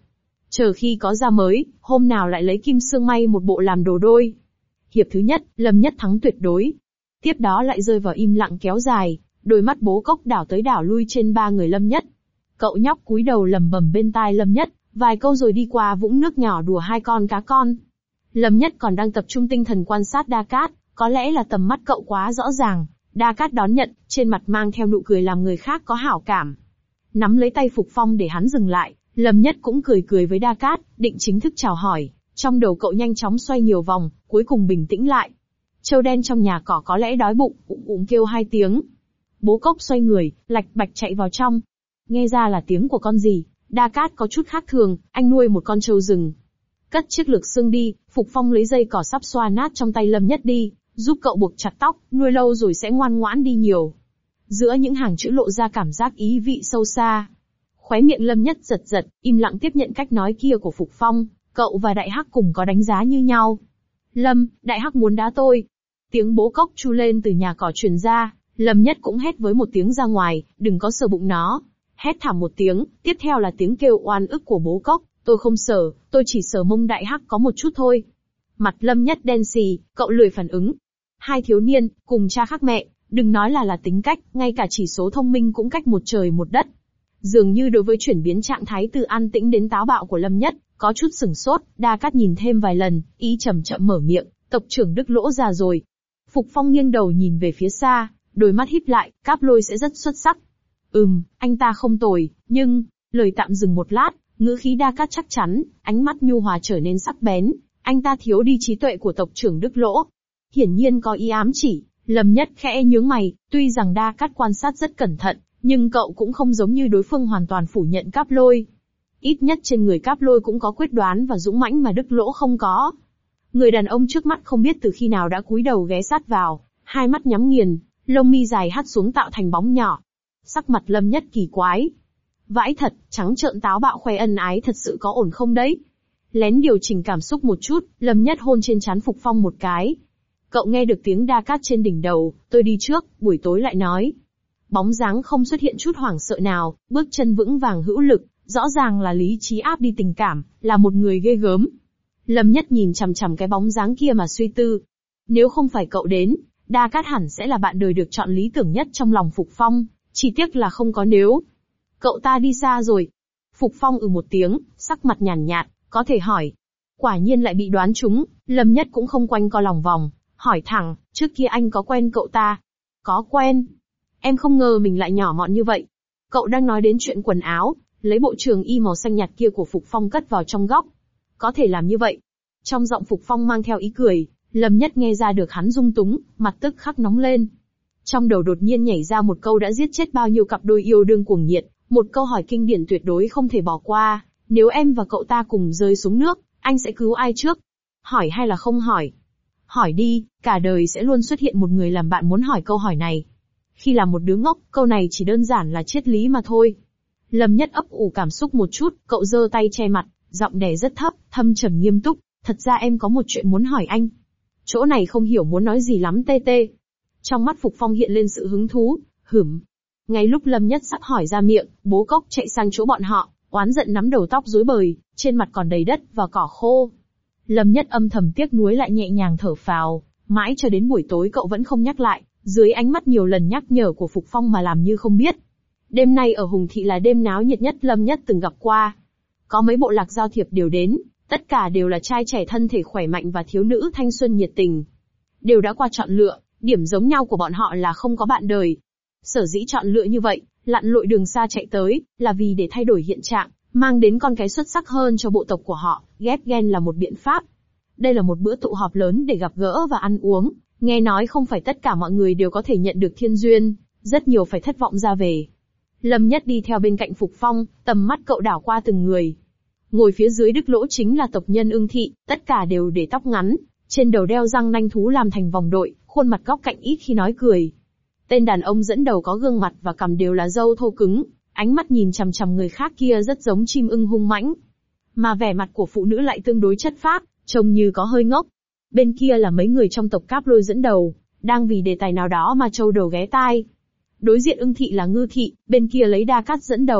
Chờ khi có ra mới, hôm nào lại lấy kim xương may một bộ làm đồ đôi. Hiệp thứ nhất, Lâm Nhất thắng tuyệt đối. Tiếp đó lại rơi vào im lặng kéo dài, đôi mắt bố cốc đảo tới đảo lui trên ba người Lâm Nhất. Cậu nhóc cúi đầu lẩm bẩm bên tai Lâm Nhất, vài câu rồi đi qua vũng nước nhỏ đùa hai con cá con. Lâm Nhất còn đang tập trung tinh thần quan sát Đa Cát, có lẽ là tầm mắt cậu quá rõ ràng. Đa Cát đón nhận, trên mặt mang theo nụ cười làm người khác có hảo cảm. Nắm lấy tay Phục Phong để hắn dừng lại, Lâm Nhất cũng cười cười với Đa Cát, định chính thức chào hỏi. Trong đầu cậu nhanh chóng xoay nhiều vòng, cuối cùng bình tĩnh lại. Trâu đen trong nhà cỏ có lẽ đói bụng, ụng ụng kêu hai tiếng. Bố cốc xoay người, lạch bạch chạy vào trong. Nghe ra là tiếng của con gì, Đa Cát có chút khác thường, anh nuôi một con trâu rừng. Cất chiếc lược xương đi, Phục Phong lấy dây cỏ sắp xoa nát trong tay Lâm Nhất đi, giúp cậu buộc chặt tóc, nuôi lâu rồi sẽ ngoan ngoãn đi nhiều. Giữa những hàng chữ lộ ra cảm giác ý vị sâu xa. Khóe miệng Lâm Nhất giật giật, im lặng tiếp nhận cách nói kia của Phục Phong, cậu và Đại Hắc cùng có đánh giá như nhau. Lâm, Đại Hắc muốn đá tôi. Tiếng bố cốc chu lên từ nhà cỏ truyền ra, Lâm Nhất cũng hét với một tiếng ra ngoài, đừng có sờ bụng nó. Hét thảm một tiếng, tiếp theo là tiếng kêu oan ức của bố cốc, tôi không sờ, tôi chỉ sờ mông Đại Hắc có một chút thôi. Mặt Lâm Nhất đen xì, cậu lười phản ứng. Hai thiếu niên, cùng cha khác mẹ, đừng nói là là tính cách, ngay cả chỉ số thông minh cũng cách một trời một đất. Dường như đối với chuyển biến trạng thái từ an tĩnh đến táo bạo của Lâm Nhất, có chút sửng sốt, Đa Cát nhìn thêm vài lần, ý chậm chậm mở miệng, tộc trưởng Đức Lỗ già rồi. Phục Phong nghiêng đầu nhìn về phía xa, đôi mắt híp lại, Cáp Lôi sẽ rất xuất sắc. Ừm, anh ta không tồi, nhưng, lời tạm dừng một lát, ngữ khí Đa Cát chắc chắn, ánh mắt nhu hòa trở nên sắc bén, anh ta thiếu đi trí tuệ của tộc trưởng Đức Lỗ. Hiển nhiên có ý ám chỉ, Lâm Nhất khẽ nhướng mày, tuy rằng Đa Cát quan sát rất cẩn thận, nhưng cậu cũng không giống như đối phương hoàn toàn phủ nhận Cáp Lôi. Ít nhất trên người Cáp Lôi cũng có quyết đoán và dũng mãnh mà Đức Lỗ không có. Người đàn ông trước mắt không biết từ khi nào đã cúi đầu ghé sát vào, hai mắt nhắm nghiền, lông mi dài hắt xuống tạo thành bóng nhỏ. Sắc mặt Lâm Nhất kỳ quái. Vãi thật, trắng trợn táo bạo khoe ân ái thật sự có ổn không đấy? Lén điều chỉnh cảm xúc một chút, Lâm Nhất hôn trên trán Phục Phong một cái. Cậu nghe được tiếng Đa Cát trên đỉnh đầu, tôi đi trước, buổi tối lại nói. Bóng dáng không xuất hiện chút hoảng sợ nào, bước chân vững vàng hữu lực, rõ ràng là lý trí áp đi tình cảm, là một người ghê gớm. Lâm Nhất nhìn chằm chằm cái bóng dáng kia mà suy tư. Nếu không phải cậu đến, Đa Cát hẳn sẽ là bạn đời được chọn lý tưởng nhất trong lòng Phục Phong, chỉ tiếc là không có nếu. Cậu ta đi xa rồi. Phục Phong ừ một tiếng, sắc mặt nhàn nhạt, có thể hỏi. Quả nhiên lại bị đoán trúng, Lâm Nhất cũng không quanh co lòng vòng, hỏi thẳng, trước kia anh có quen cậu ta? Có quen. Em không ngờ mình lại nhỏ mọn như vậy. Cậu đang nói đến chuyện quần áo, lấy bộ trường y màu xanh nhạt kia của Phục Phong cất vào trong góc. Có thể làm như vậy. Trong giọng Phục Phong mang theo ý cười, Lâm Nhất nghe ra được hắn dung túng, mặt tức khắc nóng lên. Trong đầu đột nhiên nhảy ra một câu đã giết chết bao nhiêu cặp đôi yêu đương cuồng nhiệt, một câu hỏi kinh điển tuyệt đối không thể bỏ qua. Nếu em và cậu ta cùng rơi xuống nước, anh sẽ cứu ai trước? Hỏi hay là không hỏi? Hỏi đi, cả đời sẽ luôn xuất hiện một người làm bạn muốn hỏi câu hỏi này. Khi là một đứa ngốc, câu này chỉ đơn giản là triết lý mà thôi. Lâm Nhất ấp ủ cảm xúc một chút, cậu giơ tay che mặt, giọng đè rất thấp, thâm trầm nghiêm túc. Thật ra em có một chuyện muốn hỏi anh. Chỗ này không hiểu muốn nói gì lắm tê tê. Trong mắt Phục Phong hiện lên sự hứng thú, hửm. Ngay lúc Lâm Nhất sắp hỏi ra miệng, bố cốc chạy sang chỗ bọn họ, oán giận nắm đầu tóc rối bời, trên mặt còn đầy đất và cỏ khô. Lâm Nhất âm thầm tiếc nuối lại nhẹ nhàng thở phào, mãi cho đến buổi tối cậu vẫn không nhắc lại, dưới ánh mắt nhiều lần nhắc nhở của Phục Phong mà làm như không biết. Đêm nay ở Hùng Thị là đêm náo nhiệt nhất Lâm Nhất từng gặp qua. Có mấy bộ lạc giao thiệp đều đến, tất cả đều là trai trẻ thân thể khỏe mạnh và thiếu nữ thanh xuân nhiệt tình. Đều đã qua chọn lựa, điểm giống nhau của bọn họ là không có bạn đời. Sở dĩ chọn lựa như vậy, lặn lội đường xa chạy tới, là vì để thay đổi hiện trạng, mang đến con cái xuất sắc hơn cho bộ tộc của họ, ghép gen là một biện pháp. Đây là một bữa tụ họp lớn để gặp gỡ và ăn uống, nghe nói không phải tất cả mọi người đều có thể nhận được thiên duyên, rất nhiều phải thất vọng ra về. Lâm Nhất đi theo bên cạnh Phục Phong, tầm mắt cậu đảo qua từng người. Ngồi phía dưới Đức Lỗ chính là tộc nhân Ưng Thị, tất cả đều để tóc ngắn, trên đầu đeo răng nanh thú làm thành vòng đội, khuôn mặt góc cạnh ít khi nói cười. Tên đàn ông dẫn đầu có gương mặt và cằm đều là râu thô cứng, ánh mắt nhìn chằm chằm người khác kia rất giống chim ưng hung mãnh. Mà vẻ mặt của phụ nữ lại tương đối chất phác, trông như có hơi ngốc. Bên kia là mấy người trong tộc Cáp Lôi dẫn đầu, đang vì đề tài nào đó mà trâu đầu ghé tai. Đối diện Ưng Thị là Ngư Thị, bên kia lấy Đa Cát dẫn đầu,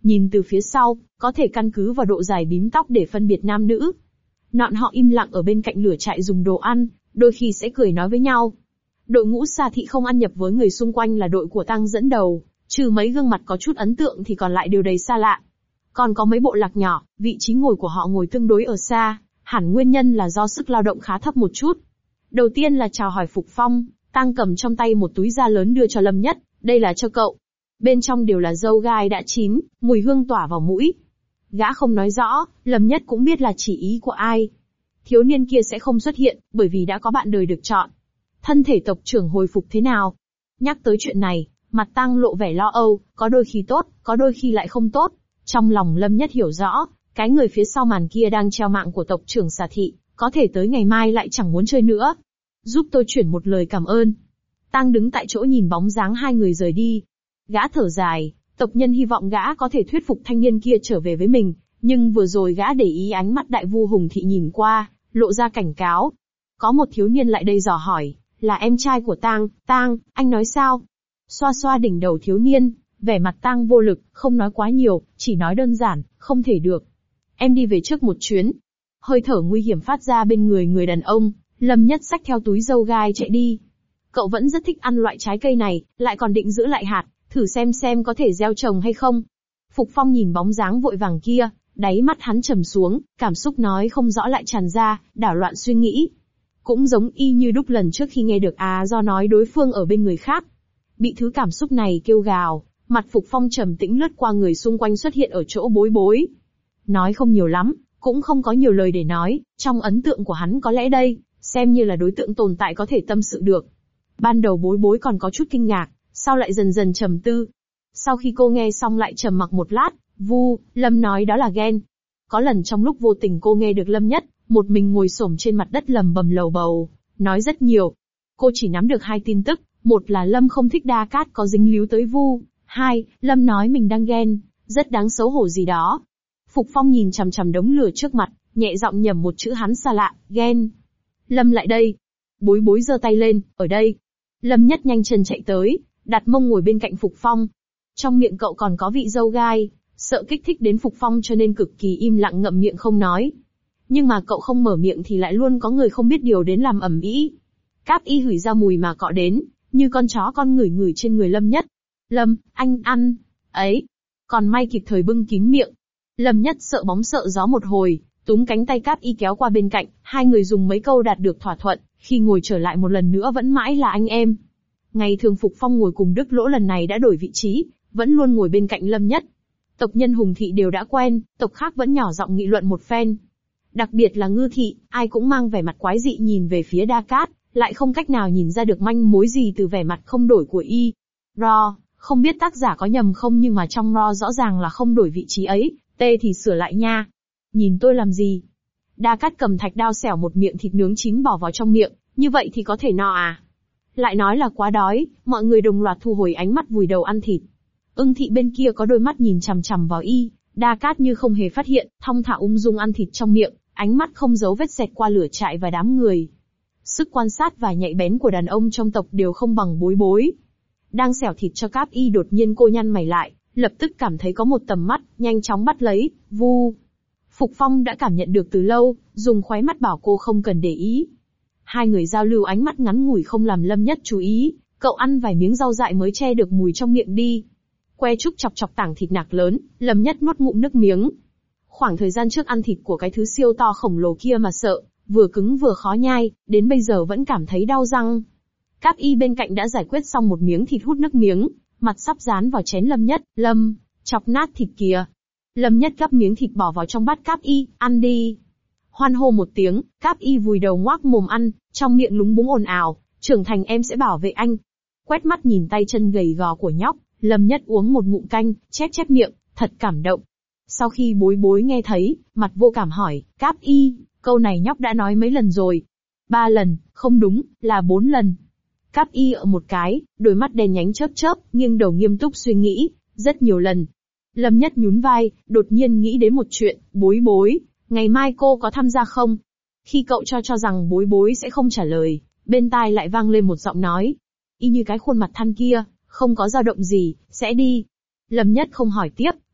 Nhìn từ phía sau, có thể căn cứ vào độ dài bím tóc để phân biệt nam nữ. Nọn họ im lặng ở bên cạnh lửa trại dùng đồ ăn, đôi khi sẽ cười nói với nhau. Đội ngũ xà thị không ăn nhập với người xung quanh là đội của Tăng dẫn đầu, trừ mấy gương mặt có chút ấn tượng thì còn lại đều đầy xa lạ. Còn có mấy bộ lạc nhỏ, vị trí ngồi của họ ngồi tương đối ở xa, hẳn nguyên nhân là do sức lao động khá thấp một chút. Đầu tiên là chào hỏi Phục Phong, Tăng cầm trong tay một túi da lớn đưa cho Lâm Nhất, đây là cho cậu. Bên trong đều là dâu gai đã chín, mùi hương tỏa vào mũi. Gã không nói rõ, Lâm Nhất cũng biết là chỉ ý của ai. Thiếu niên kia sẽ không xuất hiện, bởi vì đã có bạn đời được chọn. Thân thể tộc trưởng hồi phục thế nào? Nhắc tới chuyện này, mặt Tăng lộ vẻ lo âu, có đôi khi tốt, có đôi khi lại không tốt. Trong lòng Lâm Nhất hiểu rõ, cái người phía sau màn kia đang treo mạng của tộc trưởng xà thị, có thể tới ngày mai lại chẳng muốn chơi nữa. Giúp tôi chuyển một lời cảm ơn. Tăng đứng tại chỗ nhìn bóng dáng hai người rời đi. Gã thở dài, tộc nhân hy vọng gã có thể thuyết phục thanh niên kia trở về với mình, nhưng vừa rồi gã để ý ánh mắt đại vu Hùng Thị nhìn qua, lộ ra cảnh cáo. Có một thiếu niên lại đây dò hỏi, là em trai của Tang, Tang, anh nói sao? Xoa xoa đỉnh đầu thiếu niên, vẻ mặt Tang vô lực, không nói quá nhiều, chỉ nói đơn giản, không thể được. Em đi về trước một chuyến. Hơi thở nguy hiểm phát ra bên người người đàn ông, Lâm Nhất xách theo túi dâu gai chạy đi. Cậu vẫn rất thích ăn loại trái cây này, lại còn định giữ lại hạt, thử xem xem có thể gieo trồng hay không. Phục Phong nhìn bóng dáng vội vàng kia, đáy mắt hắn trầm xuống, cảm xúc nói không rõ lại tràn ra, đảo loạn suy nghĩ. Cũng giống y như đúc lần trước khi nghe được à do nói đối phương ở bên người khác. Bị thứ cảm xúc này kêu gào, mặt Phục Phong trầm tĩnh lướt qua người xung quanh xuất hiện ở chỗ bối bối. Nói không nhiều lắm, cũng không có nhiều lời để nói, trong ấn tượng của hắn có lẽ đây, xem như là đối tượng tồn tại có thể tâm sự được. Ban đầu bối bối còn có chút kinh ngạc, sau lại dần dần trầm tư. Sau khi cô nghe xong lại trầm mặc một lát, Vu, Lâm nói đó là ghen. Có lần trong lúc vô tình cô nghe được Lâm Nhất, một mình ngồi xổm trên mặt đất lầm bầm lầu bầu, nói rất nhiều. Cô chỉ nắm được hai tin tức, một là Lâm không thích Đa Cát có dính líu tới Vu, hai, Lâm nói mình đang ghen, rất đáng xấu hổ gì đó. Phục Phong nhìn chằm chằm đống lửa trước mặt, nhẹ giọng nhẩm một chữ hắn xa lạ, ghen. Lâm lại đây. Bối bối giơ tay lên, ở đây. Lâm Nhất nhanh chân chạy tới, đặt mông ngồi bên cạnh Phục Phong. Trong miệng cậu còn có vị dâu gai, sợ kích thích đến Phục Phong cho nên cực kỳ im lặng ngậm miệng không nói. Nhưng mà cậu không mở miệng thì lại luôn có người không biết điều đến làm ầm ĩ. Cáp Y hửi ra mùi mà cọ đến, như con chó con ngửi ngửi trên người Lâm Nhất. Lâm, anh ăn. Ấy. Còn may kịp thời bưng kín miệng. Lâm Nhất sợ bóng sợ gió một hồi, túm cánh tay Cáp Y kéo qua bên cạnh, hai người dùng mấy câu đạt được thỏa thuận, khi ngồi trở lại một lần nữa vẫn mãi là anh em. Ngày thường Phục Phong ngồi cùng Đức Lỗ lần này đã đổi vị trí, vẫn luôn ngồi bên cạnh Lâm Nhất. Tộc nhân Hùng Thị đều đã quen, tộc khác vẫn nhỏ giọng nghị luận một phen. Đặc biệt là Ngư Thị, ai cũng mang vẻ mặt quái dị nhìn về phía Đa Cát, lại không cách nào nhìn ra được manh mối gì từ vẻ mặt không đổi của y. Ro, không biết tác giả có nhầm không nhưng mà trong Ro rõ ràng là không đổi vị trí ấy, tê thì sửa lại nha. Nhìn tôi làm gì? Đa Cát cầm thạch đao xẻo một miệng thịt nướng chín bỏ vào trong miệng, như vậy thì có thể no à? Lại nói là quá đói, mọi người đồng loạt thu hồi ánh mắt vùi đầu ăn thịt. Ưng Thị bên kia có đôi mắt nhìn chằm chằm vào y, Đa Cát như không hề phát hiện, thong thả ung dung ăn thịt trong miệng, ánh mắt không giấu vết xẹt qua lửa trại và đám người. Sức quan sát và nhạy bén của đàn ông trong tộc đều không bằng bối bối. Đang xẻo thịt cho Cáp Y đột nhiên cô nhăn mày lại, lập tức cảm thấy có một tầm mắt, nhanh chóng bắt lấy, Vu. Phục Phong đã cảm nhận được từ lâu, dùng khóe mắt bảo cô không cần để ý. Hai người giao lưu ánh mắt ngắn ngủi không làm Lâm Nhất chú ý, cậu ăn vài miếng rau dại mới che được mùi trong miệng đi. Que trúc chọc chọc tảng thịt nạc lớn, Lâm Nhất nuốt ngụm nước miếng. Khoảng thời gian trước ăn thịt của cái thứ siêu to khổng lồ kia mà sợ, vừa cứng vừa khó nhai, đến bây giờ vẫn cảm thấy đau răng. Cáp Y bên cạnh đã giải quyết xong một miếng thịt hút nước miếng, mặt sắp dán vào chén Lâm Nhất, Lâm, chọc nát thịt kìa. Lâm Nhất gắp miếng thịt bỏ vào trong bát Cáp Y, ăn đi. Hoan hô một tiếng, Cáp Y vùi đầu ngoác mồm ăn, trong miệng lúng búng ồn ào, trưởng thành em sẽ bảo vệ anh. Quét mắt nhìn tay chân gầy gò của nhóc, Lâm Nhất uống một ngụm canh, chép chép miệng, thật cảm động. Sau khi bối bối nghe thấy, mặt vô cảm hỏi, Cáp Y, câu này nhóc đã nói mấy lần rồi? Ba lần, không đúng, là bốn lần. Cáp Y ở một cái, đôi mắt đen nhánh chớp chớp, nghiêng đầu nghiêm túc suy nghĩ, rất nhiều lần. Lâm Nhất nhún vai, đột nhiên nghĩ đến một chuyện, bối bối, ngày mai cô có tham gia không? Khi cậu cho cho rằng bối bối sẽ không trả lời, bên tai lại vang lên một giọng nói. Y như cái khuôn mặt than kia, không có dao động gì, sẽ đi. Lâm Nhất không hỏi tiếp,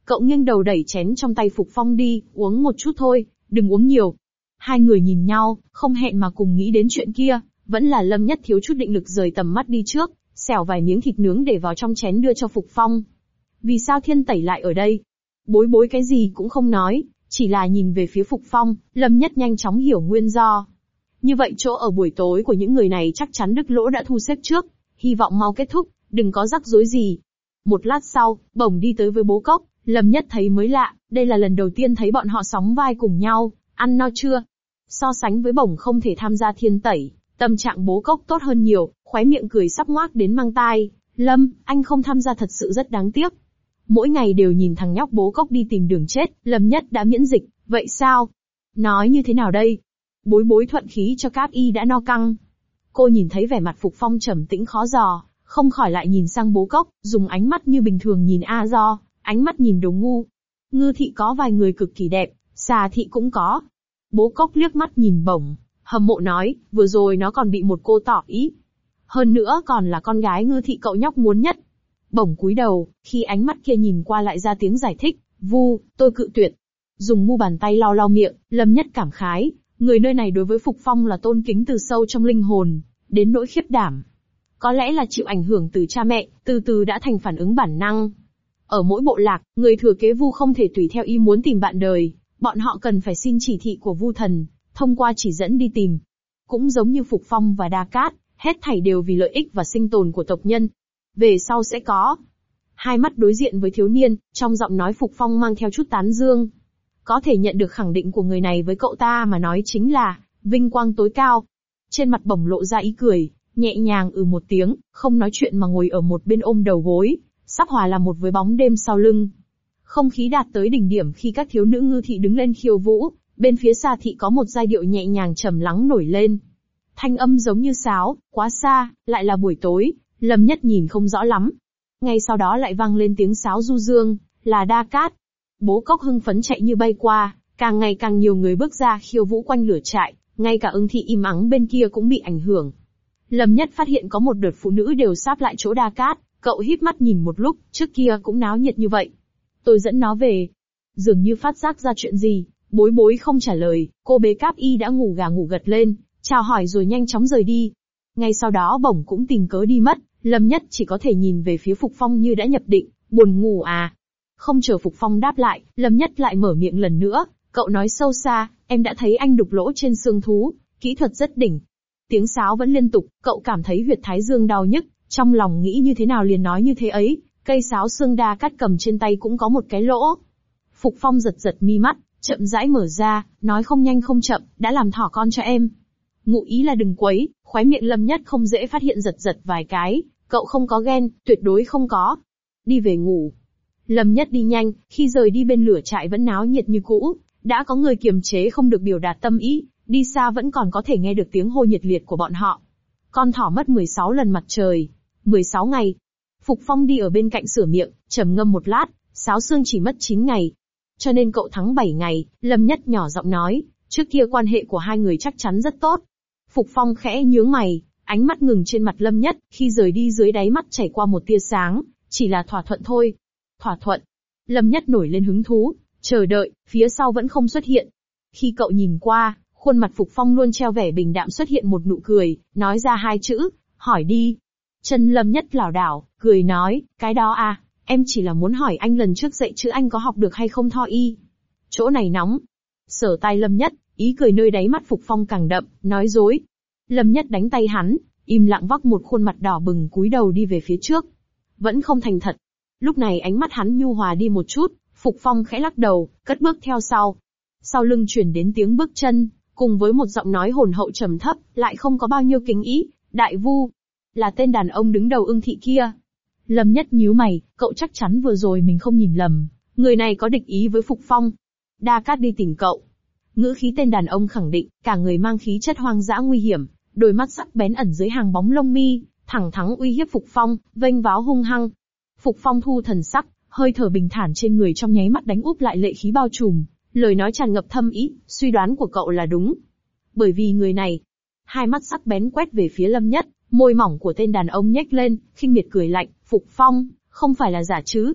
Cậu nghiêng đầu đẩy chén trong tay Phục Phong đi, uống một chút thôi, đừng uống nhiều. Hai người nhìn nhau, không hẹn mà cùng nghĩ đến chuyện kia, vẫn là Lâm Nhất thiếu chút định lực rời tầm mắt đi trước, xẻo vài miếng thịt nướng để vào trong chén đưa cho Phục Phong. Vì sao Thiên Tẩy lại ở đây? Bối bối cái gì cũng không nói, chỉ là nhìn về phía Phục Phong, Lâm Nhất nhanh chóng hiểu nguyên do. Như vậy chỗ ở buổi tối của những người này chắc chắn Đức Lỗ đã thu xếp trước, hy vọng mau kết thúc, đừng có rắc rối gì. Một lát sau, Bổng đi tới với Bố Cốc, Lâm Nhất thấy mới lạ, đây là lần đầu tiên thấy bọn họ sóng vai cùng nhau, ăn no chưa? So sánh với Bổng không thể tham gia Thiên Tẩy, tâm trạng Bố Cốc tốt hơn nhiều, khóe miệng cười sắp ngoác đến mang tai. Lâm, anh không tham gia thật sự rất đáng tiếc. Mỗi ngày đều nhìn thằng nhóc Bố Cốc đi tìm đường chết, Lâm Nhất đã miễn dịch, vậy sao? Nói như thế nào đây? Bối bối thuận khí cho Cáp Y đã no căng. Cô nhìn thấy vẻ mặt Phục Phong trầm tĩnh khó dò, không khỏi lại nhìn sang Bố Cốc, dùng ánh mắt như bình thường nhìn A Do, ánh mắt nhìn đồ ngu. Ngư thị có vài người cực kỳ đẹp, Xà thị cũng có. Bố Cốc liếc mắt nhìn Bổng, hâm mộ nói, vừa rồi nó còn bị một cô tỏ ý. Hơn nữa còn là con gái Ngư thị cậu nhóc muốn nhất. Bổng cúi đầu, khi ánh mắt kia nhìn qua lại ra tiếng giải thích, Vu, tôi cự tuyệt. Dùng mu bàn tay lau lau miệng, Lâm Nhất cảm khái, người nơi này đối với Phục Phong là tôn kính từ sâu trong linh hồn, đến nỗi khiếp đảm. Có lẽ là chịu ảnh hưởng từ cha mẹ, từ từ đã thành phản ứng bản năng. Ở mỗi bộ lạc, người thừa kế Vu không thể tùy theo ý muốn tìm bạn đời, bọn họ cần phải xin chỉ thị của Vu thần, thông qua chỉ dẫn đi tìm. Cũng giống như Phục Phong và Đa Cát, hết thảy đều vì lợi ích và sinh tồn của tộc nhân. Về sau sẽ có. Hai mắt đối diện với thiếu niên, trong giọng nói Phục Phong mang theo chút tán dương. Có thể nhận được khẳng định của người này với cậu ta mà nói chính là vinh quang tối cao. Trên mặt Bổng lộ ra ý cười, nhẹ nhàng ừ một tiếng, không nói chuyện mà ngồi ở một bên ôm đầu gối, sắp hòa làm một với bóng đêm sau lưng. Không khí đạt tới đỉnh điểm khi các thiếu nữ Ngư thị đứng lên khiêu vũ, bên phía Xà thị có một giai điệu nhẹ nhàng trầm lắng nổi lên. Thanh âm giống như sáo, quá xa, lại là buổi tối, Lâm Nhất nhìn không rõ lắm. Ngay sau đó lại vang lên tiếng sáo du dương, là Đa Cát. Bố Cốc hưng phấn chạy như bay qua, càng ngày càng nhiều người bước ra khiêu vũ quanh lửa trại, ngay cả Ưng thị im ắng bên kia cũng bị ảnh hưởng. Lâm Nhất phát hiện có một đợt phụ nữ đều sáp lại chỗ Đa Cát, cậu híp mắt nhìn một lúc, trước kia cũng náo nhiệt như vậy. Tôi dẫn nó về. Dường như phát giác ra chuyện gì, Bối Bối không trả lời, cô bế Cáp Y đã ngủ gà ngủ gật lên, chào hỏi rồi nhanh chóng rời đi. Ngay sau đó Bổng cũng tìm cớ đi mất, Lâm Nhất chỉ có thể nhìn về phía Phục Phong như đã nhập định, buồn ngủ à. Không chờ Phục Phong đáp lại, Lâm Nhất lại mở miệng lần nữa, cậu nói sâu xa, em đã thấy anh đục lỗ trên xương thú, kỹ thuật rất đỉnh. Tiếng sáo vẫn liên tục, cậu cảm thấy huyệt thái dương đau nhức, trong lòng nghĩ như thế nào liền nói như thế ấy, cây sáo xương Đa Cát cầm trên tay cũng có một cái lỗ. Phục Phong giật giật mi mắt, chậm rãi mở ra, nói không nhanh không chậm, đã làm thỏ con cho em. Ngụ ý là đừng quấy, khóe miệng Lâm Nhất không dễ phát hiện giật giật vài cái, cậu không có ghen, tuyệt đối không có. Đi về ngủ. Lâm Nhất đi nhanh, khi rời đi bên lửa trại vẫn náo nhiệt như cũ, đã có người kiềm chế không được biểu đạt tâm ý, đi xa vẫn còn có thể nghe được tiếng hô nhiệt liệt của bọn họ. Con thỏ mất mười sáu lần mặt trời. mười sáu ngày. Phục Phong đi ở bên cạnh sửa miệng, trầm ngâm một lát, sáo xương chỉ mất chín ngày. Cho nên cậu thắng bảy ngày, Lâm Nhất nhỏ giọng nói, trước kia quan hệ của hai người chắc chắn rất tốt. Phục Phong khẽ nhướng mày, ánh mắt ngừng trên mặt Lâm Nhất, khi rời đi dưới đáy mắt chảy qua một tia sáng, chỉ là thỏa thuận thôi. Thỏa thuận. Lâm Nhất nổi lên hứng thú, chờ đợi, phía sau vẫn không xuất hiện. Khi cậu nhìn qua, khuôn mặt Phục Phong luôn treo vẻ bình đạm xuất hiện một nụ cười, nói ra hai chữ, hỏi đi. Chân Lâm Nhất lảo đảo, cười nói, cái đó à, em chỉ là muốn hỏi anh lần trước dạy chữ anh có học được hay không Tho Y. Chỗ này nóng. Sở tay Lâm Nhất, ý cười nơi đáy mắt Phục Phong càng đậm, nói dối. Lâm Nhất đánh tay hắn, im lặng vóc một khuôn mặt đỏ bừng cúi đầu đi về phía trước. Vẫn không thành thật. Lúc này ánh mắt hắn nhu hòa đi một chút, Phục Phong khẽ lắc đầu, cất bước theo sau. Sau lưng truyền đến tiếng bước chân, cùng với một giọng nói hồn hậu trầm thấp, lại không có bao nhiêu kính ý, Đại Vu. Là tên đàn ông đứng đầu Ưng thị kia. Lâm Nhất nhíu mày, cậu chắc chắn vừa rồi mình không nhìn lầm, người này có địch ý với Phục Phong. Đa Cát đi tìm cậu. Ngữ khí tên đàn ông khẳng định, cả người mang khí chất hoang dã nguy hiểm, đôi mắt sắc bén ẩn dưới hàng bóng lông mi, thẳng thắn uy hiếp Phục Phong, vênh váo hung hăng. Phục Phong thu thần sắc, hơi thở bình thản trên người trong nháy mắt đánh úp lại lệ khí bao trùm, lời nói tràn ngập thâm ý, suy đoán của cậu là đúng. Bởi vì người này, hai mắt sắc bén quét về phía Lâm Nhất, môi mỏng của tên đàn ông nhếch lên, khinh miệt cười lạnh, Phục Phong, không phải là giả chứ?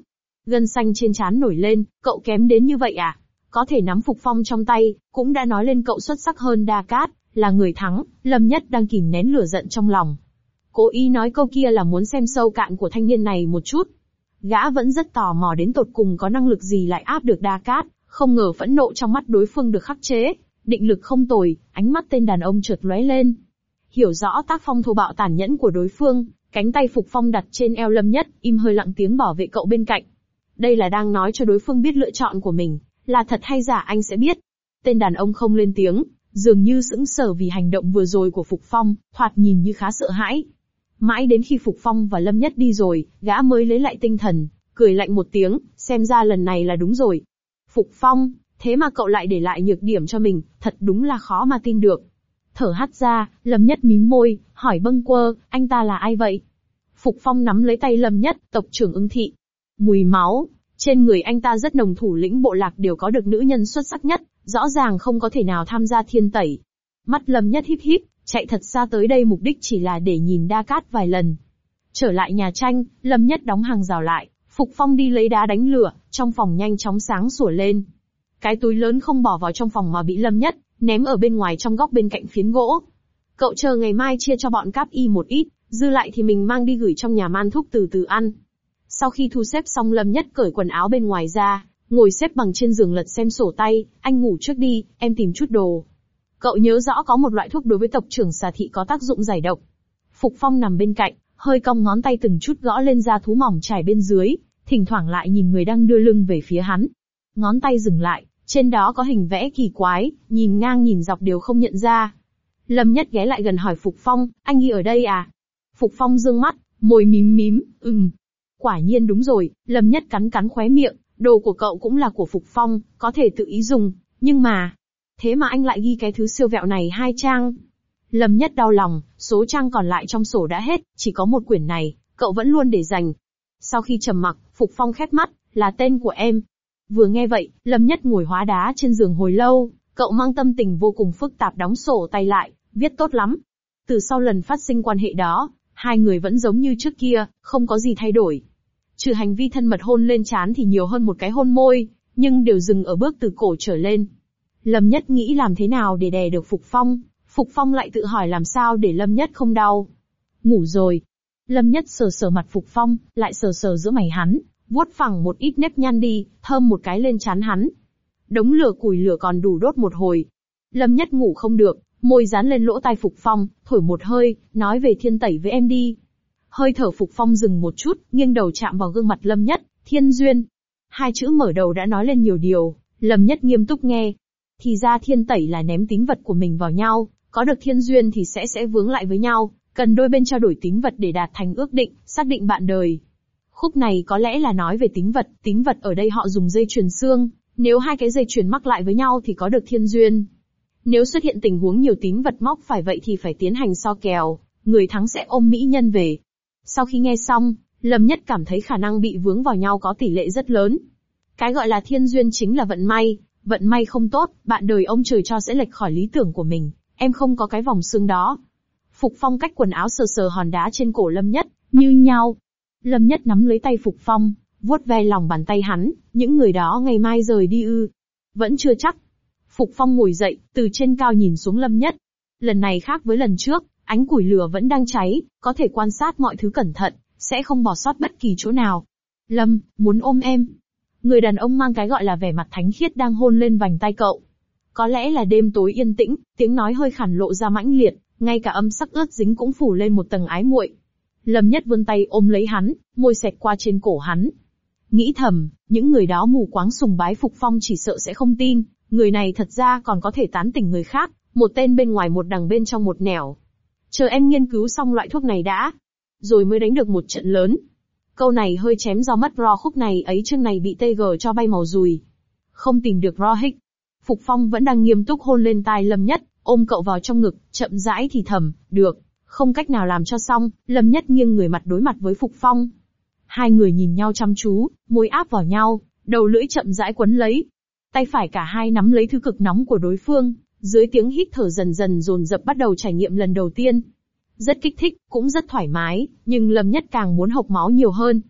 Gân xanh trên trán nổi lên, cậu kém đến như vậy à? Có thể nắm Phục Phong trong tay, cũng đã nói lên cậu xuất sắc hơn Đa Cát, là người thắng. Lâm Nhất đang kìm nén lửa giận trong lòng. Cố ý nói câu kia là muốn xem sâu cạn của thanh niên này một chút. Gã vẫn rất tò mò đến tột cùng có năng lực gì lại áp được Đa Cát, không ngờ phẫn nộ trong mắt đối phương được khắc chế. Định lực không tồi, ánh mắt tên đàn ông chợt lóe lên. Hiểu rõ tác phong thô bạo tàn nhẫn của đối phương, cánh tay Phục Phong đặt trên eo Lâm Nhất, im hơi lặng tiếng bảo vệ cậu bên cạnh. Đây là đang nói cho đối phương biết lựa chọn của mình, là thật hay giả anh sẽ biết. Tên đàn ông không lên tiếng, dường như sững sờ vì hành động vừa rồi của Phục Phong, thoạt nhìn như khá sợ hãi. Mãi đến khi Phục Phong và Lâm Nhất đi rồi, gã mới lấy lại tinh thần, cười lạnh một tiếng, xem ra lần này là đúng rồi. Phục Phong, thế mà cậu lại để lại nhược điểm cho mình, thật đúng là khó mà tin được. Thở hắt ra, Lâm Nhất mím môi, hỏi bâng quơ, anh ta là ai vậy? Phục Phong nắm lấy tay Lâm Nhất, tộc trưởng Ưng Thị. Mùi máu, trên người anh ta rất nồng, thủ lĩnh bộ lạc đều có được nữ nhân xuất sắc nhất, rõ ràng không có thể nào tham gia thiên tẩy. Mắt Lâm Nhất híp híp, chạy thật xa tới đây mục đích chỉ là để nhìn Đa Cát vài lần. Trở lại nhà tranh, Lâm Nhất đóng hàng rào lại, Phục Phong đi lấy đá đánh lửa, trong phòng nhanh chóng sáng sủa lên. Cái túi lớn không bỏ vào trong phòng mà bị Lâm Nhất ném ở bên ngoài trong góc bên cạnh phiến gỗ. Cậu chờ ngày mai chia cho bọn Cáp Y một ít, dư lại thì mình mang đi gửi trong nhà man thúc từ từ ăn. Sau khi thu xếp xong Lâm Nhất cởi quần áo bên ngoài ra, ngồi xếp bằng trên giường lật xem sổ tay, anh ngủ trước đi, em tìm chút đồ. Cậu nhớ rõ có một loại thuốc đối với tộc trưởng xà thị có tác dụng giải độc. Phục Phong nằm bên cạnh, hơi cong ngón tay từng chút gõ lên da thú mỏng trải bên dưới, thỉnh thoảng lại nhìn người đang đưa lưng về phía hắn. Ngón tay dừng lại, trên đó có hình vẽ kỳ quái, nhìn ngang nhìn dọc đều không nhận ra. Lâm Nhất ghé lại gần hỏi Phục Phong, anh ghi ở đây à? Phục Phong dương mắt, môi mím mím, ừm. Quả nhiên đúng rồi, Lâm Nhất cắn cắn khóe miệng, đồ của cậu cũng là của Phục Phong, có thể tự ý dùng, nhưng mà... Thế mà anh lại ghi cái thứ siêu vẹo này hai trang. Lâm Nhất đau lòng, số trang còn lại trong sổ đã hết, chỉ có một quyển này, cậu vẫn luôn để dành. Sau khi trầm mặc, Phục Phong khép mắt, là tên của em. Vừa nghe vậy, Lâm Nhất ngồi hóa đá trên giường hồi lâu, cậu mang tâm tình vô cùng phức tạp đóng sổ tay lại, viết tốt lắm. Từ sau lần phát sinh quan hệ đó, hai người vẫn giống như trước kia, không có gì thay đổi. Trừ hành vi thân mật hôn lên trán thì nhiều hơn một cái hôn môi, nhưng đều dừng ở bước từ cổ trở lên. Lâm Nhất nghĩ làm thế nào để đè được Phục Phong, Phục Phong lại tự hỏi làm sao để Lâm Nhất không đau. Ngủ rồi. Lâm Nhất sờ sờ mặt Phục Phong, lại sờ sờ giữa mày hắn, vuốt phẳng một ít nếp nhăn đi, thơm một cái lên trán hắn. Đống lửa củi lửa còn đủ đốt một hồi. Lâm Nhất ngủ không được, môi dán lên lỗ tai Phục Phong, thổi một hơi, nói về thiên tẩy với em đi. Hơi thở Phục Phong dừng một chút, nghiêng đầu chạm vào gương mặt Lâm Nhất, thiên duyên. Hai chữ mở đầu đã nói lên nhiều điều, Lâm Nhất nghiêm túc nghe. Thì ra thiên tẩy là ném tính vật của mình vào nhau, có được thiên duyên thì sẽ sẽ vướng lại với nhau, cần đôi bên trao đổi tính vật để đạt thành ước định, xác định bạn đời. Khúc này có lẽ là nói về tính vật, tính vật ở đây họ dùng dây chuyền xương, nếu hai cái dây chuyền mắc lại với nhau thì có được thiên duyên. Nếu xuất hiện tình huống nhiều tính vật móc phải vậy thì phải tiến hành so kèo, người thắng sẽ ôm mỹ nhân về. Sau khi nghe xong, Lâm Nhất cảm thấy khả năng bị vướng vào nhau có tỷ lệ rất lớn. Cái gọi là thiên duyên chính là vận may. Vận may không tốt, bạn đời ông trời cho sẽ lệch khỏi lý tưởng của mình, em không có cái vòng xương đó. Phục Phong cách quần áo sờ sờ hòn đá trên cổ Lâm Nhất, như nhau. Lâm Nhất nắm lấy tay Phục Phong, vuốt ve lòng bàn tay hắn, những người đó ngày mai rời đi ư? Vẫn chưa chắc. Phục Phong ngồi dậy, từ trên cao nhìn xuống Lâm Nhất. Lần này khác với lần trước, ánh củi lửa vẫn đang cháy, có thể quan sát mọi thứ cẩn thận, sẽ không bỏ sót bất kỳ chỗ nào. Lâm, muốn ôm em. Người đàn ông mang cái gọi là vẻ mặt thánh khiết đang hôn lên vành tay cậu. Có lẽ là đêm tối yên tĩnh, tiếng nói hơi khản lộ ra mãnh liệt, ngay cả âm sắc ướt dính cũng phủ lên một tầng ái muội. Lâm Nhất vươn tay ôm lấy hắn, môi xẹt qua trên cổ hắn. Nghĩ thầm, những người đó mù quáng sùng bái Phục Phong chỉ sợ sẽ không tin, người này thật ra còn có thể tán tỉnh người khác, một tên bên ngoài một đằng bên trong một nẻo. Chờ em nghiên cứu xong loại thuốc này đã, rồi mới đánh được một trận lớn. Câu này hơi chém do mất ro khúc này ấy chương này bị tê gờ cho bay màu dùi. Không tìm được ro hích. Phục Phong vẫn đang nghiêm túc hôn lên tai Lâm Nhất, ôm cậu vào trong ngực, chậm rãi thì thầm, được, không cách nào làm cho xong, Lâm Nhất nghiêng người mặt đối mặt với Phục Phong. Hai người nhìn nhau chăm chú, môi áp vào nhau, đầu lưỡi chậm rãi quấn lấy. Tay phải cả hai nắm lấy thứ cực nóng của đối phương, dưới tiếng hít thở dần dần dồn dập bắt đầu trải nghiệm lần đầu tiên. Rất kích thích, cũng rất thoải mái, nhưng Lâm Nhất càng muốn hộc máu nhiều hơn.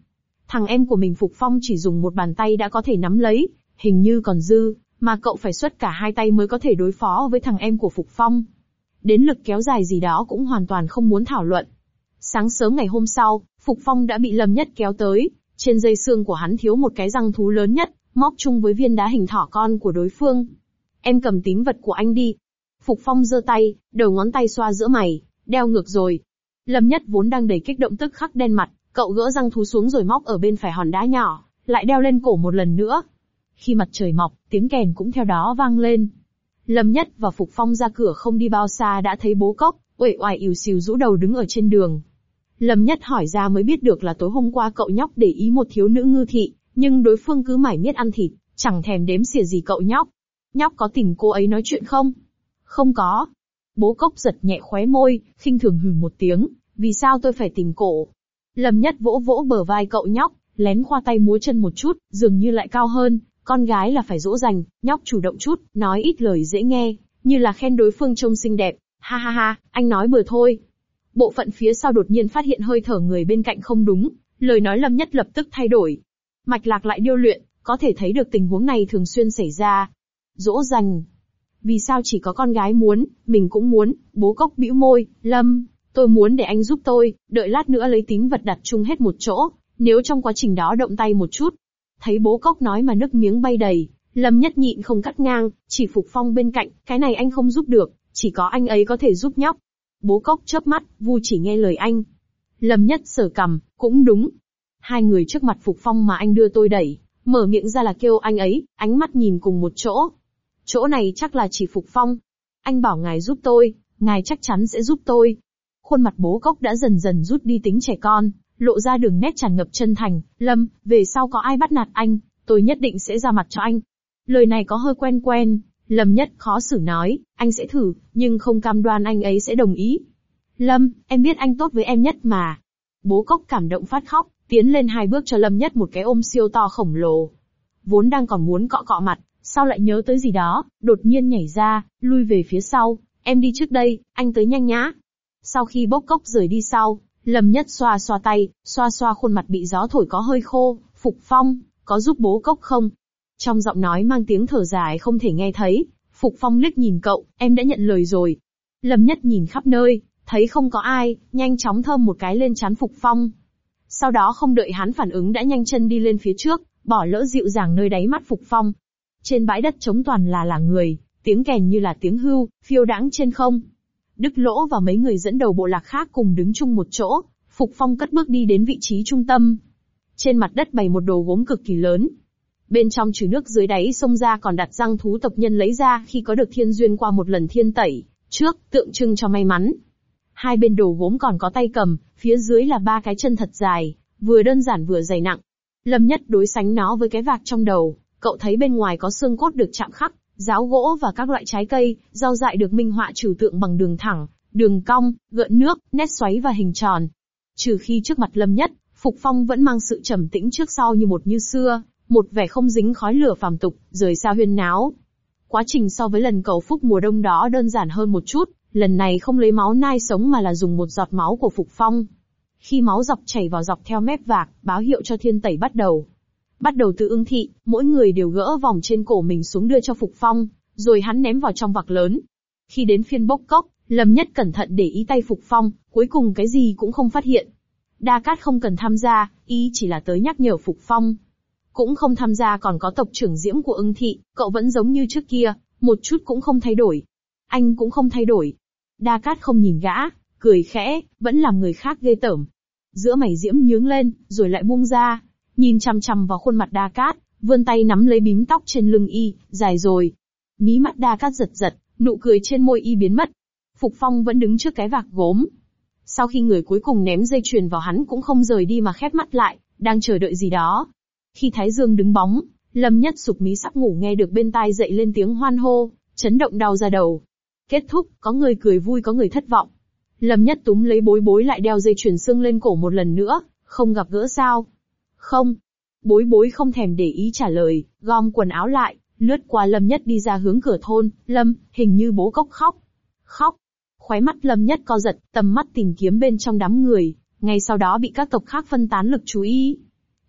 Thằng em của mình Phục Phong chỉ dùng một bàn tay đã có thể nắm lấy, hình như còn dư, mà cậu phải xuất cả hai tay mới có thể đối phó với thằng em của Phục Phong. Đến lực kéo dài gì đó cũng hoàn toàn không muốn thảo luận. Sáng sớm ngày hôm sau, Phục Phong đã bị Lâm Nhất kéo tới, trên dây xương của hắn thiếu một cái răng thú lớn nhất, móc chung với viên đá hình thỏ con của đối phương. Em cầm tín vật của anh đi. Phục Phong giơ tay, đầu ngón tay xoa giữa mày, đeo ngược rồi. Lâm Nhất vốn đang đầy kích động tức khắc đen mặt, cậu gỡ răng thú xuống rồi móc ở bên phải hòn đá nhỏ, lại đeo lên cổ một lần nữa. Khi mặt trời mọc, tiếng kèn cũng theo đó vang lên. Lâm Nhất và Phục Phong ra cửa không đi bao xa đã thấy bố Cốc, uể oải ỉu xìu rũ đầu đứng ở trên đường. Lâm Nhất hỏi ra mới biết được là tối hôm qua cậu nhóc để ý một thiếu nữ ngư thị, nhưng đối phương cứ mải miết ăn thịt, chẳng thèm đếm xỉa gì cậu nhóc. Nhóc có tìm cô ấy nói chuyện không? Không có. Bố Cốc giật nhẹ khóe môi, khinh thường hừ một tiếng, vì sao tôi phải tìm cổ? Lâm Nhất vỗ vỗ bờ vai cậu nhóc, lén khoa tay múa chân một chút, dường như lại cao hơn, con gái là phải dỗ dành, nhóc chủ động chút, nói ít lời dễ nghe, như là khen đối phương trông xinh đẹp. Ha ha ha, anh nói bừa thôi. Bộ phận phía sau đột nhiên phát hiện hơi thở người bên cạnh không đúng, lời nói Lâm Nhất lập tức thay đổi. Mạch lạc lại điêu luyện, có thể thấy được tình huống này thường xuyên xảy ra. Dỗ dành. Vì sao chỉ có con gái muốn, mình cũng muốn, bố Cốc bĩu môi, Lâm, tôi muốn để anh giúp tôi, đợi lát nữa lấy tín vật đặt chung hết một chỗ, nếu trong quá trình đó động tay một chút. Thấy bố Cốc nói mà nước miếng bay đầy, Lâm Nhất nhịn không cắt ngang, chỉ Phục Phong bên cạnh, cái này anh không giúp được, chỉ có anh ấy có thể giúp nhóc. Bố Cốc chớp mắt, vu chỉ nghe lời anh. Lâm Nhất sờ cằm, cũng đúng. Hai người trước mặt Phục Phong mà anh đưa tôi đẩy, mở miệng ra là kêu anh ấy, ánh mắt nhìn cùng một chỗ. Chỗ này chắc là chỉ Phục Phong. Anh bảo ngài giúp tôi, ngài chắc chắn sẽ giúp tôi. Khuôn mặt bố Cốc đã dần dần rút đi tính trẻ con, lộ ra đường nét tràn ngập chân thành. Lâm, về sau có ai bắt nạt anh, tôi nhất định sẽ ra mặt cho anh. Lời này có hơi quen quen. Lâm Nhất khó xử nói, anh sẽ thử, nhưng không cam đoan anh ấy sẽ đồng ý. Lâm, em biết anh tốt với em nhất mà. Bố Cốc cảm động phát khóc, tiến lên hai bước cho Lâm Nhất một cái ôm siêu to khổng lồ. Vốn đang còn muốn cọ cọ mặt, sau lại nhớ tới gì đó, đột nhiên nhảy ra, lui về phía sau, em đi trước đây, anh tới nhanh nhá. Sau khi Bố Cốc rời đi sau, Lâm Nhất xoa xoa tay, xoa xoa khuôn mặt bị gió thổi có hơi khô, Phục Phong, có giúp Bố Cốc không? Trong giọng nói mang tiếng thở dài không thể nghe thấy, Phục Phong liếc nhìn cậu, em đã nhận lời rồi. Lâm Nhất nhìn khắp nơi, thấy không có ai, nhanh chóng thơm một cái lên trán Phục Phong. Sau đó không đợi hắn phản ứng đã nhanh chân đi lên phía trước, bỏ lỡ dịu dàng nơi đáy mắt Phục Phong. Trên bãi đất trống toàn là là người, tiếng kèn như là tiếng hưu, phiêu đãng trên không. Đức Lỗ và mấy người dẫn đầu bộ lạc khác cùng đứng chung một chỗ, Phục Phong cất bước đi đến vị trí trung tâm. Trên mặt đất bày một đồ gốm cực kỳ lớn. Bên trong trừ nước dưới đáy sông ra còn đặt răng thú tộc nhân lấy ra khi có được thiên duyên qua một lần thiên tẩy, trước, tượng trưng cho may mắn. Hai bên đồ gốm còn có tay cầm, phía dưới là ba cái chân thật dài, vừa đơn giản vừa dày nặng. Lâm Nhất đối sánh nó với cái vạc trong đầu, cậu thấy bên ngoài có xương cốt được chạm khắc, giáo gỗ và các loại trái cây, rau dại được minh họa trừu tượng bằng đường thẳng, đường cong, gợn nước, nét xoáy và hình tròn. Trừ khi trước mặt Lâm Nhất, Phục Phong vẫn mang sự trầm tĩnh trước sau như một như xưa, một vẻ không dính khói lửa phàm tục, rời xa huyên náo. Quá trình so với lần cầu phúc mùa đông đó đơn giản hơn một chút, lần này không lấy máu nai sống mà là dùng một giọt máu của Phục Phong. Khi máu dọc chảy vào dọc theo mép vạc, báo hiệu cho thiên tẩy bắt đầu. Bắt đầu từ Ưng Thị, mỗi người đều gỡ vòng trên cổ mình xuống đưa cho Phục Phong, rồi hắn ném vào trong vạc lớn. Khi đến phiên Bốc Cốc, Lâm Nhất cẩn thận để ý tay Phục Phong, cuối cùng cái gì cũng không phát hiện. Đa Cát không cần tham gia, ý chỉ là tới nhắc nhở Phục Phong. Cũng không tham gia còn có tộc trưởng Diễm của Ưng Thị, cậu vẫn giống như trước kia, một chút cũng không thay đổi. Anh cũng không thay đổi. Đa Cát không nhìn gã, cười khẽ, vẫn làm người khác ghê tởm. Giữa mày Diễm nhướng lên, rồi lại buông ra, nhìn chằm chằm vào khuôn mặt Đa Cát, vươn tay nắm lấy bím tóc trên lưng y, dài rồi. Mí mắt Đa Cát giật giật, nụ cười trên môi y biến mất. Phục Phong vẫn đứng trước cái vạc gốm. Sau khi người cuối cùng ném dây chuyền vào hắn cũng không rời đi mà khép mắt lại, đang chờ đợi gì đó. Khi Thái Dương đứng bóng, Lâm Nhất sụp mí sắp ngủ nghe được bên tai dậy lên tiếng hoan hô, chấn động đau ra đầu. Kết thúc, có người cười vui có người thất vọng. Lâm Nhất túm lấy Bối Bối lại đeo dây chuyền xương lên cổ một lần nữa, không gặp gỡ sao? Không. Bối Bối không thèm để ý trả lời, gom quần áo lại, lướt qua Lâm Nhất đi ra hướng cửa thôn. Lâm, hình như Bố Cốc khóc. Khóc. Khóe mắt Lâm Nhất co giật, tầm mắt tìm kiếm bên trong đám người, ngay sau đó bị các tộc khác phân tán lực chú ý.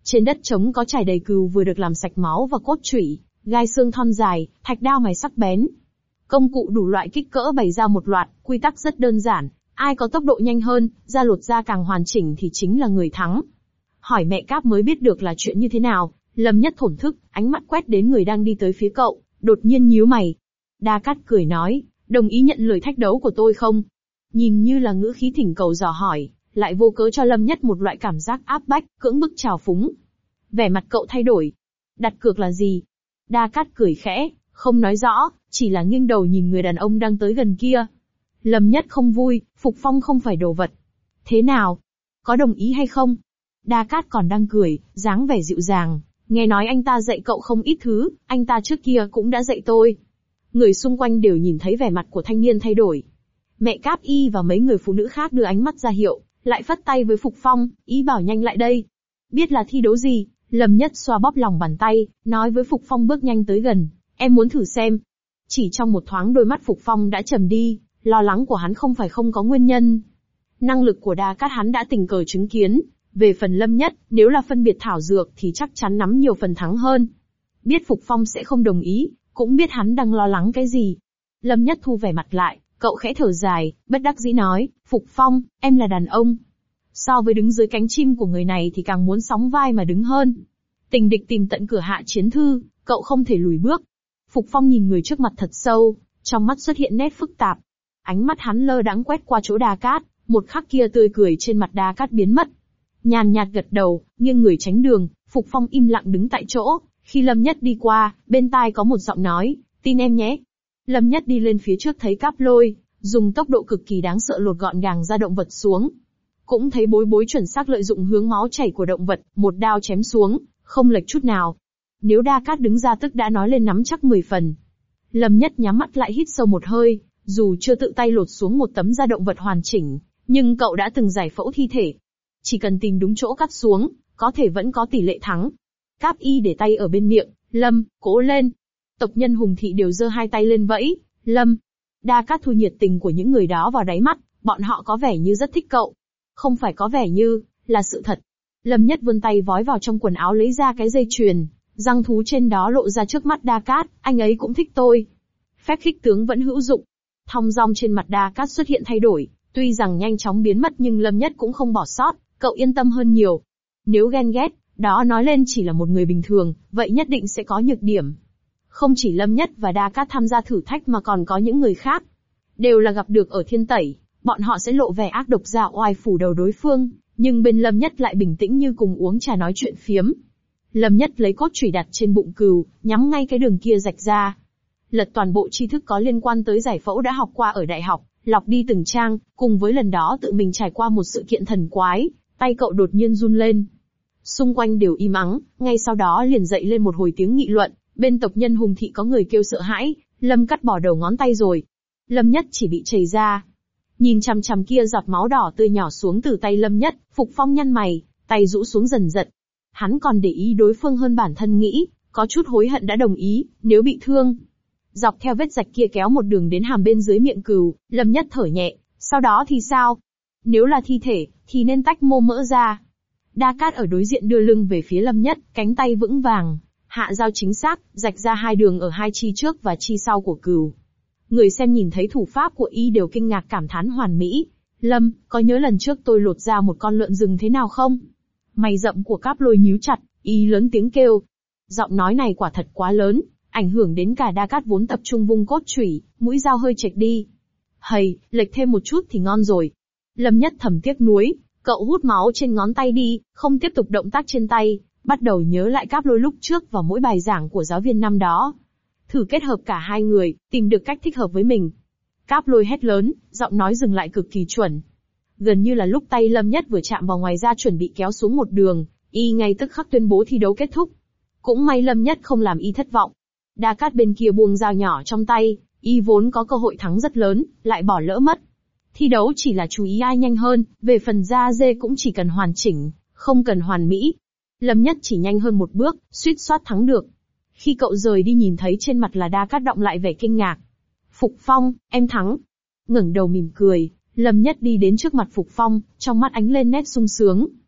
Trên đất trống có trải đầy cừu vừa được làm sạch máu và cốt chủy, gai xương thon dài, thạch đao mài sắc bén. Công cụ đủ loại kích cỡ bày ra một loạt, quy tắc rất đơn giản, ai có tốc độ nhanh hơn, da lột da càng hoàn chỉnh thì chính là người thắng. Hỏi mẹ Cáp mới biết được là chuyện như thế nào, Lâm Nhất thổn thức, ánh mắt quét đến người đang đi tới phía cậu, đột nhiên nhíu mày. Đa Cát cười nói, đồng ý nhận lời thách đấu của tôi không? Nhìn như là ngữ khí thỉnh cầu dò hỏi, lại vô cớ cho Lâm Nhất một loại cảm giác áp bách, cưỡng bức trào phúng. Vẻ mặt cậu thay đổi. Đặt cược là gì? Đa Cát cười khẽ, không nói rõ, chỉ là nghiêng đầu nhìn người đàn ông đang tới gần kia. Lâm Nhất không vui, Phục Phong không phải đồ vật. Thế nào? Có đồng ý hay không? Đa Cát còn đang cười, dáng vẻ dịu dàng. Nghe nói anh ta dạy cậu không ít thứ, anh ta trước kia cũng đã dạy tôi. Người xung quanh đều nhìn thấy vẻ mặt của thanh niên thay đổi. Mẹ Cáp Y và mấy người phụ nữ khác đưa ánh mắt ra hiệu, lại phất tay với Phục Phong, ý bảo nhanh lại đây. Biết là thi đấu gì, Lâm Nhất xoa bóp lòng bàn tay, nói với Phục Phong bước nhanh tới gần, em muốn thử xem. Chỉ trong một thoáng đôi mắt Phục Phong đã trầm đi, lo lắng của hắn không phải không có nguyên nhân. Năng lực của Đa Cát hắn đã tình cờ chứng kiến, về phần Lâm Nhất, nếu là phân biệt thảo dược thì chắc chắn nắm nhiều phần thắng hơn. Biết Phục Phong sẽ không đồng ý, cũng biết hắn đang lo lắng cái gì. Lâm Nhất thu vẻ mặt lại, cậu khẽ thở dài, bất đắc dĩ nói, Phục Phong, em là đàn ông. So với đứng dưới cánh chim của người này thì càng muốn sóng vai mà đứng hơn. Tình địch tìm tận cửa hạ chiến thư, cậu không thể lùi bước. Phục Phong nhìn người trước mặt thật sâu, trong mắt xuất hiện nét phức tạp. Ánh mắt hắn lơ đãng quét qua chỗ Đa Cát, một khắc kia tươi cười trên mặt Đa Cát biến mất. Nhàn nhạt gật đầu, nghiêng người tránh đường, Phục Phong im lặng đứng tại chỗ. Khi Lâm Nhất đi qua, bên tai có một giọng nói, tin em nhé. Lâm Nhất đi lên phía trước thấy Cáp Lôi, dùng tốc độ cực kỳ đáng sợ lột gọn gàng da động vật xuống. Cũng thấy Bối Bối chuẩn xác lợi dụng hướng máu chảy của động vật, một đao chém xuống, không lệch chút nào. Nếu Đa Cát đứng ra tức đã nói lên nắm chắc mười phần. Lâm Nhất nhắm mắt lại hít sâu một hơi, dù chưa tự tay lột xuống một tấm da động vật hoàn chỉnh, nhưng cậu đã từng giải phẫu thi thể. Chỉ cần tìm đúng chỗ cắt xuống, có thể vẫn có tỷ lệ thắng. Cáp Y để tay ở bên miệng, Lâm, cố lên. Tộc nhân Hùng Thị đều giơ hai tay lên vẫy, Lâm. Đa Cát thu nhiệt tình của những người đó vào đáy mắt, bọn họ có vẻ như rất thích cậu. Không phải có vẻ như, là sự thật. Lâm Nhất vươn tay vói vào trong quần áo lấy ra cái dây chuyền, răng thú trên đó lộ ra trước mắt Đa Cát, anh ấy cũng thích tôi. Phép khích tướng vẫn hữu dụng. Thong dong trên mặt Đa Cát xuất hiện thay đổi, tuy rằng nhanh chóng biến mất nhưng Lâm Nhất cũng không bỏ sót, cậu yên tâm hơn nhiều. Nếu ghen ghét, đó nói lên chỉ là một người bình thường, vậy nhất định sẽ có nhược điểm. Không chỉ Lâm Nhất và Đa Cát tham gia thử thách mà còn có những người khác. Đều là gặp được ở Thiên Tẩy, bọn họ sẽ lộ vẻ ác độc ra oai phủ đầu đối phương, nhưng bên Lâm Nhất lại bình tĩnh như cùng uống trà nói chuyện phiếm. Lâm Nhất lấy cốt chủy đặt trên bụng cừu, nhắm ngay cái đường kia rạch ra. Lật toàn bộ tri thức có liên quan tới giải phẫu đã học qua ở đại học, lọc đi từng trang, cùng với lần đó tự mình trải qua một sự kiện thần quái, tay cậu đột nhiên run lên. Xung quanh đều im ắng, ngay sau đó liền dậy lên một hồi tiếng nghị luận, bên tộc nhân Hùng Thị có người kêu sợ hãi, Lâm cắt bỏ đầu ngón tay rồi. Lâm Nhất chỉ bị chảy ra. Nhìn chằm chằm kia giọt máu đỏ tươi nhỏ xuống từ tay Lâm Nhất, Phục Phong nhăn mày, tay rũ xuống dần dần. Hắn còn để ý đối phương hơn bản thân nghĩ, có chút hối hận đã đồng ý, nếu bị thương. Dọc theo vết rạch kia kéo một đường đến hàm bên dưới miệng cừu, Lâm Nhất thở nhẹ, sau đó thì sao? Nếu là thi thể, thì nên tách mô mỡ ra. Đa Cát ở đối diện đưa lưng về phía Lâm Nhất, cánh tay vững vàng, hạ dao chính xác, rạch ra hai đường ở hai chi trước và chi sau của cừu. Người xem nhìn thấy thủ pháp của y đều kinh ngạc cảm thán hoàn mỹ. Lâm, có nhớ lần trước tôi lột ra một con lợn rừng thế nào không? Mày rậm của Cáp Lôi nhíu chặt, y lớn tiếng kêu. Giọng nói này quả thật quá lớn, ảnh hưởng đến cả Đa Cát vốn tập trung vung cốt chủy, mũi dao hơi chệch đi. Hầy, lệch thêm một chút thì ngon rồi. Lâm Nhất thầm tiếc nuối, cậu hút máu trên ngón tay đi, không tiếp tục động tác trên tay, bắt đầu nhớ lại Cáp Lôi lúc trước và mỗi bài giảng của giáo viên năm đó. Thử kết hợp cả hai người, tìm được cách thích hợp với mình. Cáp Lôi hét lớn, giọng nói dừng lại cực kỳ chuẩn. Gần như là lúc tay Lâm Nhất vừa chạm vào ngoài da chuẩn bị kéo xuống một đường, y ngay tức khắc tuyên bố thi đấu kết thúc. Cũng may Lâm Nhất không làm y thất vọng. Đa Cát bên kia buông dao nhỏ trong tay, y vốn có cơ hội thắng rất lớn, lại bỏ lỡ mất. Thi đấu chỉ là chú ý ai nhanh hơn, về phần da dê cũng chỉ cần hoàn chỉnh, không cần hoàn mỹ. Lâm Nhất chỉ nhanh hơn một bước, suýt soát thắng được. Khi cậu rời đi nhìn thấy trên mặt là Đa Cát đọng lại vẻ kinh ngạc. Phục Phong, em thắng. Ngẩng đầu mỉm cười, Lâm Nhất đi đến trước mặt Phục Phong, trong mắt ánh lên nét sung sướng.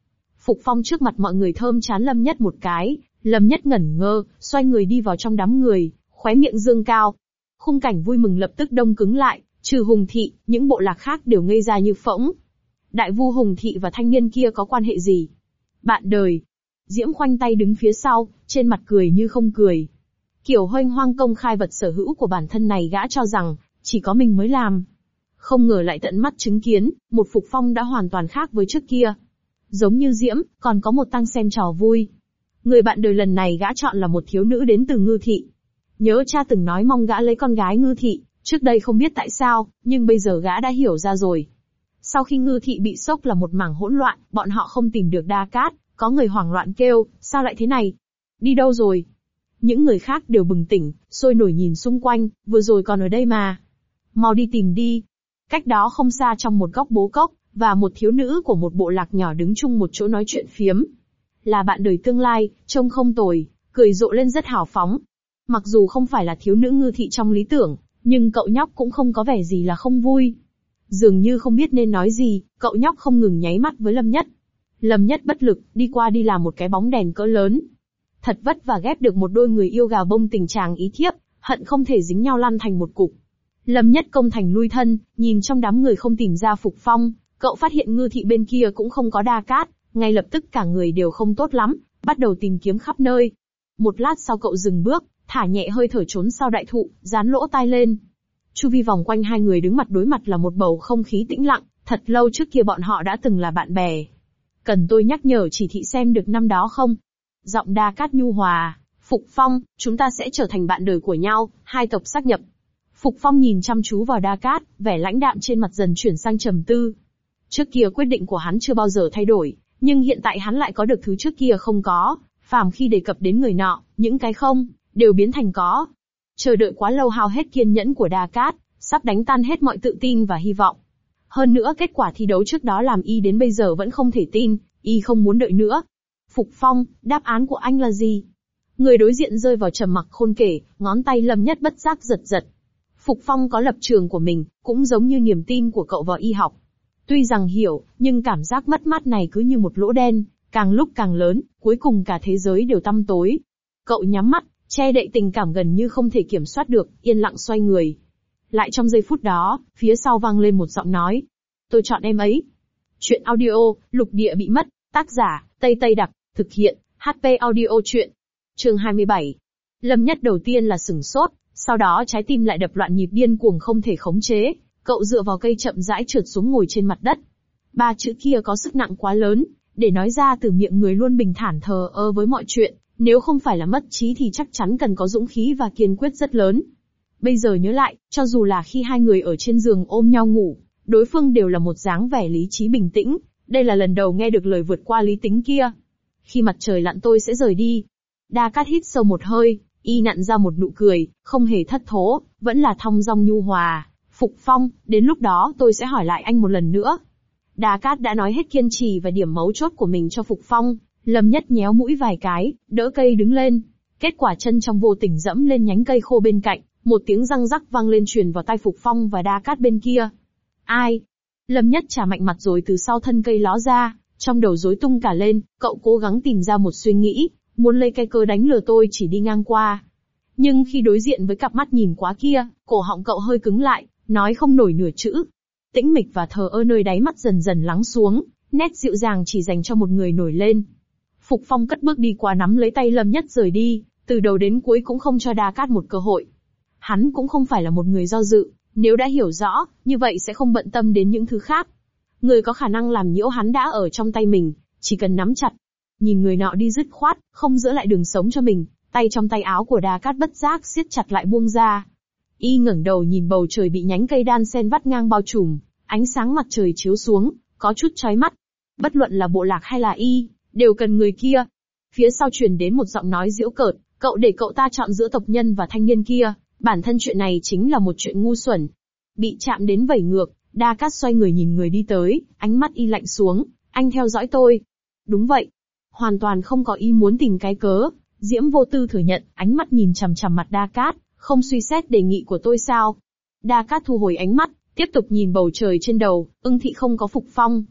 Phục Phong trước mặt mọi người thơm chán Lâm Nhất một cái, Lâm Nhất ngẩn ngơ, xoay người đi vào trong đám người, khóe miệng dương cao. Khung cảnh vui mừng lập tức đông cứng lại, trừ Hùng Thị, những bộ lạc khác đều ngây ra như phỗng. Đại vu Hùng Thị và thanh niên kia có quan hệ gì? Bạn đời. Diễm khoanh tay đứng phía sau, trên mặt cười như không cười. Kiểu hoanh hoang công khai vật sở hữu của bản thân này gã cho rằng, chỉ có mình mới làm. Không ngờ lại tận mắt chứng kiến, một Phục Phong đã hoàn toàn khác với trước kia. Giống như Diễm, còn có một tăng xem trò vui. Người bạn đời lần này gã chọn là một thiếu nữ đến từ Ngư Thị. Nhớ cha từng nói mong gã lấy con gái Ngư Thị, trước đây không biết tại sao, nhưng bây giờ gã đã hiểu ra rồi. Sau khi Ngư Thị bị sốc là một mảng hỗn loạn, bọn họ không tìm được Đa Cát, có người hoảng loạn kêu, sao lại thế này? Đi đâu rồi? Những người khác đều bừng tỉnh, sôi nổi nhìn xung quanh, vừa rồi còn ở đây mà. Mau đi tìm đi. Cách đó không xa trong một góc bố cốc, và một thiếu nữ của một bộ lạc nhỏ đứng chung một chỗ nói chuyện phiếm. Là bạn đời tương lai, trông không tồi, cười rộ lên rất hào phóng. Mặc dù không phải là thiếu nữ Ngư Thị trong lý tưởng, nhưng cậu nhóc cũng không có vẻ gì là không vui. Dường như không biết nên nói gì, cậu nhóc không ngừng nháy mắt với Lâm Nhất. Lâm Nhất bất lực, đi qua đi làm một cái bóng đèn cỡ lớn. Thật vất vả ghép được một đôi người yêu gà bông tình chàng ý thiếp, hận không thể dính nhau lăn thành một cục. Lâm Nhất công thành lui thân, nhìn trong đám người không tìm ra Phục Phong, cậu phát hiện Ngư Thị bên kia cũng không có Đa Cát, ngay lập tức cả người đều không tốt lắm, bắt đầu tìm kiếm khắp nơi. Một lát sau cậu dừng bước, thả nhẹ hơi thở trốn sau đại thụ, dán lỗ tai lên. Chu vi vòng quanh hai người đứng mặt đối mặt là một bầu không khí tĩnh lặng, thật lâu trước kia bọn họ đã từng là bạn bè. Cần tôi nhắc nhở chỉ thị xem được năm đó không? Giọng Đa Cát nhu hòa, Phục Phong, chúng ta sẽ trở thành bạn đời của nhau, hai tộc xác nhập. Phục Phong nhìn chăm chú vào Đa Cát, vẻ lãnh đạm trên mặt dần chuyển sang trầm tư. Trước kia quyết định của hắn chưa bao giờ thay đổi, nhưng hiện tại hắn lại có được thứ trước kia không có, phàm khi đề cập đến người nọ, những cái không, đều biến thành có. Chờ đợi quá lâu hao hết kiên nhẫn của Đa Cát, sắp đánh tan hết mọi tự tin và hy vọng. Hơn nữa kết quả thi đấu trước đó làm y đến bây giờ vẫn không thể tin, y không muốn đợi nữa. Phục Phong, đáp án của anh là gì? Người đối diện rơi vào trầm mặc khôn kể, ngón tay Lâm Nhất bất giác giật giật. Phục Phong có lập trường của mình, cũng giống như niềm tin của cậu vào y học. Tuy rằng hiểu, nhưng cảm giác mất mát này cứ như một lỗ đen, càng lúc càng lớn, cuối cùng cả thế giới đều tăm tối. Cậu nhắm mắt, che đậy tình cảm gần như không thể kiểm soát được, yên lặng xoay người. Lại trong giây phút đó, phía sau vang lên một giọng nói. Tôi chọn em ấy. Chuyện audio, lục địa bị mất, tác giả, Tây Tây Đặc, thực hiện, hát pê Audio Chuyện. Chương hai mươi bảy. Lâm Nhất đầu tiên là sửng sốt, sau đó trái tim lại đập loạn nhịp điên cuồng không thể khống chế, cậu dựa vào cây chậm rãi trượt xuống ngồi trên mặt đất. Ba chữ kia có sức nặng quá lớn, để nói ra từ miệng người luôn bình thản thờ ơ với mọi chuyện, nếu không phải là mất trí thì chắc chắn cần có dũng khí và kiên quyết rất lớn. Bây giờ nhớ lại, cho dù là khi hai người ở trên giường ôm nhau ngủ, đối phương đều là một dáng vẻ lý trí bình tĩnh, đây là lần đầu nghe được lời vượt qua lý tính kia. Khi mặt trời lặn tôi sẽ rời đi. Đa Cát hít sâu một hơi, y nặn ra một nụ cười, không hề thất thố, vẫn là thong dong nhu hòa. Phục Phong, đến lúc đó tôi sẽ hỏi lại anh một lần nữa. Đa Cát đã nói hết kiên trì và điểm mấu chốt của mình cho Phục Phong, Lâm Nhất nhéo mũi vài cái, đỡ cây đứng lên. Kết quả chân trong vô tình dẫm lên nhánh cây khô bên cạnh, một tiếng răng rắc vang lên truyền vào tai Phục Phong và Đa Cát bên kia. Ai? Lâm Nhất chà mạnh mặt rồi từ sau thân cây ló ra, trong đầu rối tung cả lên, cậu cố gắng tìm ra một suy nghĩ, muốn lấy cái cớ đánh lừa tôi chỉ đi ngang qua. Nhưng khi đối diện với cặp mắt nhìn quá kia, cổ họng cậu hơi cứng lại, nói không nổi nửa chữ. Tĩnh mịch và thờ ơ nơi đáy mắt dần dần lắng xuống, nét dịu dàng chỉ dành cho một người nổi lên. Phục Phong cất bước đi qua nắm lấy tay Lâm Nhất rời đi, từ đầu đến cuối cũng không cho Đa Cát một cơ hội. Hắn cũng không phải là một người do dự, nếu đã hiểu rõ, như vậy sẽ không bận tâm đến những thứ khác. Người có khả năng làm nhiễu hắn đã ở trong tay mình, chỉ cần nắm chặt. Nhìn người nọ đi dứt khoát, không giữ lại đường sống cho mình, tay trong tay áo của Đa Cát bất giác siết chặt lại buông ra. Y ngẩng đầu nhìn bầu trời bị nhánh cây đan sen vắt ngang bao trùm, ánh sáng mặt trời chiếu xuống, có chút chói mắt. Bất luận là bộ lạc hay là y, đều cần người kia. Phía sau truyền đến một giọng nói giễu cợt, cậu để cậu ta chọn giữa tộc nhân và thanh niên kia, bản thân chuyện này chính là một chuyện ngu xuẩn. Bị chạm đến vẩy ngược, Đa Cát xoay người nhìn người đi tới, ánh mắt y lạnh xuống, anh theo dõi tôi. Đúng vậy. Hoàn toàn không có ý muốn tìm cái cớ, Diễm vô tư thừa nhận, ánh mắt nhìn chằm chằm mặt Đa Cát, không suy xét đề nghị của tôi sao? Đa Cát thu hồi ánh mắt, tiếp tục nhìn bầu trời trên đầu, Ưng Thị không có Phục Phong.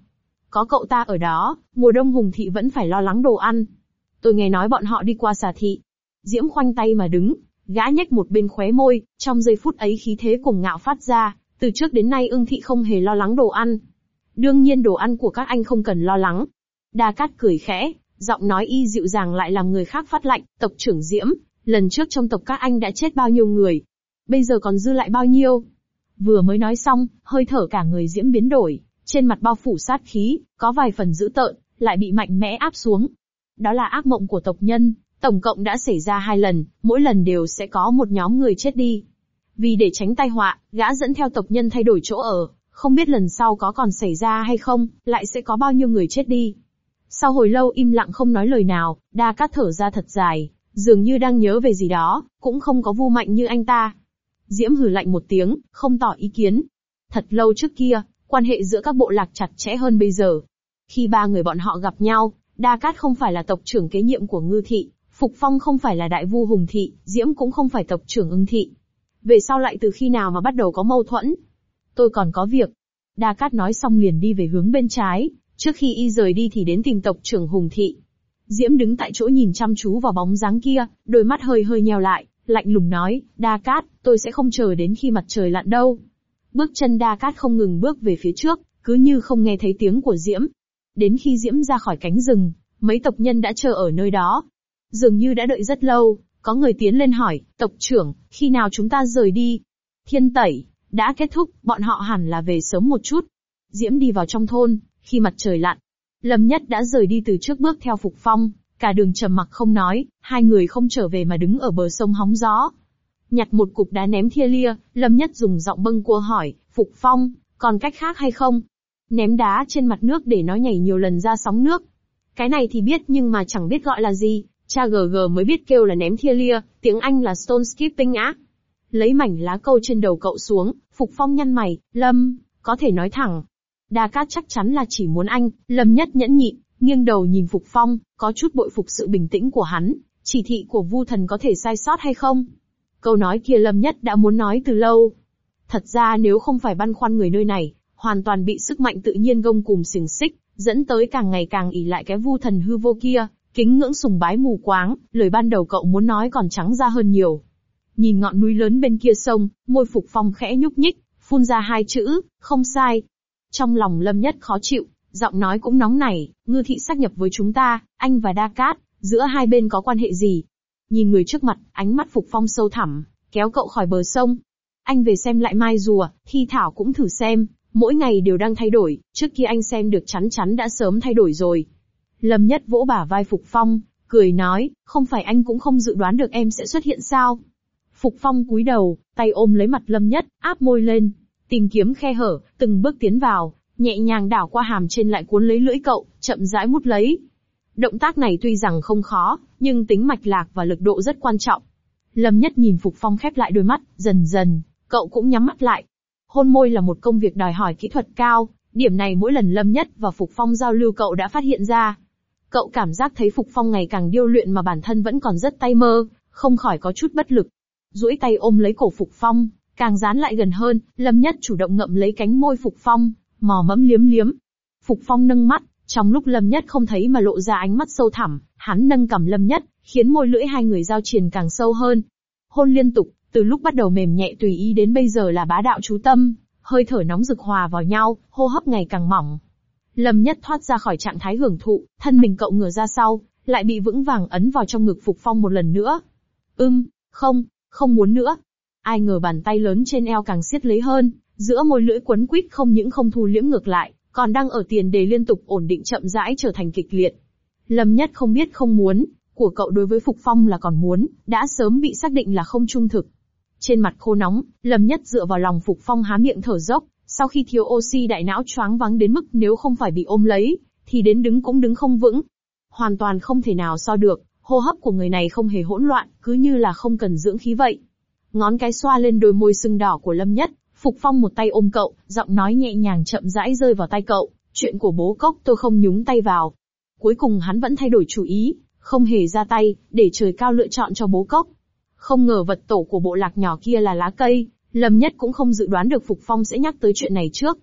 có cậu ta ở đó, mùa đông Hùng thị vẫn phải lo lắng đồ ăn. Tôi nghe nói bọn họ đi qua Xà thị. Diễm khoanh tay mà đứng, gã nhếch một bên khóe môi, trong giây phút ấy khí thế cuồng ngạo phát ra, từ trước đến nay Ưng thị không hề lo lắng đồ ăn. Đương nhiên đồ ăn của các anh không cần lo lắng. Đa Cát cười khẽ, giọng nói y dịu dàng lại làm người khác phát lạnh, tộc trưởng Diễm, lần trước trong tộc các anh đã chết bao nhiêu người? Bây giờ còn dư lại bao nhiêu? Vừa mới nói xong, hơi thở cả người Diễm biến đổi, trên mặt bao phủ sát khí, có vài phần dữ tợn, lại bị mạnh mẽ áp xuống. Đó là ác mộng của tộc nhân, tổng cộng đã xảy ra hai lần, mỗi lần đều sẽ có một nhóm người chết đi. Vì để tránh tai họa, gã dẫn theo tộc nhân thay đổi chỗ ở, không biết lần sau có còn xảy ra hay không, lại sẽ có bao nhiêu người chết đi. Sau hồi lâu im lặng không nói lời nào, Đa Cát thở ra thật dài, dường như đang nhớ về gì đó, cũng không có Vu Mạnh như anh ta. Diễm hừ lạnh một tiếng, không tỏ ý kiến. Thật lâu trước kia, quan hệ giữa các bộ lạc chặt chẽ hơn bây giờ. Khi ba người bọn họ gặp nhau, Đa Cát không phải là tộc trưởng kế nhiệm của Ngư thị, Phục Phong không phải là đại vu Hùng thị, Diễm cũng không phải tộc trưởng Ưng thị. Về sau lại từ khi nào mà bắt đầu có mâu thuẫn? Tôi còn có việc. Đa Cát nói xong liền đi về hướng bên trái, trước khi y rời đi thì đến tìm tộc trưởng Hùng thị. Diễm đứng tại chỗ nhìn chăm chú vào bóng dáng kia, đôi mắt hơi hơi nheo lại, lạnh lùng nói, Đa Cát, tôi sẽ không chờ đến khi mặt trời lặn đâu. Bước chân Đa Cát không ngừng bước về phía trước, cứ như không nghe thấy tiếng của Diễm. Đến khi Diễm ra khỏi cánh rừng, mấy tộc nhân đã chờ ở nơi đó. Dường như đã đợi rất lâu, có người tiến lên hỏi, tộc trưởng, khi nào chúng ta rời đi? Thiên tẩy, đã kết thúc, bọn họ hẳn là về sớm một chút. Diễm đi vào trong thôn, khi mặt trời lặn. Lâm Nhất đã rời đi từ trước bước theo Phục Phong, cả đường trầm mặc không nói, hai người không trở về mà đứng ở bờ sông hóng gió. Nhặt một cục đá ném thia lia, Lâm Nhất dùng giọng bâng quơ hỏi, Phục Phong, còn cách khác hay không? Ném đá trên mặt nước để nó nhảy nhiều lần ra sóng nước. Cái này thì biết nhưng mà chẳng biết gọi là gì, cha gờ gờ mới biết kêu là ném thia lia, tiếng Anh là stone skipping á. Lấy mảnh lá câu trên đầu cậu xuống, Phục Phong nhăn mày, Lâm, có thể nói thẳng. Đa Cát chắc chắn là chỉ muốn anh, Lâm Nhất nhẫn nhịn, nghiêng đầu nhìn Phục Phong, có chút bội phục sự bình tĩnh của hắn, chỉ thị của Vu Thần có thể sai sót hay không? Câu nói kia Lâm Nhất đã muốn nói từ lâu. Thật ra nếu không phải băn khoăn người nơi này, hoàn toàn bị sức mạnh tự nhiên gông cùm xiềng xích, dẫn tới càng ngày càng ỷ lại cái Vu Thần hư vô kia, kính ngưỡng sùng bái mù quáng, lời ban đầu cậu muốn nói còn trắng ra hơn nhiều. Nhìn ngọn núi lớn bên kia sông, môi Phục Phong khẽ nhúc nhích, phun ra hai chữ, không sai. Trong lòng Lâm Nhất khó chịu, giọng nói cũng nóng nảy, Ngư thị sáp nhập với chúng ta, anh và Đa Cát, giữa hai bên có quan hệ gì? Nhìn người trước mặt, ánh mắt Phục Phong sâu thẳm, kéo cậu khỏi bờ sông. Anh về xem lại mai rùa, thi thảo cũng thử xem, mỗi ngày đều đang thay đổi, trước kia anh xem được chắn chắn đã sớm thay đổi rồi. Lâm Nhất vỗ bả vai Phục Phong, cười nói, không phải anh cũng không dự đoán được em sẽ xuất hiện sao? Phục Phong cúi đầu, tay ôm lấy mặt Lâm Nhất, áp môi lên, tìm kiếm khe hở, từng bước tiến vào, nhẹ nhàng đảo qua hàm trên lại cuốn lấy lưỡi cậu, chậm rãi mút lấy. Động tác này tuy rằng không khó, nhưng tính mạch lạc và lực độ rất quan trọng. Lâm Nhất nhìn Phục Phong khép lại đôi mắt, dần dần, cậu cũng nhắm mắt lại. Hôn môi là một công việc đòi hỏi kỹ thuật cao, điểm này mỗi lần Lâm Nhất và Phục Phong giao lưu cậu đã phát hiện ra. Cậu cảm giác thấy Phục Phong ngày càng điêu luyện mà bản thân vẫn còn rất tay mơ, không khỏi có chút bất lực. Duỗi tay ôm lấy cổ Phục Phong, càng dán lại gần hơn, Lâm Nhất chủ động ngậm lấy cánh môi Phục Phong, mò mẫm liếm liếm. Phục Phong nâng mắt, trong lúc Lâm Nhất không thấy mà lộ ra ánh mắt sâu thẳm, hắn nâng cằm Lâm Nhất, khiến môi lưỡi hai người giao triền càng sâu hơn. Hôn liên tục, từ lúc bắt đầu mềm nhẹ tùy ý đến bây giờ là bá đạo chú tâm, hơi thở nóng rực hòa vào nhau, hô hấp ngày càng mỏng. Lâm Nhất thoát ra khỏi trạng thái hưởng thụ, thân mình cậu ngửa ra sau, lại bị vững vàng ấn vào trong ngực Phục Phong một lần nữa. Ưm, không, không muốn nữa. Ai ngờ bàn tay lớn trên eo càng siết lấy hơn, giữa môi lưỡi quấn quýt không những không thu liễm ngược lại, còn đang ở tiền đề liên tục ổn định chậm rãi trở thành kịch liệt. Lâm Nhất không biết không muốn, của cậu đối với Phục Phong là còn muốn, đã sớm bị xác định là không trung thực. Trên mặt khô nóng, Lâm Nhất dựa vào lòng Phục Phong há miệng thở dốc, sau khi thiếu oxy đại não choáng váng đến mức nếu không phải bị ôm lấy, thì đến đứng cũng đứng không vững. Hoàn toàn không thể nào so được, hô hấp của người này không hề hỗn loạn, cứ như là không cần dưỡng khí vậy. Ngón cái xoa lên đôi môi sưng đỏ của Lâm Nhất, Phục Phong một tay ôm cậu, giọng nói nhẹ nhàng chậm rãi rơi vào tai cậu, chuyện của bố cốc tôi không nhúng tay vào. Cuối cùng hắn vẫn thay đổi chủ ý, không hề ra tay, để trời cao lựa chọn cho bố cốc. Không ngờ vật tổ của bộ lạc nhỏ kia là lá cây, Lâm Nhất cũng không dự đoán được Phục Phong sẽ nhắc tới chuyện này trước.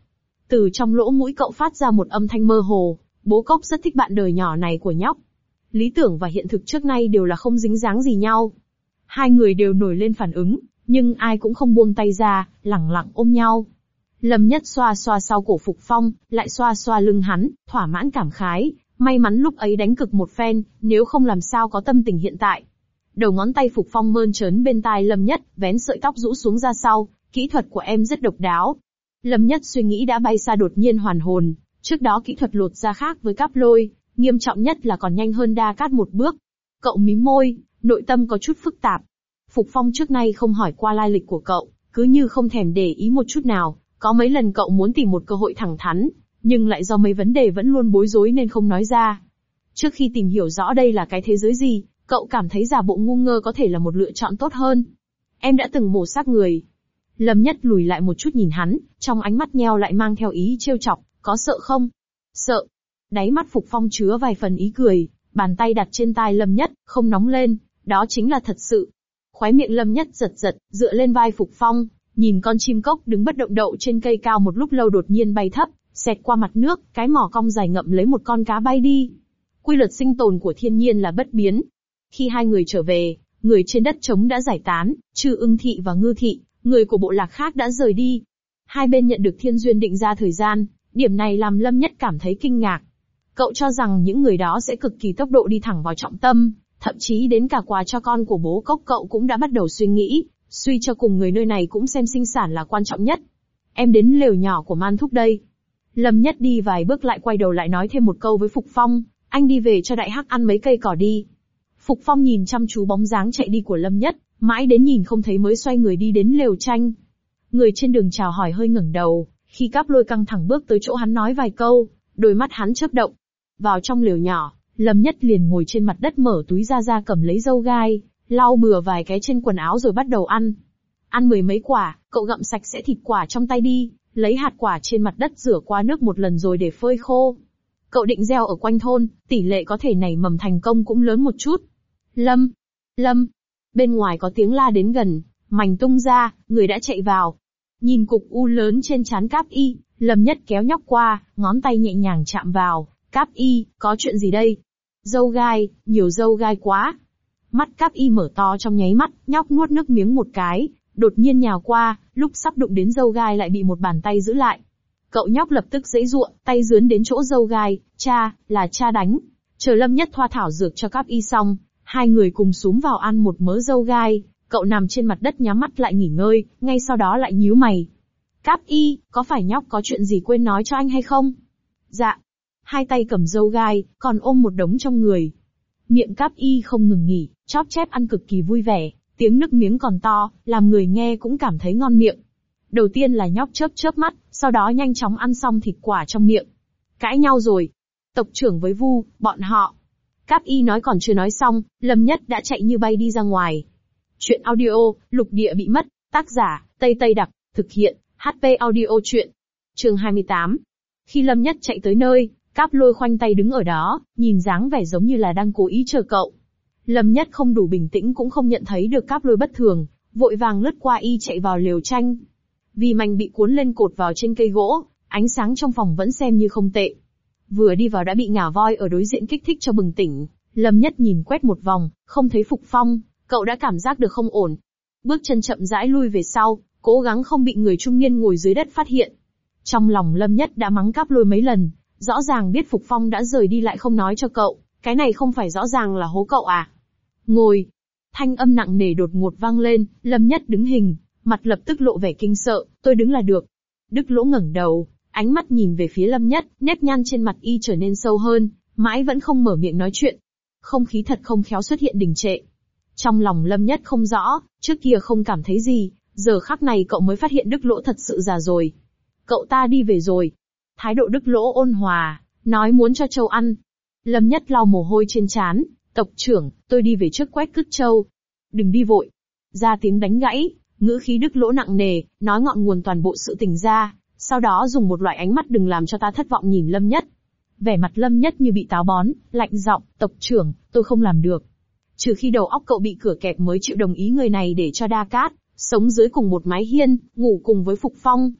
Từ trong lỗ mũi cậu phát ra một âm thanh mơ hồ, bố Cốc rất thích bạn đời nhỏ này của nhóc. Lý tưởng và hiện thực trước nay đều là không dính dáng gì nhau. Hai người đều nổi lên phản ứng, nhưng ai cũng không buông tay ra, lẳng lặng ôm nhau. Lâm Nhất xoa xoa sau cổ Phục Phong, lại xoa xoa lưng hắn, thỏa mãn cảm khái, may mắn lúc ấy đánh cực một phen, nếu không làm sao có tâm tình hiện tại. Đầu ngón tay Phục Phong mơn trớn bên tai Lâm Nhất, vén sợi tóc rũ xuống ra sau, kỹ thuật của em rất độc đáo. Lâm Nhất suy nghĩ đã bay xa đột nhiên hoàn hồn, trước đó kỹ thuật lột da khác với Cáp Lôi, nghiêm trọng nhất là còn nhanh hơn Đa Cát một bước. Cậu mím môi, nội tâm có chút phức tạp. Phục Phong trước nay không hỏi qua lai lịch của cậu, cứ như không thèm để ý một chút nào, có mấy lần cậu muốn tìm một cơ hội thẳng thắn, nhưng lại do mấy vấn đề vẫn luôn bối rối nên không nói ra. Trước khi tìm hiểu rõ đây là cái thế giới gì, cậu cảm thấy giả bộ ngu ngơ có thể là một lựa chọn tốt hơn. Em đã từng mổ xác người. Lâm Nhất lùi lại một chút nhìn hắn, trong ánh mắt nheo lại mang theo ý trêu chọc, có sợ không? Sợ. Đáy mắt Phục Phong chứa vài phần ý cười, bàn tay đặt trên tai Lâm Nhất, không nóng lên, đó chính là thật sự. Khóe miệng Lâm Nhất giật giật, dựa lên vai Phục Phong, nhìn con chim cốc đứng bất động đậu trên cây cao một lúc lâu đột nhiên bay thấp, xẹt qua mặt nước, cái mỏ cong dài ngậm lấy một con cá bay đi. Quy luật sinh tồn của thiên nhiên là bất biến. Khi hai người trở về, người trên đất trống đã giải tán, trừ Ưng Thị và Ngư Thị, người của bộ lạc khác đã rời đi. Hai bên nhận được thiên duyên định ra thời gian, điểm này làm Lâm Nhất cảm thấy kinh ngạc. Cậu cho rằng những người đó sẽ cực kỳ tốc độ đi thẳng vào trọng tâm, thậm chí đến cả quà cho con của bố Cốc cậu cũng đã bắt đầu suy nghĩ, suy cho cùng người nơi này cũng xem sinh sản là quan trọng nhất. Em đến lều nhỏ của Man Thúc đây. Lâm Nhất đi vài bước lại quay đầu lại nói thêm một câu với Phục Phong, anh đi về cho đại hắc ăn mấy cây cỏ đi. Phục Phong nhìn chăm chú bóng dáng chạy đi của Lâm Nhất, mãi đến nhìn không thấy mới xoay người đi đến lều tranh. Người trên đường chào hỏi hơi ngẩng đầu, khi Cáp Lôi căng thẳng bước tới chỗ hắn nói vài câu, đôi mắt hắn chớp động. Vào trong lều nhỏ, Lâm Nhất liền ngồi trên mặt đất mở túi ra ra cầm lấy dâu gai, lau bừa vài cái trên quần áo rồi bắt đầu ăn. Ăn mười mấy quả, cậu gặm sạch sẽ thịt quả trong tay đi, lấy hạt quả trên mặt đất rửa qua nước một lần rồi để phơi khô. Cậu định gieo ở quanh thôn, tỷ lệ có thể nảy mầm thành công cũng lớn một chút. Lâm! Lâm! Bên ngoài có tiếng la đến gần, mảnh tung ra, người đã chạy vào. Nhìn cục u lớn trên trán Cáp Y, Lâm Nhất kéo nhóc qua, ngón tay nhẹ nhàng chạm vào. Cáp Y, có chuyện gì đây? Dâu gai, nhiều dâu gai quá. Mắt Cáp Y mở to trong nháy mắt, nhóc nuốt nước miếng một cái, đột nhiên nhào qua, lúc sắp đụng đến dâu gai lại bị một bàn tay giữ lại. Cậu nhóc lập tức giãy giụa, tay dướn đến chỗ dâu gai, cha, là cha đánh. Chờ Lâm Nhất thoa thảo dược cho Cáp Y xong, hai người cùng xúm vào ăn một mớ dâu gai, cậu nằm trên mặt đất nhắm mắt lại nghỉ ngơi, ngay sau đó lại nhíu mày. Cáp Y, có phải nhóc có chuyện gì quên nói cho anh hay không? Dạ. Hai tay cầm dâu gai, còn ôm một đống trong người. Miệng Cáp Y không ngừng nghỉ, chóp chép ăn cực kỳ vui vẻ, tiếng nước miếng còn to, làm người nghe cũng cảm thấy ngon miệng. Đầu tiên là nhóc chớp chớp mắt, sau đó nhanh chóng ăn xong thịt quả trong miệng. Cãi nhau rồi. Tộc trưởng với Vu, bọn họ. Cáp Y nói còn chưa nói xong, Lâm Nhất đã chạy như bay đi ra ngoài. Chuyện audio, lục địa bị mất, tác giả, Tây Tây Đặc, thực hiện, hát pê Audio Chuyện. Chương hai mươi tám. Khi Lâm Nhất chạy tới nơi, Cáp Lôi khoanh tay đứng ở đó, nhìn dáng vẻ giống như là đang cố ý chờ cậu. Lâm Nhất không đủ bình tĩnh cũng không nhận thấy được Cáp Lôi bất thường, vội vàng lướt qua y chạy vào lều tranh. Vì mảnh bị cuốn lên cột vào trên cây gỗ, ánh sáng trong phòng vẫn xem như không tệ. Vừa đi vào đã bị ngả voi ở đối diện kích thích cho bừng tỉnh, Lâm Nhất nhìn quét một vòng, không thấy Phục Phong, cậu đã cảm giác được không ổn. Bước chân chậm rãi lui về sau, cố gắng không bị người trung niên ngồi dưới đất phát hiện. Trong lòng Lâm Nhất đã mắng Cáp Lôi mấy lần, rõ ràng biết Phục Phong đã rời đi lại không nói cho cậu, cái này không phải rõ ràng là hố cậu à? Ngồi. Thanh âm nặng nề đột ngột vang lên, Lâm Nhất đứng hình, mặt lập tức lộ vẻ kinh sợ, tôi đứng là được. Đức Lỗ ngẩng đầu, ánh mắt nhìn về phía Lâm Nhất, nếp nhăn trên mặt y trở nên sâu hơn, mãi vẫn không mở miệng nói chuyện. Không khí thật không khéo xuất hiện đình trệ. Trong lòng Lâm Nhất không rõ, trước kia không cảm thấy gì, giờ khắc này cậu mới phát hiện Đức Lỗ thật sự già rồi. Cậu ta đi về rồi. Thái độ Đức Lỗ ôn hòa, nói muốn cho trâu ăn. Lâm Nhất lau mồ hôi trên trán, tộc trưởng, tôi đi về trước quét cứt trâu. Đừng đi vội. Ra tiếng đánh gãy, ngữ khí Đức Lỗ nặng nề, nói ngọn nguồn toàn bộ sự tình ra, sau đó dùng một loại ánh mắt đừng làm cho ta thất vọng nhìn Lâm Nhất. Vẻ mặt Lâm Nhất như bị táo bón, lạnh giọng, tộc trưởng, tôi không làm được. Trừ khi đầu óc cậu bị cửa kẹp mới chịu đồng ý người này để cho Đa Cát, sống dưới cùng một mái hiên, ngủ cùng với Phục Phong.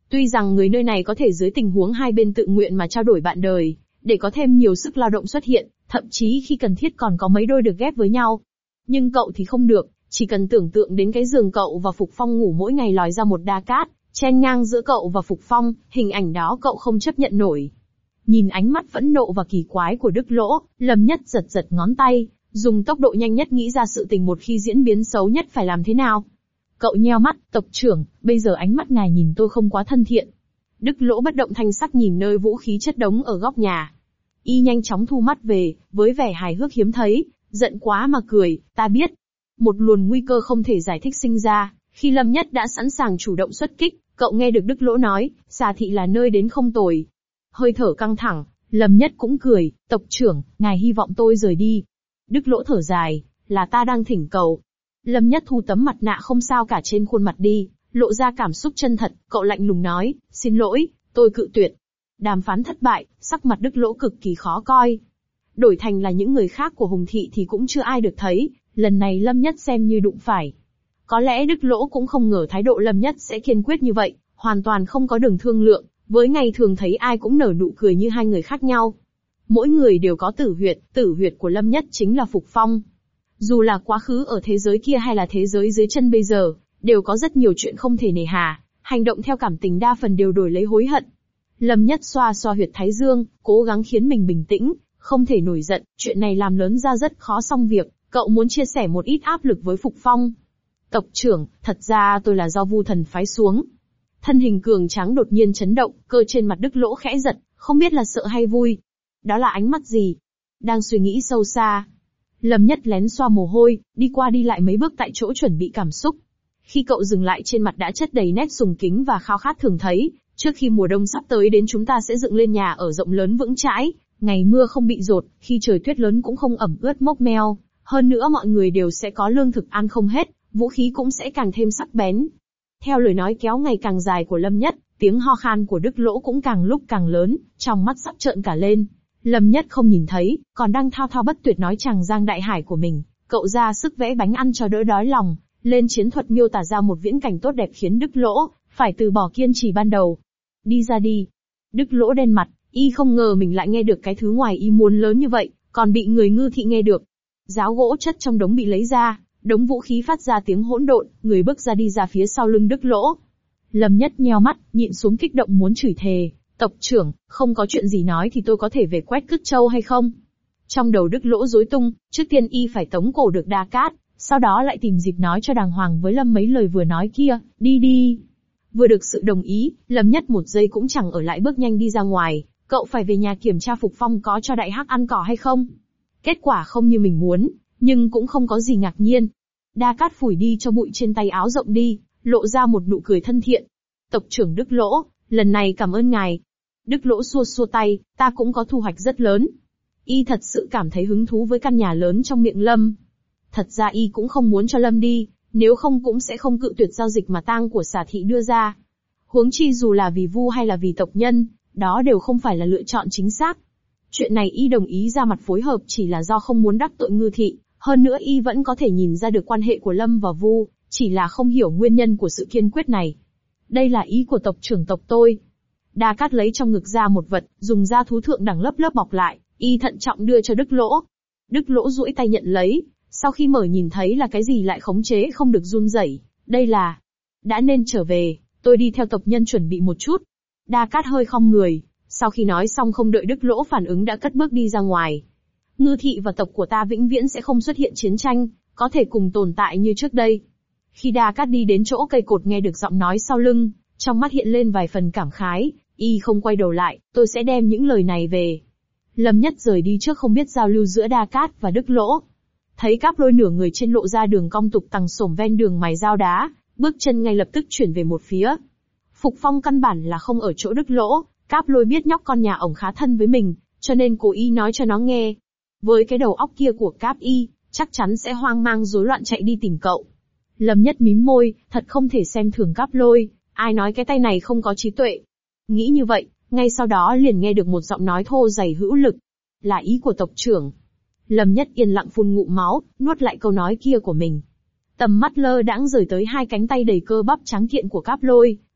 Tuy rằng người nơi này có thể dưới tình huống hai bên tự nguyện mà trao đổi bạn đời, để có thêm nhiều sức lao động xuất hiện, thậm chí khi cần thiết còn có mấy đôi được ghép với nhau. Nhưng cậu thì không được, chỉ cần tưởng tượng đến cái giường cậu và Phục Phong ngủ mỗi ngày lòi ra một đa cát, chen ngang giữa cậu và Phục Phong, hình ảnh đó cậu không chấp nhận nổi. Nhìn ánh mắt phẫn nộ và kỳ quái của Đức Lỗ, Lâm Nhất giật giật ngón tay, dùng tốc độ nhanh nhất nghĩ ra sự tình một khi diễn biến xấu nhất phải làm thế nào. Cậu nheo mắt, tộc trưởng, bây giờ ánh mắt ngài nhìn tôi không quá thân thiện. Đức Lỗ bất động thanh sắc nhìn nơi vũ khí chất đống ở góc nhà. Y nhanh chóng thu mắt về, với vẻ hài hước hiếm thấy, giận quá mà cười, ta biết. Một luồng nguy cơ không thể giải thích sinh ra, khi Lâm Nhất đã sẵn sàng chủ động xuất kích, cậu nghe được Đức Lỗ nói, Xà Thị là nơi đến không tồi. Hơi thở căng thẳng, Lâm Nhất cũng cười, tộc trưởng, ngài hy vọng tôi rời đi. Đức Lỗ thở dài, là ta đang thỉnh cầu. Lâm Nhất thu tấm mặt nạ không sao cả trên khuôn mặt đi, lộ ra cảm xúc chân thật, cậu lạnh lùng nói, xin lỗi, tôi cự tuyệt. Đàm phán thất bại, sắc mặt Đức Lỗ cực kỳ khó coi. Đổi thành là những người khác của Hùng Thị thì cũng chưa ai được thấy, lần này Lâm Nhất xem như đụng phải. Có lẽ Đức Lỗ cũng không ngờ thái độ Lâm Nhất sẽ kiên quyết như vậy, hoàn toàn không có đường thương lượng, với ngày thường thấy ai cũng nở nụ cười như hai người khác nhau. Mỗi người đều có tử huyệt, tử huyệt của Lâm Nhất chính là Phục Phong. Dù là quá khứ ở thế giới kia hay là thế giới dưới chân bây giờ, đều có rất nhiều chuyện không thể nề hà, hành động theo cảm tình đa phần đều đổi lấy hối hận. Lâm Nhất xoa xoa huyệt thái dương, cố gắng khiến mình bình tĩnh, không thể nổi giận, chuyện này làm lớn ra rất khó xong việc, cậu muốn chia sẻ một ít áp lực với Phục Phong. Tộc trưởng, thật ra tôi là do Vu Thần phái xuống. Thân hình cường tráng đột nhiên chấn động, cơ trên mặt Đức Lỗ khẽ giật, không biết là sợ hay vui. Đó là ánh mắt gì? Đang suy nghĩ sâu xa. Lâm Nhất lén xoa mồ hôi, đi qua đi lại mấy bước tại chỗ chuẩn bị cảm xúc. Khi cậu dừng lại trên mặt đã chất đầy nét sùng kính và khao khát thường thấy, trước khi mùa đông sắp tới đến chúng ta sẽ dựng lên nhà ở rộng lớn vững chãi, ngày mưa không bị dột, khi trời tuyết lớn cũng không ẩm ướt mốc meo, hơn nữa mọi người đều sẽ có lương thực ăn không hết, vũ khí cũng sẽ càng thêm sắc bén. Theo lời nói kéo ngày càng dài của Lâm Nhất, tiếng ho khan của Đức Lỗ cũng càng lúc càng lớn, trong mắt sắp trợn cả lên. Lâm Nhất không nhìn thấy, còn đang thao thao bất tuyệt nói Tràng Giang đại hải của mình, cậu ra sức vẽ bánh ăn cho đỡ đói lòng, lên chiến thuật miêu tả ra một viễn cảnh tốt đẹp khiến Đức Lỗ phải từ bỏ kiên trì ban đầu. Đi ra đi. Đức Lỗ đen mặt, y không ngờ mình lại nghe được cái thứ ngoài ý muốn lớn như vậy, còn bị người Ngư Thị nghe được. Giáo gỗ chất trong đống bị lấy ra, đống vũ khí phát ra tiếng hỗn độn, người bước ra đi ra phía sau lưng Đức Lỗ. Lâm Nhất nheo mắt, nhịn xuống kích động muốn chửi thề, tộc trưởng, không có chuyện gì nói thì tôi có thể về quét cứt châu hay không? Trong đầu Đức Lỗ rối tung, trước tiên y phải tống cổ được Đa Cát, sau đó lại tìm dịp nói cho đàng hoàng với Lâm mấy lời vừa nói kia, đi đi. Vừa được sự đồng ý, Lâm Nhất một giây cũng chẳng ở lại bước nhanh đi ra ngoài, cậu phải về nhà kiểm tra Phục Phong có cho đại hắc ăn cỏ hay không. Kết quả không như mình muốn, nhưng cũng không có gì ngạc nhiên. Đa Cát phủi đi cho bụi trên tay áo rộng đi, lộ ra một nụ cười thân thiện. Tộc trưởng Đức Lỗ, lần này cảm ơn ngài. Đức Lỗ xua xua tay, ta cũng có thu hoạch rất lớn. Y thật sự cảm thấy hứng thú với căn nhà lớn trong miệng Lâm. Thật ra y cũng không muốn cho Lâm đi, nếu không cũng sẽ không cự tuyệt giao dịch mà tang của Xà Thị đưa ra. Huống chi dù là vì Vu hay là vì tộc nhân, đó đều không phải là lựa chọn chính xác. Chuyện này y đồng ý ra mặt phối hợp chỉ là do không muốn đắc tội Ngư Thị, hơn nữa y vẫn có thể nhìn ra được quan hệ của Lâm và Vu, chỉ là không hiểu nguyên nhân của sự kiên quyết này. Đây là ý của tộc trưởng tộc tôi. Đa Cát lấy trong ngực ra một vật, dùng da thú thượng đẳng lớp lớp bọc lại, y thận trọng đưa cho Đức Lỗ. Đức Lỗ duỗi tay nhận lấy, sau khi mở nhìn thấy là cái gì lại khống chế không được run rẩy. Đây là... Đã nên trở về, tôi đi theo tộc nhân chuẩn bị một chút. Đa Cát hơi khom người, sau khi nói xong không đợi Đức Lỗ phản ứng đã cất bước đi ra ngoài. Ngư Thị và tộc của ta vĩnh viễn sẽ không xuất hiện chiến tranh, có thể cùng tồn tại như trước đây. Khi Đa Cát đi đến chỗ cây cột nghe được giọng nói sau lưng, trong mắt hiện lên vài phần cảm khái, y không quay đầu lại, tôi sẽ đem những lời này về. Lâm Nhất rời đi trước không biết giao lưu giữa Đa Cát và Đức Lỗ. Thấy Cáp Lôi nửa người trên lộ ra đường cong tục tằng xổm ven đường mài dao đá, bước chân ngay lập tức chuyển về một phía. Phục Phong căn bản là không ở chỗ Đức Lỗ, Cáp Lôi biết nhóc con nhà ổng khá thân với mình, cho nên cố ý nói cho nó nghe. Với cái đầu óc kia của Cáp Y, chắc chắn sẽ hoang mang rối loạn chạy đi tìm cậu. Lâm Nhất mím môi, thật không thể xem thường Cáp Lôi, ai nói cái tay này không có trí tuệ. Nghĩ như vậy, ngay sau đó liền nghe được một giọng nói thô dày hữu lực. Là ý của tộc trưởng. Lâm Nhất yên lặng phun ngụm máu, nuốt lại câu nói kia của mình. Tầm mắt lơ đãng rời tới hai cánh tay đầy cơ bắp trắng kiện của Cáp Lôi,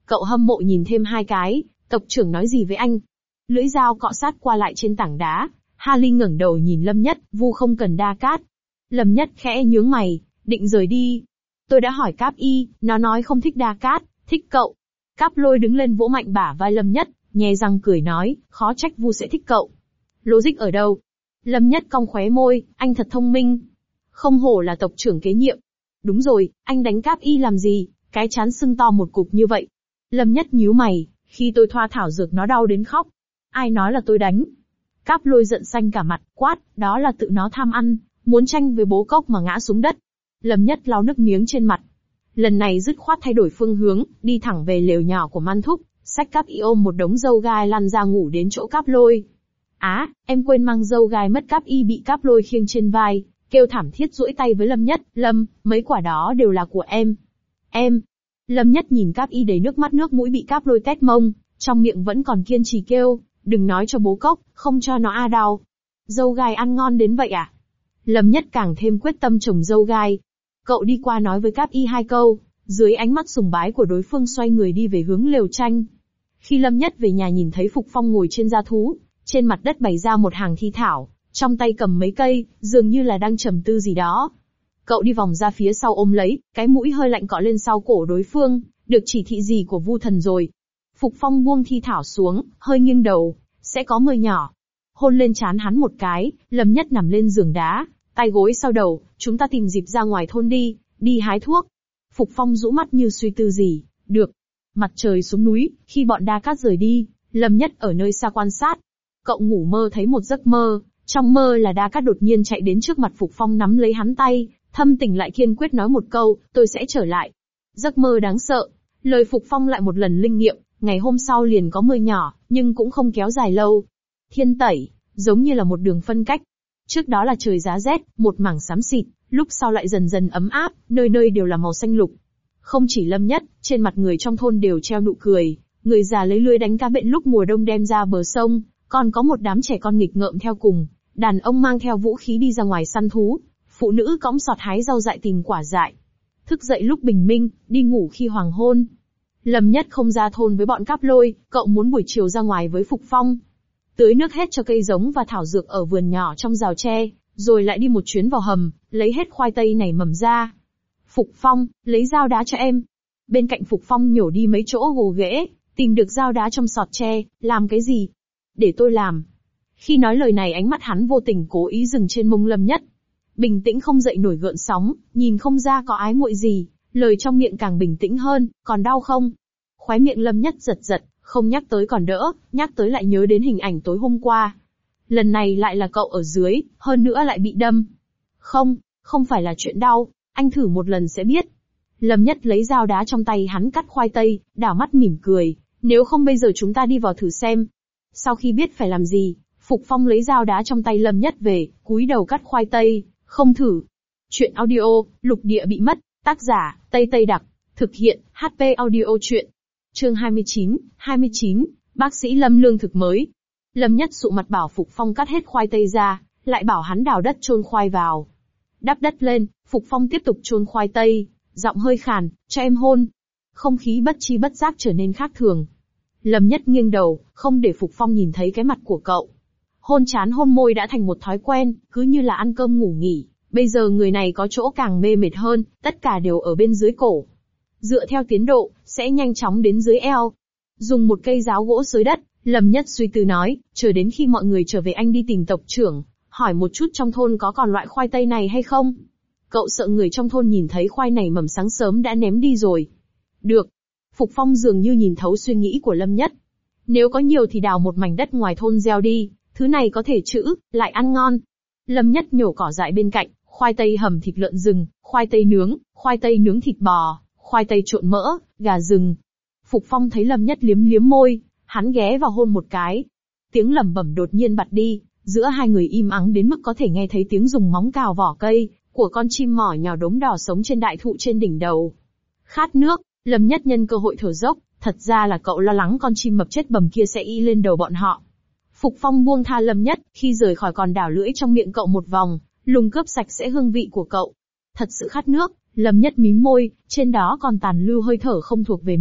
Cậu hâm mộ nhìn thêm hai cái, tộc trưởng nói gì với anh? Lưỡi dao cọ sát qua lại trên tảng đá, Harley ngẩng đầu nhìn Lâm Nhất, vu không cần đa cát. Lâm Nhất khẽ nhướng mày, định rời đi. Tôi đã hỏi Cáp Y, nó nói không thích đa cát, thích cậu. Cáp Lôi đứng lên vỗ mạnh bả vai Lâm Nhất, nhè răng cười nói, khó trách vu sẽ thích cậu. Logic ở đâu? Lâm Nhất cong khóe môi, anh thật thông minh. Không hổ là tộc trưởng kế nhiệm. Đúng rồi, anh đánh Cáp Y làm gì, cái chán sưng to một cục như vậy. Lâm Nhất nhíu mày, khi tôi thoa thảo dược nó đau đến khóc. Ai nói là tôi đánh? Cáp Lôi giận xanh cả mặt, quát, đó là tự nó tham ăn, muốn tranh với bố cốc mà ngã xuống đất. Lâm Nhất lau nước miếng trên mặt. Lần này dứt khoát thay đổi phương hướng, đi thẳng về lều nhỏ của Man Thúc, xách Cáp Y ôm một đống dâu gai lăn ra ngủ đến chỗ Cáp Lôi. Á, em quên mang dâu gai mất. Cáp Y bị Cáp Lôi khiêng trên vai, kêu thảm thiết duỗi tay với Lâm Nhất, Lâm, mấy quả đó đều là của em. Em. Lâm Nhất nhìn Cáp Y đầy nước mắt nước mũi bị Cáp Lôi tét mông, trong miệng vẫn còn kiên trì kêu, đừng nói cho bố cốc, không cho nó a đau. Dâu gai ăn ngon đến vậy à? Lâm Nhất càng thêm quyết tâm trồng dâu gai. Cậu đi qua nói với Cáp Y hai câu, dưới ánh mắt sùng bái của đối phương xoay người đi về hướng lều tranh. Khi Lâm Nhất về nhà nhìn thấy Phục Phong ngồi trên gia thú, trên mặt đất bày ra một hàng thi thảo, trong tay cầm mấy cây, dường như là đang trầm tư gì đó. Cậu đi vòng ra phía sau ôm lấy, cái mũi hơi lạnh cọ lên sau cổ đối phương, được chỉ thị gì của Vu Thần rồi. Phục Phong buông thi thảo xuống, hơi nghiêng đầu, sẽ có mưa nhỏ. Hôn lên trán hắn một cái, Lâm Nhất nằm lên giường đá, tay gối sau đầu, chúng ta tìm dịp ra ngoài thôn đi, đi hái thuốc. Phục Phong rũ mắt như suy tư gì, được. Mặt trời xuống núi, khi bọn Đa Cát rời đi, Lâm Nhất ở nơi xa quan sát. Cậu ngủ mơ thấy một giấc mơ, trong mơ là Đa Cát đột nhiên chạy đến trước mặt Phục Phong nắm lấy hắn tay, thâm tình lại kiên quyết nói một câu, tôi sẽ trở lại. Giấc mơ đáng sợ, lời Phục Phong lại một lần linh nghiệm, ngày hôm sau liền có mưa nhỏ, nhưng cũng không kéo dài lâu. Thiên tẩy, giống như là một đường phân cách. Trước đó là trời giá rét, một mảng xám xịt, lúc sau lại dần dần ấm áp, nơi nơi đều là màu xanh lục. Không chỉ Lâm Nhất, trên mặt người trong thôn đều treo nụ cười, người già lấy lưới đánh cá bện lúc mùa đông đem ra bờ sông, còn có một đám trẻ con nghịch ngợm theo cùng, đàn ông mang theo vũ khí đi ra ngoài săn thú, phụ nữ cõng sọt hái rau dại tìm quả dại. Thức dậy lúc bình minh, đi ngủ khi hoàng hôn. Lâm Nhất không ra thôn với bọn Cáp Lôi, cậu muốn buổi chiều ra ngoài với Phục Phong. Tưới nước hết cho cây giống và thảo dược ở vườn nhỏ trong rào tre, rồi lại đi một chuyến vào hầm, lấy hết khoai tây nảy mầm ra. Phục Phong, lấy dao đá cho em. Bên cạnh Phục Phong nhổ đi mấy chỗ gồ ghễ, tìm được dao đá trong sọt tre, làm cái gì? Để tôi làm. Khi nói lời này ánh mắt hắn vô tình cố ý dừng trên mông Lâm Nhất. Bình tĩnh không dậy nổi gợn sóng, nhìn không ra có ái muội gì, lời trong miệng càng bình tĩnh hơn, còn đau không? Khóe miệng Lâm Nhất giật giật, không nhắc tới còn đỡ, nhắc tới lại nhớ đến hình ảnh tối hôm qua. Lần này lại là cậu ở dưới, hơn nữa lại bị đâm. Không, không phải là chuyện đau, anh thử một lần sẽ biết. Lâm Nhất lấy dao đá trong tay hắn cắt khoai tây, đảo mắt mỉm cười, nếu không bây giờ chúng ta đi vào thử xem. Sau khi biết phải làm gì, Phục Phong lấy dao đá trong tay Lâm Nhất về, cúi đầu cắt khoai tây, không thử. Chuyện audio, lục địa bị mất, tác giả, Tây Tây Đặc, thực hiện, hát pê Audio Chuyện. Chương hai mươi chín, hai mươi chín, bác sĩ Lâm lương thực mới. Lâm Nhất sụ mặt bảo Phục Phong cắt hết khoai tây ra, lại bảo hắn đào đất chôn khoai vào. Đắp đất lên, Phục Phong tiếp tục chôn khoai tây, giọng hơi khàn, cho em hôn. Không khí bất chi bất giác trở nên khác thường. Lâm Nhất nghiêng đầu, không để Phục Phong nhìn thấy cái mặt của cậu. Hôn trán hôn môi đã thành một thói quen, cứ như là ăn cơm ngủ nghỉ. Bây giờ người này có chỗ càng mê mệt hơn, tất cả đều ở bên dưới cổ. Dựa theo tiến độ, sẽ nhanh chóng đến dưới eo. Dùng một cây giáo gỗ xới đất, Lâm Nhất suy tư nói, chờ đến khi mọi người trở về anh đi tìm tộc trưởng, hỏi một chút trong thôn có còn loại khoai tây này hay không. Cậu sợ người trong thôn nhìn thấy khoai này mầm sáng sớm đã ném đi rồi. Được. Phục Phong dường như nhìn thấu suy nghĩ của Lâm Nhất. Nếu có nhiều thì đào một mảnh đất ngoài thôn gieo đi, thứ này có thể trữ, lại ăn ngon. Lâm Nhất nhổ cỏ dại bên cạnh, khoai tây hầm thịt lợn rừng, khoai tây nướng, khoai tây nướng thịt bò, khoai tây trộn mỡ, gà rừng. Phục Phong thấy Lâm Nhất liếm liếm môi, hắn ghé vào hôn một cái. Tiếng lẩm bẩm đột nhiên bặt đi, giữa hai người im ắng đến mức có thể nghe thấy tiếng dùng móng cào vỏ cây của con chim mỏ nhỏ đốm đỏ sống trên đại thụ trên đỉnh đầu. Khát nước, Lâm Nhất nhân cơ hội thở dốc, thật ra là cậu lo lắng con chim mập chết bầm kia sẽ y lên đầu bọn họ. Phục Phong buông tha Lâm Nhất, khi rời khỏi còn đảo lưỡi trong miệng cậu một vòng, lùng cướp sạch sẽ hương vị của cậu. Thật sự khát nước, Lâm Nhất mím môi, trên đó còn tàn lưu hơi thở không thuộc về mình,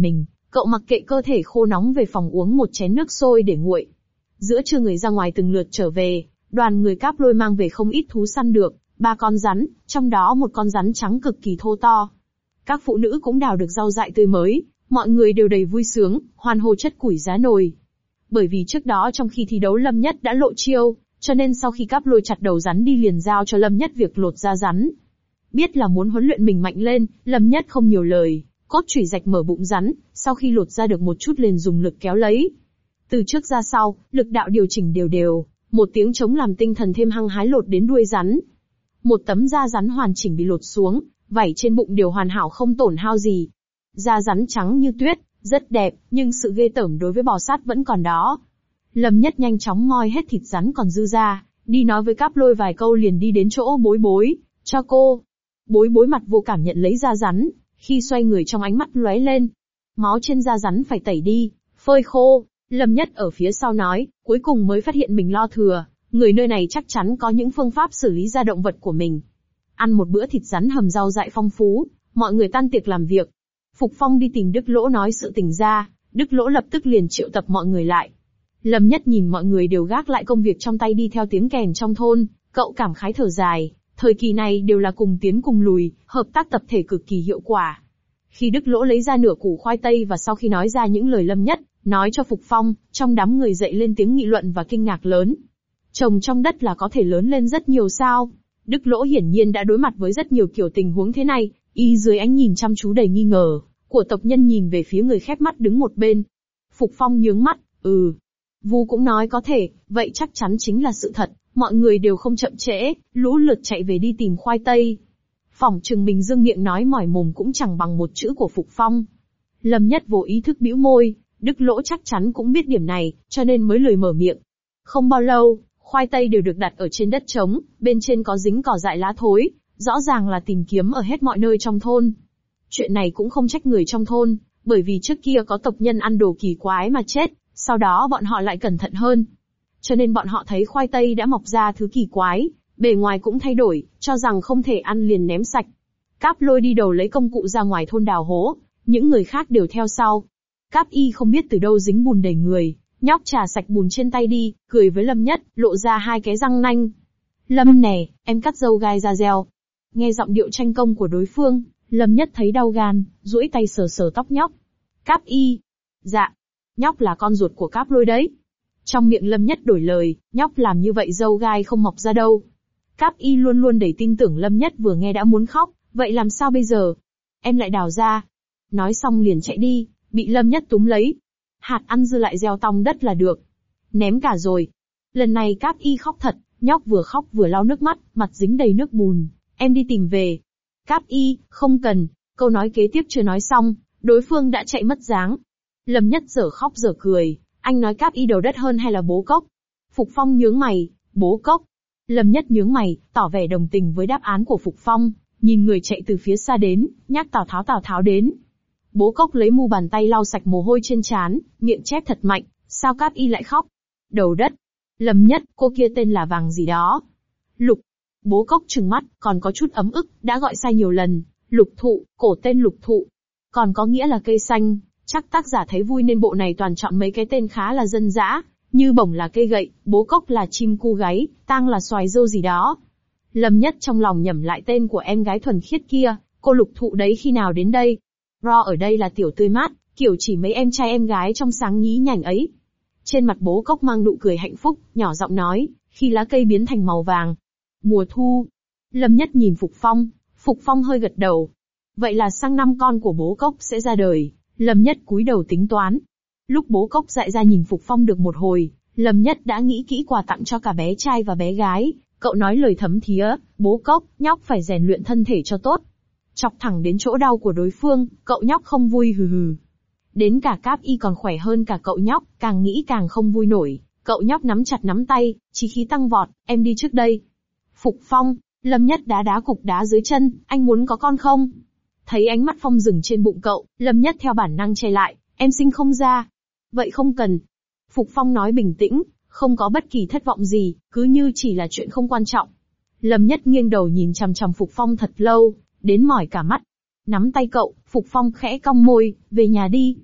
Cậu mặc kệ cơ thể khô nóng về phòng uống một chén nước sôi để nguội. Giữa trưa người ra ngoài từng lượt trở về, đoàn người Cáp Lôi mang về không ít thú săn được, ba con rắn, trong đó một con rắn trắng cực kỳ thô to. Các phụ nữ cũng đào được rau dại tươi mới, mọi người đều đầy vui sướng, hoan hô chất củi giá nồi. Bởi vì trước đó trong khi thi đấu Lâm Nhất đã lộ chiêu, cho nên sau khi Cáp Lôi chặt đầu rắn đi liền giao cho Lâm Nhất việc lột da rắn. Biết là muốn huấn luyện mình mạnh lên, Lâm Nhất không nhiều lời, cốt chủy rạch mở bụng rắn, sau khi lột ra được một chút liền dùng lực kéo lấy. Từ trước ra sau, lực đạo điều chỉnh đều đều, một tiếng trống làm tinh thần thêm hăng hái lột đến đuôi rắn. Một tấm da rắn hoàn chỉnh bị lột xuống, vảy trên bụng đều hoàn hảo không tổn hao gì. Da rắn trắng như tuyết, rất đẹp, nhưng sự ghê tởm đối với bò sát vẫn còn đó. Lâm Nhất nhanh chóng moi hết thịt rắn còn dư ra, đi nói với Cáp Lôi vài câu liền đi đến chỗ Bối Bối, cho cô. Bối Bối mặt vô cảm nhận lấy da rắn, khi xoay người trong ánh mắt lóe lên. Máu trên da rắn phải tẩy đi, phơi khô. Lâm Nhất ở phía sau nói, cuối cùng mới phát hiện mình lo thừa, người nơi này chắc chắn có những phương pháp xử lý da động vật của mình. Ăn một bữa thịt rắn hầm rau dại phong phú, mọi người tan tiệc làm việc. Phục Phong đi tìm Đức Lỗ nói sự tình ra, Đức Lỗ lập tức liền triệu tập mọi người lại. Lâm Nhất nhìn mọi người đều gác lại công việc trong tay đi theo tiếng kèn trong thôn, cậu cảm khái thở dài, thời kỳ này đều là cùng tiến cùng lùi, hợp tác tập thể cực kỳ hiệu quả. Khi Đức Lỗ lấy ra nửa củ khoai tây và sau khi nói ra những lời Lâm Nhất nói cho Phục Phong, trong đám người dậy lên tiếng nghị luận và kinh ngạc lớn. Trồng trong đất là có thể lớn lên rất nhiều sao? Đức Lỗ hiển nhiên đã đối mặt với rất nhiều kiểu tình huống thế này, y dưới ánh nhìn chăm chú đầy nghi ngờ của tộc nhân nhìn về phía người khép mắt đứng một bên. Phục Phong nhướng mắt, ừ. Vu cũng nói có thể, vậy chắc chắn chính là sự thật, mọi người đều không chậm trễ, lũ lượt chạy về đi tìm khoai tây. Phỏng chừng mình dương miệng nói mỏi mồm cũng chẳng bằng một chữ của Phục Phong. Lâm Nhất vô ý thức bĩu môi, Đức Lỗ chắc chắn cũng biết điểm này, cho nên mới lười mở miệng. Không bao lâu, khoai tây đều được đặt ở trên đất trống, bên trên có dính cỏ dại lá thối, rõ ràng là tìm kiếm ở hết mọi nơi trong thôn. Chuyện này cũng không trách người trong thôn, bởi vì trước kia có tộc nhân ăn đồ kỳ quái mà chết, sau đó bọn họ lại cẩn thận hơn. Cho nên bọn họ thấy khoai tây đã mọc ra thứ kỳ quái, bề ngoài cũng thay đổi, cho rằng không thể ăn liền ném sạch. Cáp Lôi đi đầu lấy công cụ ra ngoài thôn đào hố, những người khác đều theo sau. Cáp Y không biết từ đâu dính bùn đầy người, nhóc trà sạch bùn trên tay đi, cười với Lâm Nhất, lộ ra hai cái răng nanh. Lâm nè, em cắt dâu gai ra gieo. Nghe giọng điệu tranh công của đối phương, Lâm Nhất thấy đau gan, duỗi tay sờ sờ tóc nhóc. Cáp Y. Dạ. Nhóc là con ruột của Cáp Lôi đấy. Trong miệng Lâm Nhất đổi lời, nhóc làm như vậy dâu gai không mọc ra đâu. Cáp Y luôn luôn đầy tin tưởng Lâm Nhất vừa nghe đã muốn khóc, vậy làm sao bây giờ? Em lại đào ra. Nói xong liền chạy đi, bị Lâm Nhất túm lấy. Hạt ăn dư lại gieo tong đất là được. Ném cả rồi. Lần này Cáp Y khóc thật, nhóc vừa khóc vừa lau nước mắt, mặt dính đầy nước bùn. Em đi tìm về. Cáp Y, không cần. Câu nói kế tiếp chưa nói xong, đối phương đã chạy mất dáng. Lâm Nhất dở khóc dở cười, anh nói Cáp Y đầu đất hơn hay là bố cốc? Phục Phong nhướng mày, bố cốc. Lâm Nhất nhướng mày, tỏ vẻ đồng tình với đáp án của Phục Phong, nhìn người chạy từ phía xa đến, nhắc Tào Tháo Tào Tháo đến. Bố cốc lấy mu bàn tay lau sạch mồ hôi trên trán, miệng chép thật mạnh, sao Cáp Y lại khóc? Đầu đất. Lâm Nhất, cô kia tên là Vàng gì đó. Lục. Bố cốc trừng mắt, còn có chút ấm ức, đã gọi sai nhiều lần. Lục thụ, cổ tên Lục thụ. Còn có nghĩa là cây xanh, chắc tác giả thấy vui nên bộ này toàn chọn mấy cái tên khá là dân dã, như bổng là cây gậy, bố cốc là chim cu gáy, tang là xoài rêu gì đó. Lâm Nhất trong lòng nhẩm lại tên của em gái thuần khiết kia, cô Lục thụ đấy khi nào đến đây? Ro ở đây là tiểu tươi mát, kiểu chỉ mấy em trai em gái trong sáng nhí nhảnh ấy. Trên mặt bố cốc mang nụ cười hạnh phúc, nhỏ giọng nói, khi lá cây biến thành màu vàng. Mùa thu. Lâm Nhất nhìn Phục Phong, Phục Phong hơi gật đầu. Vậy là sang năm con của bố cốc sẽ ra đời. Lâm Nhất cúi đầu tính toán. Lúc bố cốc dại ra nhìn Phục Phong được một hồi, Lâm Nhất đã nghĩ kỹ quà tặng cho cả bé trai và bé gái. Cậu nói lời thấm thía, bố cốc, nhóc phải rèn luyện thân thể cho tốt. Chọc thẳng đến chỗ đau của đối phương, cậu nhóc không vui hừ hừ. Đến cả Cáp Y còn khỏe hơn cả cậu nhóc, càng nghĩ càng không vui nổi. Cậu nhóc nắm chặt nắm tay, chí khí tăng vọt, em đi trước đây. Phục Phong, Lâm Nhất đá đá cục đá dưới chân, anh muốn có con không? Thấy ánh mắt Phong dừng trên bụng cậu, Lâm Nhất theo bản năng che lại, em sinh không ra. Vậy không cần. Phục Phong nói bình tĩnh, không có bất kỳ thất vọng gì, cứ như chỉ là chuyện không quan trọng. Lâm Nhất nghiêng đầu nhìn chằm chằm Phục Phong thật lâu, đến mỏi cả mắt. Nắm tay cậu, Phục Phong khẽ cong môi, về nhà đi.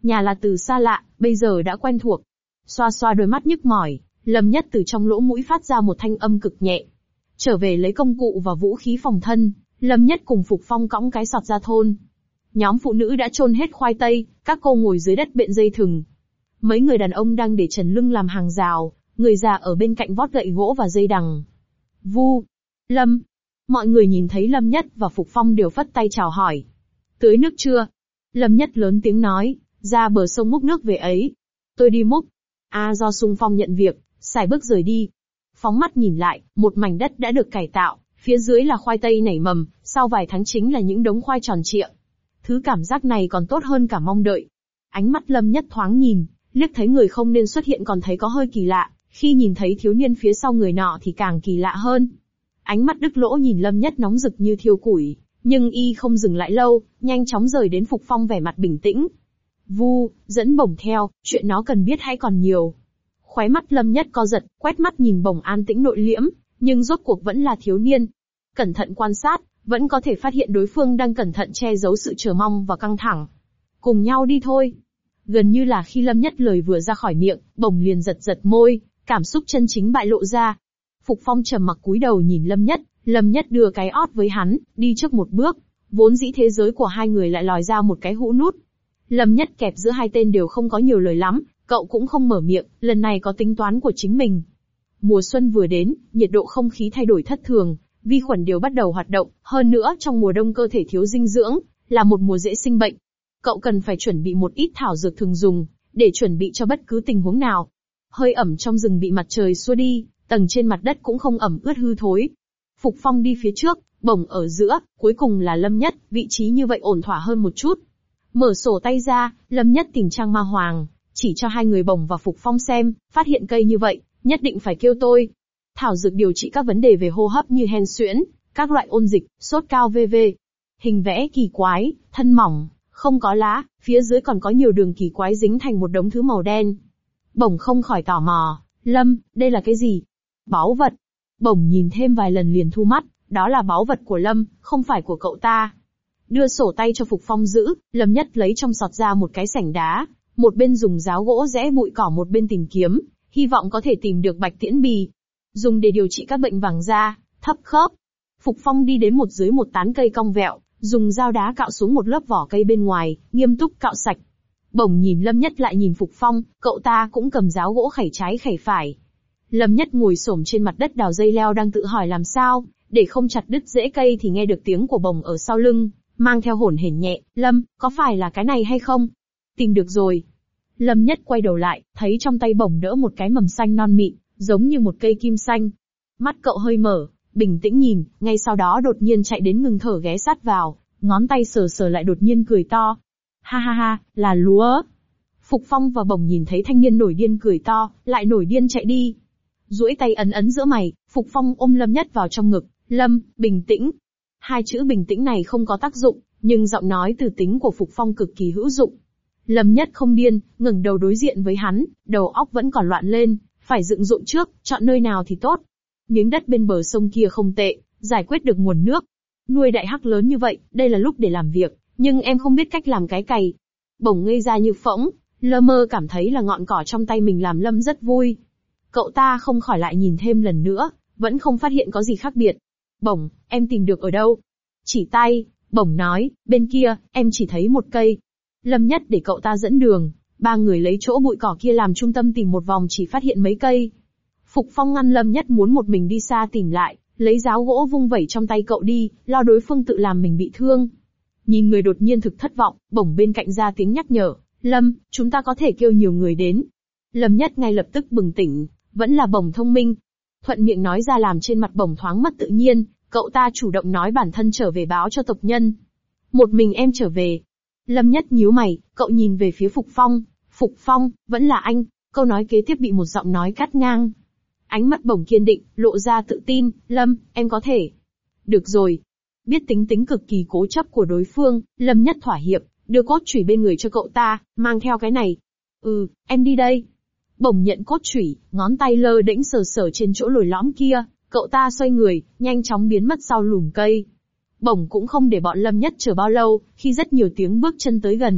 Nhà là từ xa lạ, bây giờ đã quen thuộc. Xoa xoa đôi mắt nhức mỏi, Lâm Nhất từ trong lỗ mũi phát ra một thanh âm cực nhẹ. Trở về lấy công cụ và vũ khí phòng thân, Lâm Nhất cùng Phục Phong cõng cái sọt ra thôn. Nhóm phụ nữ đã chôn hết khoai tây, các cô ngồi dưới đất bện dây thừng. Mấy người đàn ông đang để trần lưng làm hàng rào, người già ở bên cạnh vót gậy gỗ và dây đằng. Vu, Lâm. Mọi người nhìn thấy Lâm Nhất và Phục Phong đều phất tay chào hỏi. Tưới nước chưa? Lâm Nhất lớn tiếng nói, ra bờ sông múc nước về ấy. Tôi đi múc. A Do xung phong nhận việc, xài bước rời đi. Phóng mắt nhìn lại, một mảnh đất đã được cải tạo, phía dưới là khoai tây nảy mầm, sau vài tháng chính là những đống khoai tròn trịa. Thứ cảm giác này còn tốt hơn cả mong đợi. Ánh mắt Lâm Nhất thoáng nhìn, liếc thấy người không nên xuất hiện còn thấy có hơi kỳ lạ, khi nhìn thấy thiếu niên phía sau người nọ thì càng kỳ lạ hơn. Ánh mắt Đức Lỗ nhìn Lâm Nhất nóng rực như thiêu củi, nhưng y không dừng lại lâu, nhanh chóng rời đến Phục Phong vẻ mặt bình tĩnh. Vu, dẫn Bổng theo, chuyện nó cần biết hãy còn nhiều. Khóe mắt Lâm Nhất co giật, quét mắt nhìn Bổng an tĩnh nội liễm, nhưng rốt cuộc vẫn là thiếu niên. Cẩn thận quan sát, vẫn có thể phát hiện đối phương đang cẩn thận che giấu sự chờ mong và căng thẳng. Cùng nhau đi thôi. Gần như là khi Lâm Nhất lời vừa ra khỏi miệng, Bổng liền giật giật môi, cảm xúc chân chính bại lộ ra. Phục Phong trầm mặc cúi đầu nhìn Lâm Nhất, Lâm Nhất đưa cái ót với hắn, đi trước một bước. Vốn dĩ thế giới của hai người lại lòi ra một cái hũ nút. Lâm Nhất kẹp giữa hai tên đều không có nhiều lời lắm, cậu cũng không mở miệng, lần này có tính toán của chính mình. Mùa xuân vừa đến, nhiệt độ không khí thay đổi thất thường, vi khuẩn đều bắt đầu hoạt động, hơn nữa trong mùa đông cơ thể thiếu dinh dưỡng, là một mùa dễ sinh bệnh. Cậu cần phải chuẩn bị một ít thảo dược thường dùng, để chuẩn bị cho bất cứ tình huống nào. Hơi ẩm trong rừng bị mặt trời xua đi, tầng trên mặt đất cũng không ẩm ướt hư thối. Phục Phong đi phía trước, Bổng ở giữa, cuối cùng là Lâm Nhất, vị trí như vậy ổn thỏa hơn một chút. Mở sổ tay ra, Lâm Nhất tìm trang ma hoàng, chỉ cho hai người Bổng và Phục Phong xem, phát hiện cây như vậy, nhất định phải kêu tôi. Thảo dược điều trị các vấn đề về hô hấp như hen suyễn, các loại ôn dịch, sốt cao vân vân. Hình vẽ kỳ quái, thân mỏng, không có lá, phía dưới còn có nhiều đường kỳ quái dính thành một đống thứ màu đen. Bổng không khỏi tò mò, Lâm, đây là cái gì? Báu vật. Bổng nhìn thêm vài lần liền thu mắt, đó là báu vật của Lâm, không phải của cậu ta. Đưa sổ tay cho Phục Phong giữ, Lâm Nhất lấy trong sọt ra một cái sảnh đá, một bên dùng giáo gỗ rẽ bụi cỏ một bên tìm kiếm, hy vọng có thể tìm được bạch tiễn bì. Dùng để điều trị các bệnh vàng da, thấp khớp. Phục Phong đi đến một dưới một tán cây cong vẹo, dùng dao đá cạo xuống một lớp vỏ cây bên ngoài, nghiêm túc cạo sạch. Bổng nhìn Lâm Nhất lại nhìn Phục Phong, cậu ta cũng cầm giáo gỗ khẩy trái khẩy phải. Lâm Nhất ngồi xổm trên mặt đất đào dây leo đang tự hỏi làm sao, để không chặt đứt rễ cây thì nghe được tiếng của Bổng ở sau lưng, mang theo hổn hển nhẹ, Lâm, có phải là cái này hay không? Tìm được rồi. Lâm Nhất quay đầu lại, thấy trong tay Bổng đỡ một cái mầm xanh non mịn, giống như một cây kim xanh. Mắt cậu hơi mở, bình tĩnh nhìn, ngay sau đó đột nhiên chạy đến ngừng thở ghé sát vào, ngón tay sờ sờ lại đột nhiên cười to. Ha ha ha, là lúa. Phục Phong và Bổng nhìn thấy thanh niên nổi điên cười to, lại nổi điên chạy đi. Duỗi tay ấn ấn giữa mày, Phục Phong ôm Lâm Nhất vào trong ngực, Lâm, bình tĩnh. Hai chữ bình tĩnh này không có tác dụng, nhưng giọng nói từ tính của Phục Phong cực kỳ hữu dụng. Lâm Nhất không điên, ngẩng đầu đối diện với hắn, đầu óc vẫn còn loạn lên, phải dựng dụng trước, chọn nơi nào thì tốt. Miếng đất bên bờ sông kia không tệ, giải quyết được nguồn nước. Nuôi đại hắc lớn như vậy, đây là lúc để làm việc, nhưng em không biết cách làm cái cày. Bổng ngây ra như phỗng, lơ mơ cảm thấy là ngọn cỏ trong tay mình làm Lâm rất vui. Cậu ta không khỏi lại nhìn thêm lần nữa, vẫn không phát hiện có gì khác biệt. Bổng, em tìm được ở đâu? Chỉ tay, Bổng nói, bên kia, em chỉ thấy một cây. Lâm Nhất để cậu ta dẫn đường, ba người lấy chỗ bụi cỏ kia làm trung tâm tìm một vòng chỉ phát hiện mấy cây. Phục Phong ngăn Lâm Nhất muốn một mình đi xa tìm lại, lấy giáo gỗ vung vẩy trong tay cậu đi, lo đối phương tự làm mình bị thương. Nhìn người đột nhiên thực thất vọng, Bổng bên cạnh ra tiếng nhắc nhở, Lâm, chúng ta có thể kêu nhiều người đến. Lâm Nhất ngay lập tức bừng tỉnh, vẫn là Bổng thông minh. Thuận miệng nói ra làm trên mặt Bổng thoáng mất tự nhiên, cậu ta chủ động nói bản thân trở về báo cho tộc nhân. Một mình em trở về. Lâm Nhất nhíu mày, cậu nhìn về phía Phục Phong, Phục Phong, vẫn là anh, câu nói kế tiếp bị một giọng nói cắt ngang. Ánh mắt Bổng kiên định, lộ ra tự tin, Lâm, em có thể. Được rồi. Biết tính tính cực kỳ cố chấp của đối phương, Lâm Nhất thỏa hiệp, đưa cốt chủy bên người cho cậu ta, mang theo cái này. Ừ, em đi đây. Bổng nhận cốt chủy, ngón tay lơ đễnh sờ sờ trên chỗ lồi lõm kia, cậu ta xoay người, nhanh chóng biến mất sau lùm cây. Bổng cũng không để bọn Lâm Nhất chờ bao lâu, khi rất nhiều tiếng bước chân tới gần,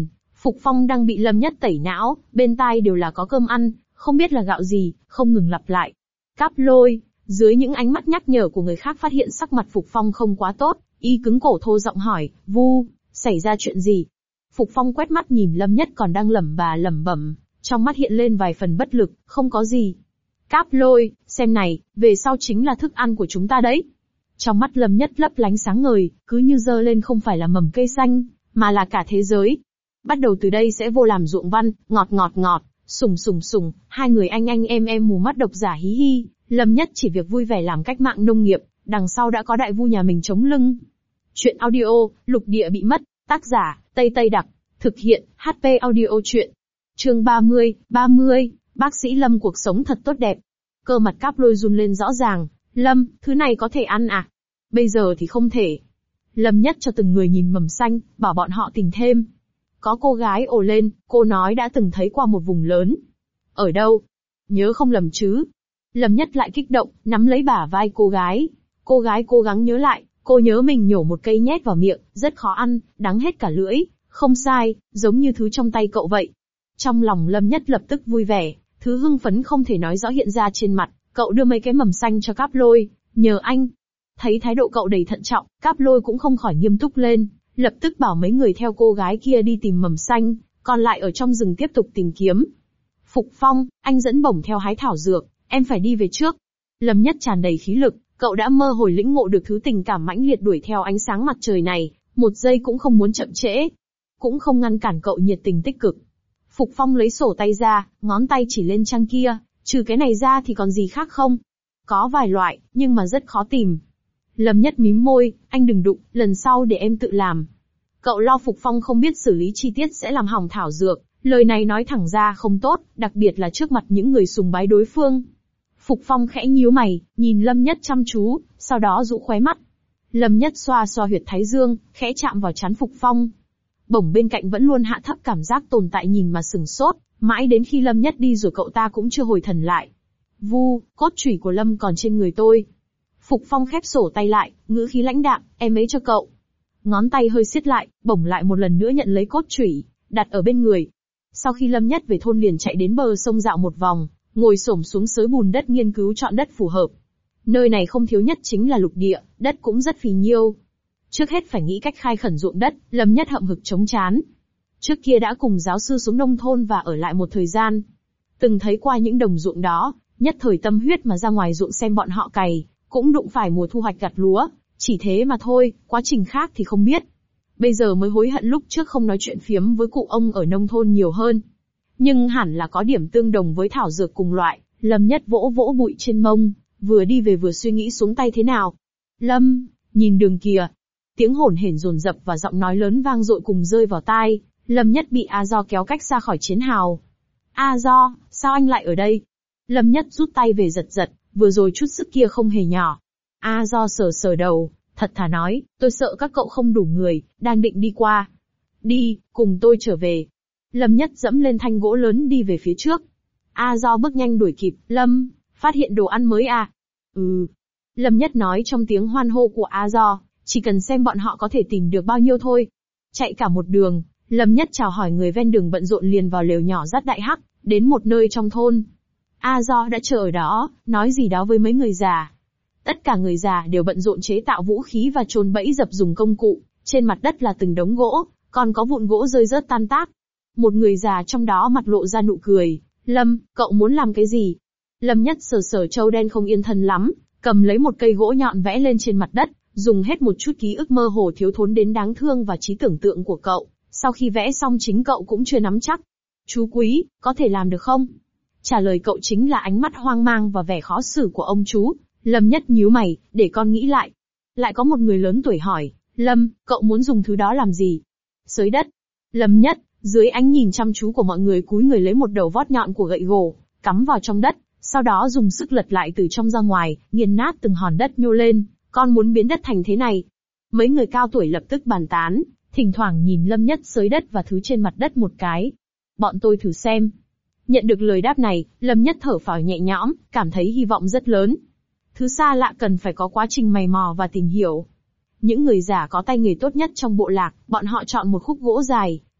Phục Phong đang bị Lâm Nhất tẩy não, bên tai đều là có cơm ăn, không biết là gạo gì, không ngừng lặp lại. Cáp Lôi, dưới những ánh mắt nhắc nhở của người khác phát hiện sắc mặt Phục Phong không quá tốt, y cứng cổ thô giọng hỏi, Vu, xảy ra chuyện gì? Phục Phong quét mắt nhìn Lâm Nhất còn đang lẩm bà lẩm bẩm, trong mắt hiện lên vài phần bất lực, không có gì. Cáp Lôi, xem này, về sau chính là thức ăn của chúng ta đấy. Trong mắt Lâm Nhất lấp lánh sáng ngời, cứ như dơ lên không phải là mầm cây xanh, mà là cả thế giới. Bắt đầu từ đây sẽ vô làm ruộng văn, ngọt ngọt ngọt, sùng sùng sùng, hai người anh anh em em mù mắt độc giả hí hí. Lâm Nhất chỉ việc vui vẻ làm cách mạng nông nghiệp, đằng sau đã có đại vu nhà mình chống lưng. Chuyện audio, lục địa bị mất, tác giả, Tây Tây Đặc, thực hiện, hát pê Audio Chuyện. Chương ba mươi, ba mươi, bác sĩ Lâm cuộc sống thật tốt đẹp. Cơ mặt Cáp Lôi run lên rõ ràng, Lâm, thứ này có thể ăn à? Bây giờ thì không thể. Lâm Nhất cho từng người nhìn mầm xanh, bảo bọn họ tìm thêm. Có cô gái ồ lên, cô nói đã từng thấy qua một vùng lớn. Ở đâu? Nhớ không lầm chứ? Lâm Nhất lại kích động, nắm lấy bả vai cô gái. Cô gái cố gắng nhớ lại, cô nhớ mình nhổ một cây nhét vào miệng, rất khó ăn, đắng hết cả lưỡi. Không sai, giống như thứ trong tay cậu vậy. Trong lòng Lâm Nhất lập tức vui vẻ, thứ hưng phấn không thể nói rõ hiện ra trên mặt, cậu đưa mấy cái mầm xanh cho Cáp Lôi, nhờ anh. Thấy thái độ cậu đầy thận trọng, Cáp Lôi cũng không khỏi nghiêm túc lên, lập tức bảo mấy người theo cô gái kia đi tìm mầm xanh, còn lại ở trong rừng tiếp tục tìm kiếm. Phục Phong, anh dẫn bổng theo hái thảo dược, em phải đi về trước. Lâm Nhất tràn đầy khí lực, cậu đã mơ hồi lĩnh ngộ được thứ tình cảm mãnh liệt đuổi theo ánh sáng mặt trời này, một giây cũng không muốn chậm trễ. Cũng không ngăn cản cậu nhiệt tình tích cực. Phục Phong lấy sổ tay ra, ngón tay chỉ lên trang kia, trừ cái này ra thì còn gì khác không? Có vài loại, nhưng mà rất khó tìm. Lâm Nhất mím môi, anh đừng đụng, lần sau để em tự làm. Cậu lo Phục Phong không biết xử lý chi tiết sẽ làm hỏng thảo dược, lời này nói thẳng ra không tốt, đặc biệt là trước mặt những người sùng bái đối phương. Phục Phong khẽ nhíu mày, nhìn Lâm Nhất chăm chú, sau đó rũ khóe mắt. Lâm Nhất xoa xoa huyệt thái dương, khẽ chạm vào trán Phục Phong. Bổng bên cạnh vẫn luôn hạ thấp cảm giác tồn tại nhìn mà sừng sốt, mãi đến khi Lâm Nhất đi rồi cậu ta cũng chưa hồi thần lại. Vu, cốt chủy của Lâm còn trên người tôi. Phục Phong khép sổ tay lại, ngữ khí lãnh đạm, em ấy cho cậu. Ngón tay hơi siết lại, bổng lại một lần nữa nhận lấy cốt chủy, đặt ở bên người. Sau khi Lâm Nhất về thôn liền chạy đến bờ sông dạo một vòng, ngồi xổm xuống xới bùn đất nghiên cứu chọn đất phù hợp. Nơi này không thiếu nhất chính là lục địa, đất cũng rất phì nhiêu. Trước hết phải nghĩ cách khai khẩn ruộng đất, Lâm Nhất hậm hực chống chán. Trước kia đã cùng giáo sư xuống nông thôn và ở lại một thời gian. Từng thấy qua những đồng ruộng đó, nhất thời tâm huyết mà ra ngoài ruộng xem bọn họ cày, cũng đụng phải mùa thu hoạch gặt lúa, chỉ thế mà thôi, quá trình khác thì không biết. Bây giờ mới hối hận lúc trước không nói chuyện phiếm với cụ ông ở nông thôn nhiều hơn. Nhưng hẳn là có điểm tương đồng với thảo dược cùng loại, Lâm Nhất vỗ vỗ bụi trên mông, vừa đi về vừa suy nghĩ xuống tay thế nào. Lâm, nhìn đường kìa. Tiếng hổn hển dồn dập và giọng nói lớn vang dội cùng rơi vào tai, Lâm Nhất bị A Do kéo cách xa khỏi chiến hào. A Do, sao anh lại ở đây? Lâm Nhất rút tay về giật giật, vừa rồi chút sức kia không hề nhỏ. A Do sờ sờ đầu, thật thà nói, tôi sợ các cậu không đủ người, đang định đi qua. Đi, cùng tôi trở về. Lâm Nhất dẫm lên thanh gỗ lớn đi về phía trước. A Do bước nhanh đuổi kịp, Lâm, phát hiện đồ ăn mới à? Ừ. Lâm Nhất nói trong tiếng hoan hô của A Do, chỉ cần xem bọn họ có thể tìm được bao nhiêu thôi. Chạy cả một đường, Lâm Nhất chào hỏi người ven đường bận rộn liền vào lều nhỏ dắt Đại Hắc, đến một nơi trong thôn. A Do đã chờ ở đó, nói gì đó với mấy người già. Tất cả người già đều bận rộn chế tạo vũ khí và chôn bẫy dập dùng công cụ, trên mặt đất là từng đống gỗ, còn có vụn gỗ rơi rớt tan tác. Một người già trong đó mặt lộ ra nụ cười, Lâm, cậu muốn làm cái gì? Lâm Nhất sờ sờ trâu đen không yên thân lắm, cầm lấy một cây gỗ nhọn vẽ lên trên mặt đất, dùng hết một chút ký ức mơ hồ thiếu thốn đến đáng thương và trí tưởng tượng của cậu, sau khi vẽ xong chính cậu cũng chưa nắm chắc. Chú quý, có thể làm được không? Trả lời cậu chính là ánh mắt hoang mang và vẻ khó xử của ông chú. Lâm Nhất nhíu mày, để con nghĩ lại. Lại có một người lớn tuổi hỏi, Lâm, cậu muốn dùng thứ đó làm gì? Xới đất. Lâm Nhất, dưới ánh nhìn chăm chú của mọi người cúi người lấy một đầu vót nhọn của gậy gỗ, cắm vào trong đất, sau đó dùng sức lật lại từ trong ra ngoài, nghiền nát từng hòn đất nhô lên. Con muốn biến đất thành thế này. Mấy người cao tuổi lập tức bàn tán, thỉnh thoảng nhìn Lâm Nhất xới đất và thứ trên mặt đất một cái. Bọn tôi thử xem. Nhận được lời đáp này, Lâm Nhất thở phào nhẹ nhõm, cảm thấy hy vọng rất lớn. Thứ xa lạ cần phải có quá trình mày mò và tìm hiểu. Những người già có tay nghề tốt nhất trong bộ lạc, bọn họ chọn một khúc gỗ dài,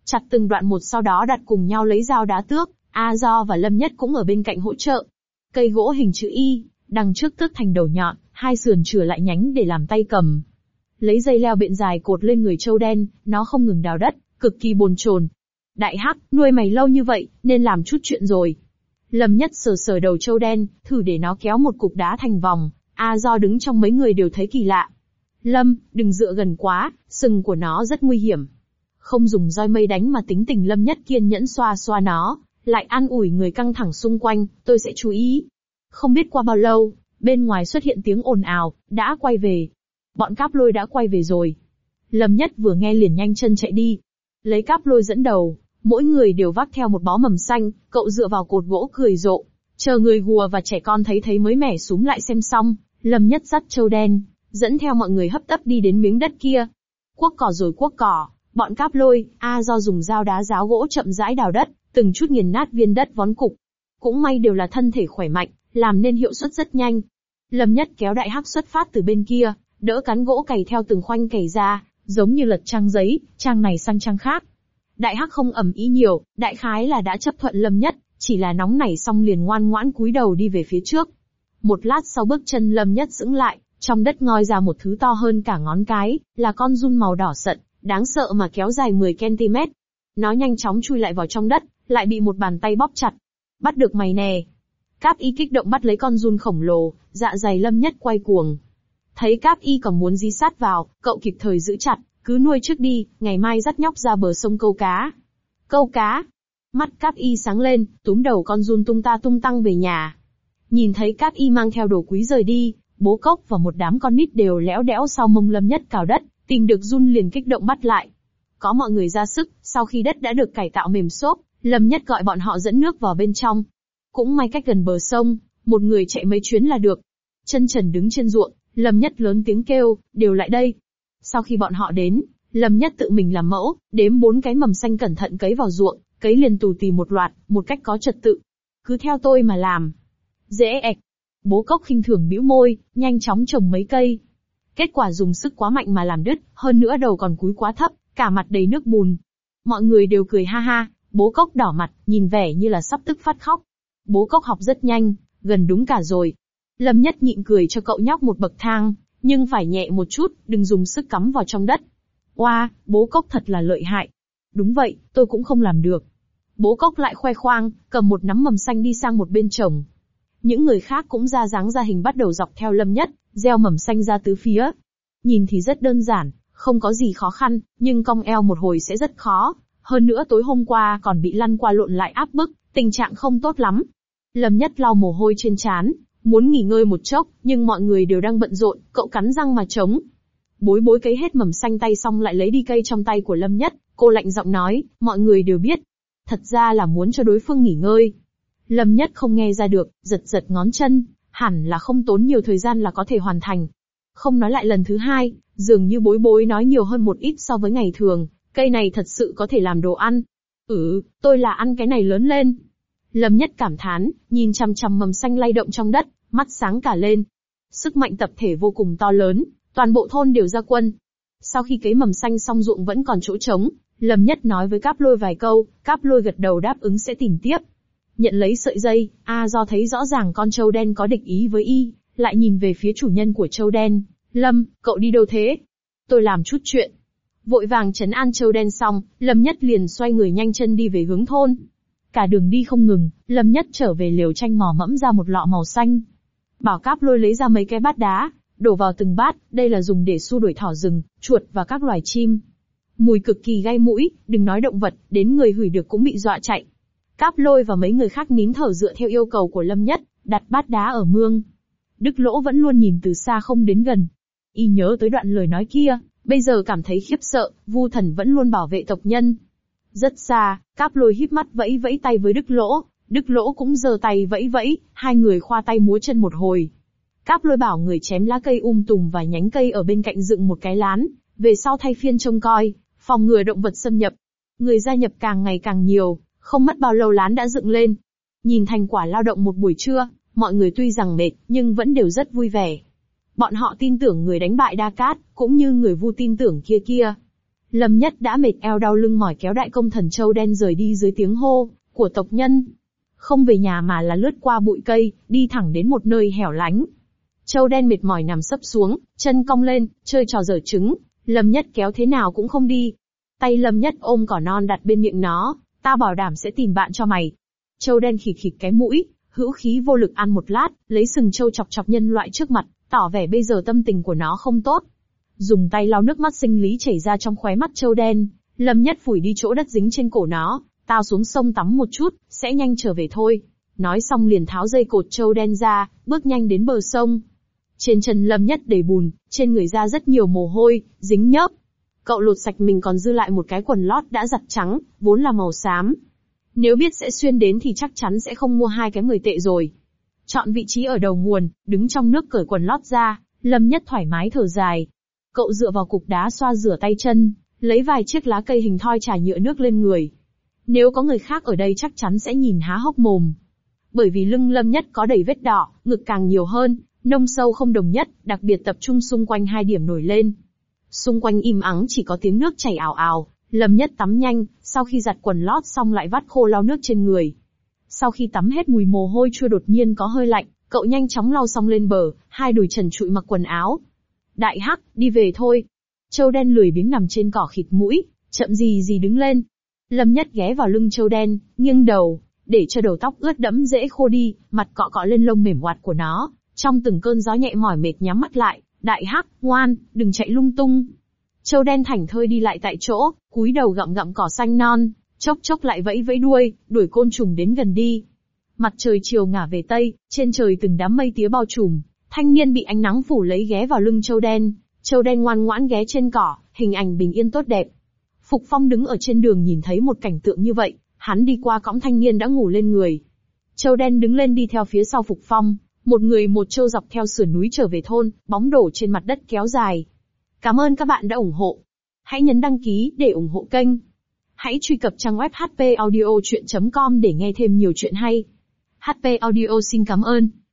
chặt từng đoạn một, sau đó đặt cùng nhau lấy dao đá tước. A Do và Lâm Nhất cũng ở bên cạnh hỗ trợ. Cây gỗ hình chữ Y, đằng trước tước thành đầu nhọn, hai sườn chừa lại nhánh để làm tay cầm. Lấy dây leo biện dài cột lên người trâu đen, nó không ngừng đào đất, cực kỳ bồn chồn. Đại Hắc, nuôi mày lâu như vậy, nên làm chút chuyện rồi. Lâm Nhất sờ sờ đầu trâu đen, thử để nó kéo một cục đá thành vòng. A Do đứng trong mấy người đều thấy kỳ lạ. Lâm, đừng dựa gần quá, sừng của nó rất nguy hiểm. Không dùng roi mây đánh mà tính tình. Lâm Nhất kiên nhẫn xoa xoa nó, lại an ủi người căng thẳng xung quanh, tôi sẽ chú ý. Không biết qua bao lâu, bên ngoài xuất hiện tiếng ồn ào, đã quay về. Bọn Cáp Lôi đã quay về rồi. Lâm Nhất vừa nghe liền nhanh chân chạy đi. Lấy Cáp Lôi dẫn đầu, mỗi người đều vác theo một bó mầm xanh, cậu dựa vào cột gỗ cười rộ. Chờ người hùa và trẻ con thấy thấy mới mẻ súm lại xem xong, Lâm Nhất dắt trâu đen, dẫn theo mọi người hấp tấp đi đến miếng đất kia. Cuốc cỏ rồi cuốc cỏ, bọn Cáp Lôi, A Do dùng dao đá ráo gỗ chậm rãi đào đất, từng chút nghiền nát viên đất vón cục. Cũng may đều là thân thể khỏe mạnh, làm nên hiệu suất rất nhanh. Lâm Nhất kéo Đại Hắc xuất phát từ bên kia, đỡ cán gỗ cày theo từng khoanh cày ra, giống như lật trang giấy, trang này sang trang khác. Đại Hắc không ầm ĩ nhiều, đại khái là đã chấp thuận Lâm Nhất, chỉ là nóng nảy xong liền ngoan ngoãn cúi đầu đi về phía trước. Một lát sau bước chân Lâm Nhất sững lại, trong đất ngoi ra một thứ to hơn cả ngón cái, là con giun màu đỏ sậm, đáng sợ mà kéo dài mười ki lô mét. Nó nhanh chóng chui lại vào trong đất, lại bị một bàn tay bóp chặt. Bắt được mày nè. Cáp Y kích động bắt lấy con giun khổng lồ, dạ dày Lâm Nhất quay cuồng. Thấy Cáp Y còn muốn dí sát vào, cậu kịp thời giữ chặt, cứ nuôi trước đi, ngày mai dắt nhóc ra bờ sông câu cá. Câu cá? Mắt Cáp Y sáng lên, túm đầu con giun tung ta tung tăng về nhà. Nhìn thấy Cáp Y mang theo đồ quý rời đi, Bố Cốc và một đám con nít đều léo đẽo sau mông Lâm Nhất cào đất, tìm được giun liền kích động bắt lại. Có mọi người ra sức, sau khi đất đã được cải tạo mềm xốp, Lâm Nhất gọi bọn họ dẫn nước vào bên trong. Cũng may cách gần bờ sông, một người chạy mấy chuyến là được. Chân trần đứng trên ruộng, Lâm Nhất lớn tiếng kêu, đều lại đây. Sau khi bọn họ đến, Lâm Nhất tự mình làm mẫu, đếm bốn cái mầm xanh cẩn thận cấy vào ruộng, cấy liền tù tì một loạt, một cách có trật tự. Cứ theo tôi mà làm. Dễ ẹc. Bố Cốc khinh thường bĩu môi, nhanh chóng trồng mấy cây. Kết quả dùng sức quá mạnh mà làm đứt, hơn nữa đầu còn cúi quá thấp, cả mặt đầy nước bùn. Mọi người đều cười ha ha, Bố Cốc đỏ mặt, nhìn vẻ như là sắp tức phát khóc. Bố Cốc học rất nhanh, gần đúng cả rồi. Lâm Nhất nhịn cười cho cậu nhóc một bậc thang, nhưng phải nhẹ một chút, đừng dùng sức cắm vào trong đất. Oa, Bố Cốc thật là lợi hại. Đúng vậy, tôi cũng không làm được. Bố Cốc lại khoe khoang, cầm một nắm mầm xanh đi sang một bên trồng. Những người khác cũng ra dáng ra hình bắt đầu dọc theo Lâm Nhất, gieo mầm xanh ra tứ phía. Nhìn thì rất đơn giản, không có gì khó khăn, nhưng cong eo một hồi sẽ rất khó. Hơn nữa tối hôm qua còn bị lăn qua lộn lại áp bức, tình trạng không tốt lắm. Lâm Nhất lau mồ hôi trên trán, muốn nghỉ ngơi một chốc, nhưng mọi người đều đang bận rộn, cậu cắn răng mà chống. Bối bối cấy hết mầm xanh tay xong lại lấy đi cây trong tay của Lâm Nhất, cô lạnh giọng nói, mọi người đều biết. Thật ra là muốn cho đối phương nghỉ ngơi. Lâm Nhất không nghe ra được, giật giật ngón chân, hẳn là không tốn nhiều thời gian là có thể hoàn thành. Không nói lại lần thứ hai, dường như bối bối nói nhiều hơn một ít so với ngày thường, cây này thật sự có thể làm đồ ăn. Ừ, tôi là ăn cái này lớn lên. Lâm Nhất cảm thán, nhìn chằm chằm mầm xanh lay động trong đất, mắt sáng cả lên. Sức mạnh tập thể vô cùng to lớn, toàn bộ thôn đều ra quân. Sau khi cấy mầm xanh xong ruộng vẫn còn chỗ trống, Lâm Nhất nói với Cáp Lôi vài câu, Cáp Lôi gật đầu đáp ứng sẽ tìm tiếp. Nhận lấy sợi dây, A Do thấy rõ ràng con trâu đen có địch ý với y, lại nhìn về phía chủ nhân của trâu đen. Lâm, cậu đi đâu thế? Tôi làm chút chuyện. Vội vàng trấn an trâu đen xong, Lâm Nhất liền xoay người nhanh chân đi về hướng thôn. Cả đường đi không ngừng, Lâm Nhất trở về lều tranh mò mẫm ra một lọ màu xanh. Bảo Cáp Lôi lấy ra mấy cái bát đá, đổ vào từng bát, đây là dùng để xua đuổi thỏ rừng, chuột và các loài chim. Mùi cực kỳ gai mũi, đừng nói động vật, đến người hửi được cũng bị dọa chạy. Cáp Lôi và mấy người khác nín thở dựa theo yêu cầu của Lâm Nhất, đặt bát đá ở mương. Đức Lỗ vẫn luôn nhìn từ xa không đến gần. Y nhớ tới đoạn lời nói kia, bây giờ cảm thấy khiếp sợ, Vu Thần vẫn luôn bảo vệ tộc nhân. Rất xa, Cáp Lôi híp mắt vẫy vẫy tay với Đức Lỗ, Đức Lỗ cũng giơ tay vẫy vẫy, hai người khoa tay múa chân một hồi. Cáp Lôi bảo người chém lá cây um tùm và nhánh cây ở bên cạnh dựng một cái lán, về sau thay phiên trông coi, phòng ngừa động vật xâm nhập. Người gia nhập càng ngày càng nhiều, không mất bao lâu lán đã dựng lên. Nhìn thành quả lao động một buổi trưa, mọi người tuy rằng mệt, nhưng vẫn đều rất vui vẻ. Bọn họ tin tưởng người đánh bại Đa Cát, cũng như người Vu tin tưởng kia kia. Lâm Nhất đã mệt eo đau lưng mỏi kéo đại công thần châu đen rời đi dưới tiếng hô của tộc nhân. Không về nhà mà là lướt qua bụi cây, đi thẳng đến một nơi hẻo lánh. Châu đen mệt mỏi nằm sấp xuống, chân cong lên, chơi trò giở trứng. Lâm Nhất kéo thế nào cũng không đi. Tay Lâm Nhất ôm cỏ non đặt bên miệng nó, ta bảo đảm sẽ tìm bạn cho mày. Châu đen khịt khịt cái mũi, hữu khí vô lực ăn một lát, lấy sừng châu chọc chọc nhân loại trước mặt, tỏ vẻ bây giờ tâm tình của nó không tốt. Dùng tay lau nước mắt sinh lý chảy ra trong khóe mắt châu đen, Lâm Nhất phủi đi chỗ đất dính trên cổ nó, tao xuống sông tắm một chút, sẽ nhanh trở về thôi. Nói xong liền tháo dây cột châu đen ra, bước nhanh đến bờ sông. Trên chân Lâm Nhất đầy bùn, trên người ra rất nhiều mồ hôi, dính nhớp. Cậu lột sạch mình còn dư lại một cái quần lót đã giặt trắng, vốn là màu xám. Nếu biết sẽ xuyên đến thì chắc chắn sẽ không mua hai cái mười tệ rồi. Chọn vị trí ở đầu nguồn, đứng trong nước cởi quần lót ra, Lâm Nhất thoải mái thở dài. Cậu dựa vào cục đá xoa rửa tay chân, lấy vài chiếc lá cây hình thoi trải nhựa nước lên người. Nếu có người khác ở đây chắc chắn sẽ nhìn há hốc mồm. Bởi vì lưng Lâm Nhất có đầy vết đỏ, ngực càng nhiều hơn, nông sâu không đồng nhất, đặc biệt tập trung xung quanh hai điểm nổi lên. Xung quanh im ắng chỉ có tiếng nước chảy ào ào, Lâm Nhất tắm nhanh, sau khi giặt quần lót xong lại vắt khô lau nước trên người. Sau khi tắm hết mùi mồ hôi chua đột nhiên có hơi lạnh, cậu nhanh chóng lau xong lên bờ, hai đùi trần trụi mặc quần áo. Đại Hắc, đi về thôi. Châu đen lười biếng nằm trên cỏ khịt mũi, chậm gì gì đứng lên. Lâm Nhất ghé vào lưng châu đen, nghiêng đầu, để cho đầu tóc ướt đẫm dễ khô đi, mặt cọ cọ lên lông mềm oạt của nó. Trong từng cơn gió nhẹ mỏi mệt nhắm mắt lại, Đại Hắc, ngoan, đừng chạy lung tung. Châu đen thảnh thơi đi lại tại chỗ, cúi đầu gặm gặm cỏ xanh non, chốc chốc lại vẫy vẫy đuôi, đuổi côn trùng đến gần đi. Mặt trời chiều ngả về tây, trên trời từng đám mây tía bao trùm, thanh niên bị ánh nắng phủ lấy ghé vào lưng châu đen, châu đen ngoan ngoãn ghé trên cỏ, hình ảnh bình yên tốt đẹp. Phục Phong đứng ở trên đường nhìn thấy một cảnh tượng như vậy, hắn đi qua cõng thanh niên đã ngủ lên người. Châu đen đứng lên đi theo phía sau Phục Phong, một người một châu dọc theo sườn núi trở về thôn, bóng đổ trên mặt đất kéo dài. Cảm ơn các bạn đã ủng hộ. Hãy nhấn đăng ký để ủng hộ kênh. Hãy truy cập trang web h p audio chuyện chấm com để nghe thêm nhiều chuyện hay. hát pê Audio xin cảm ơn.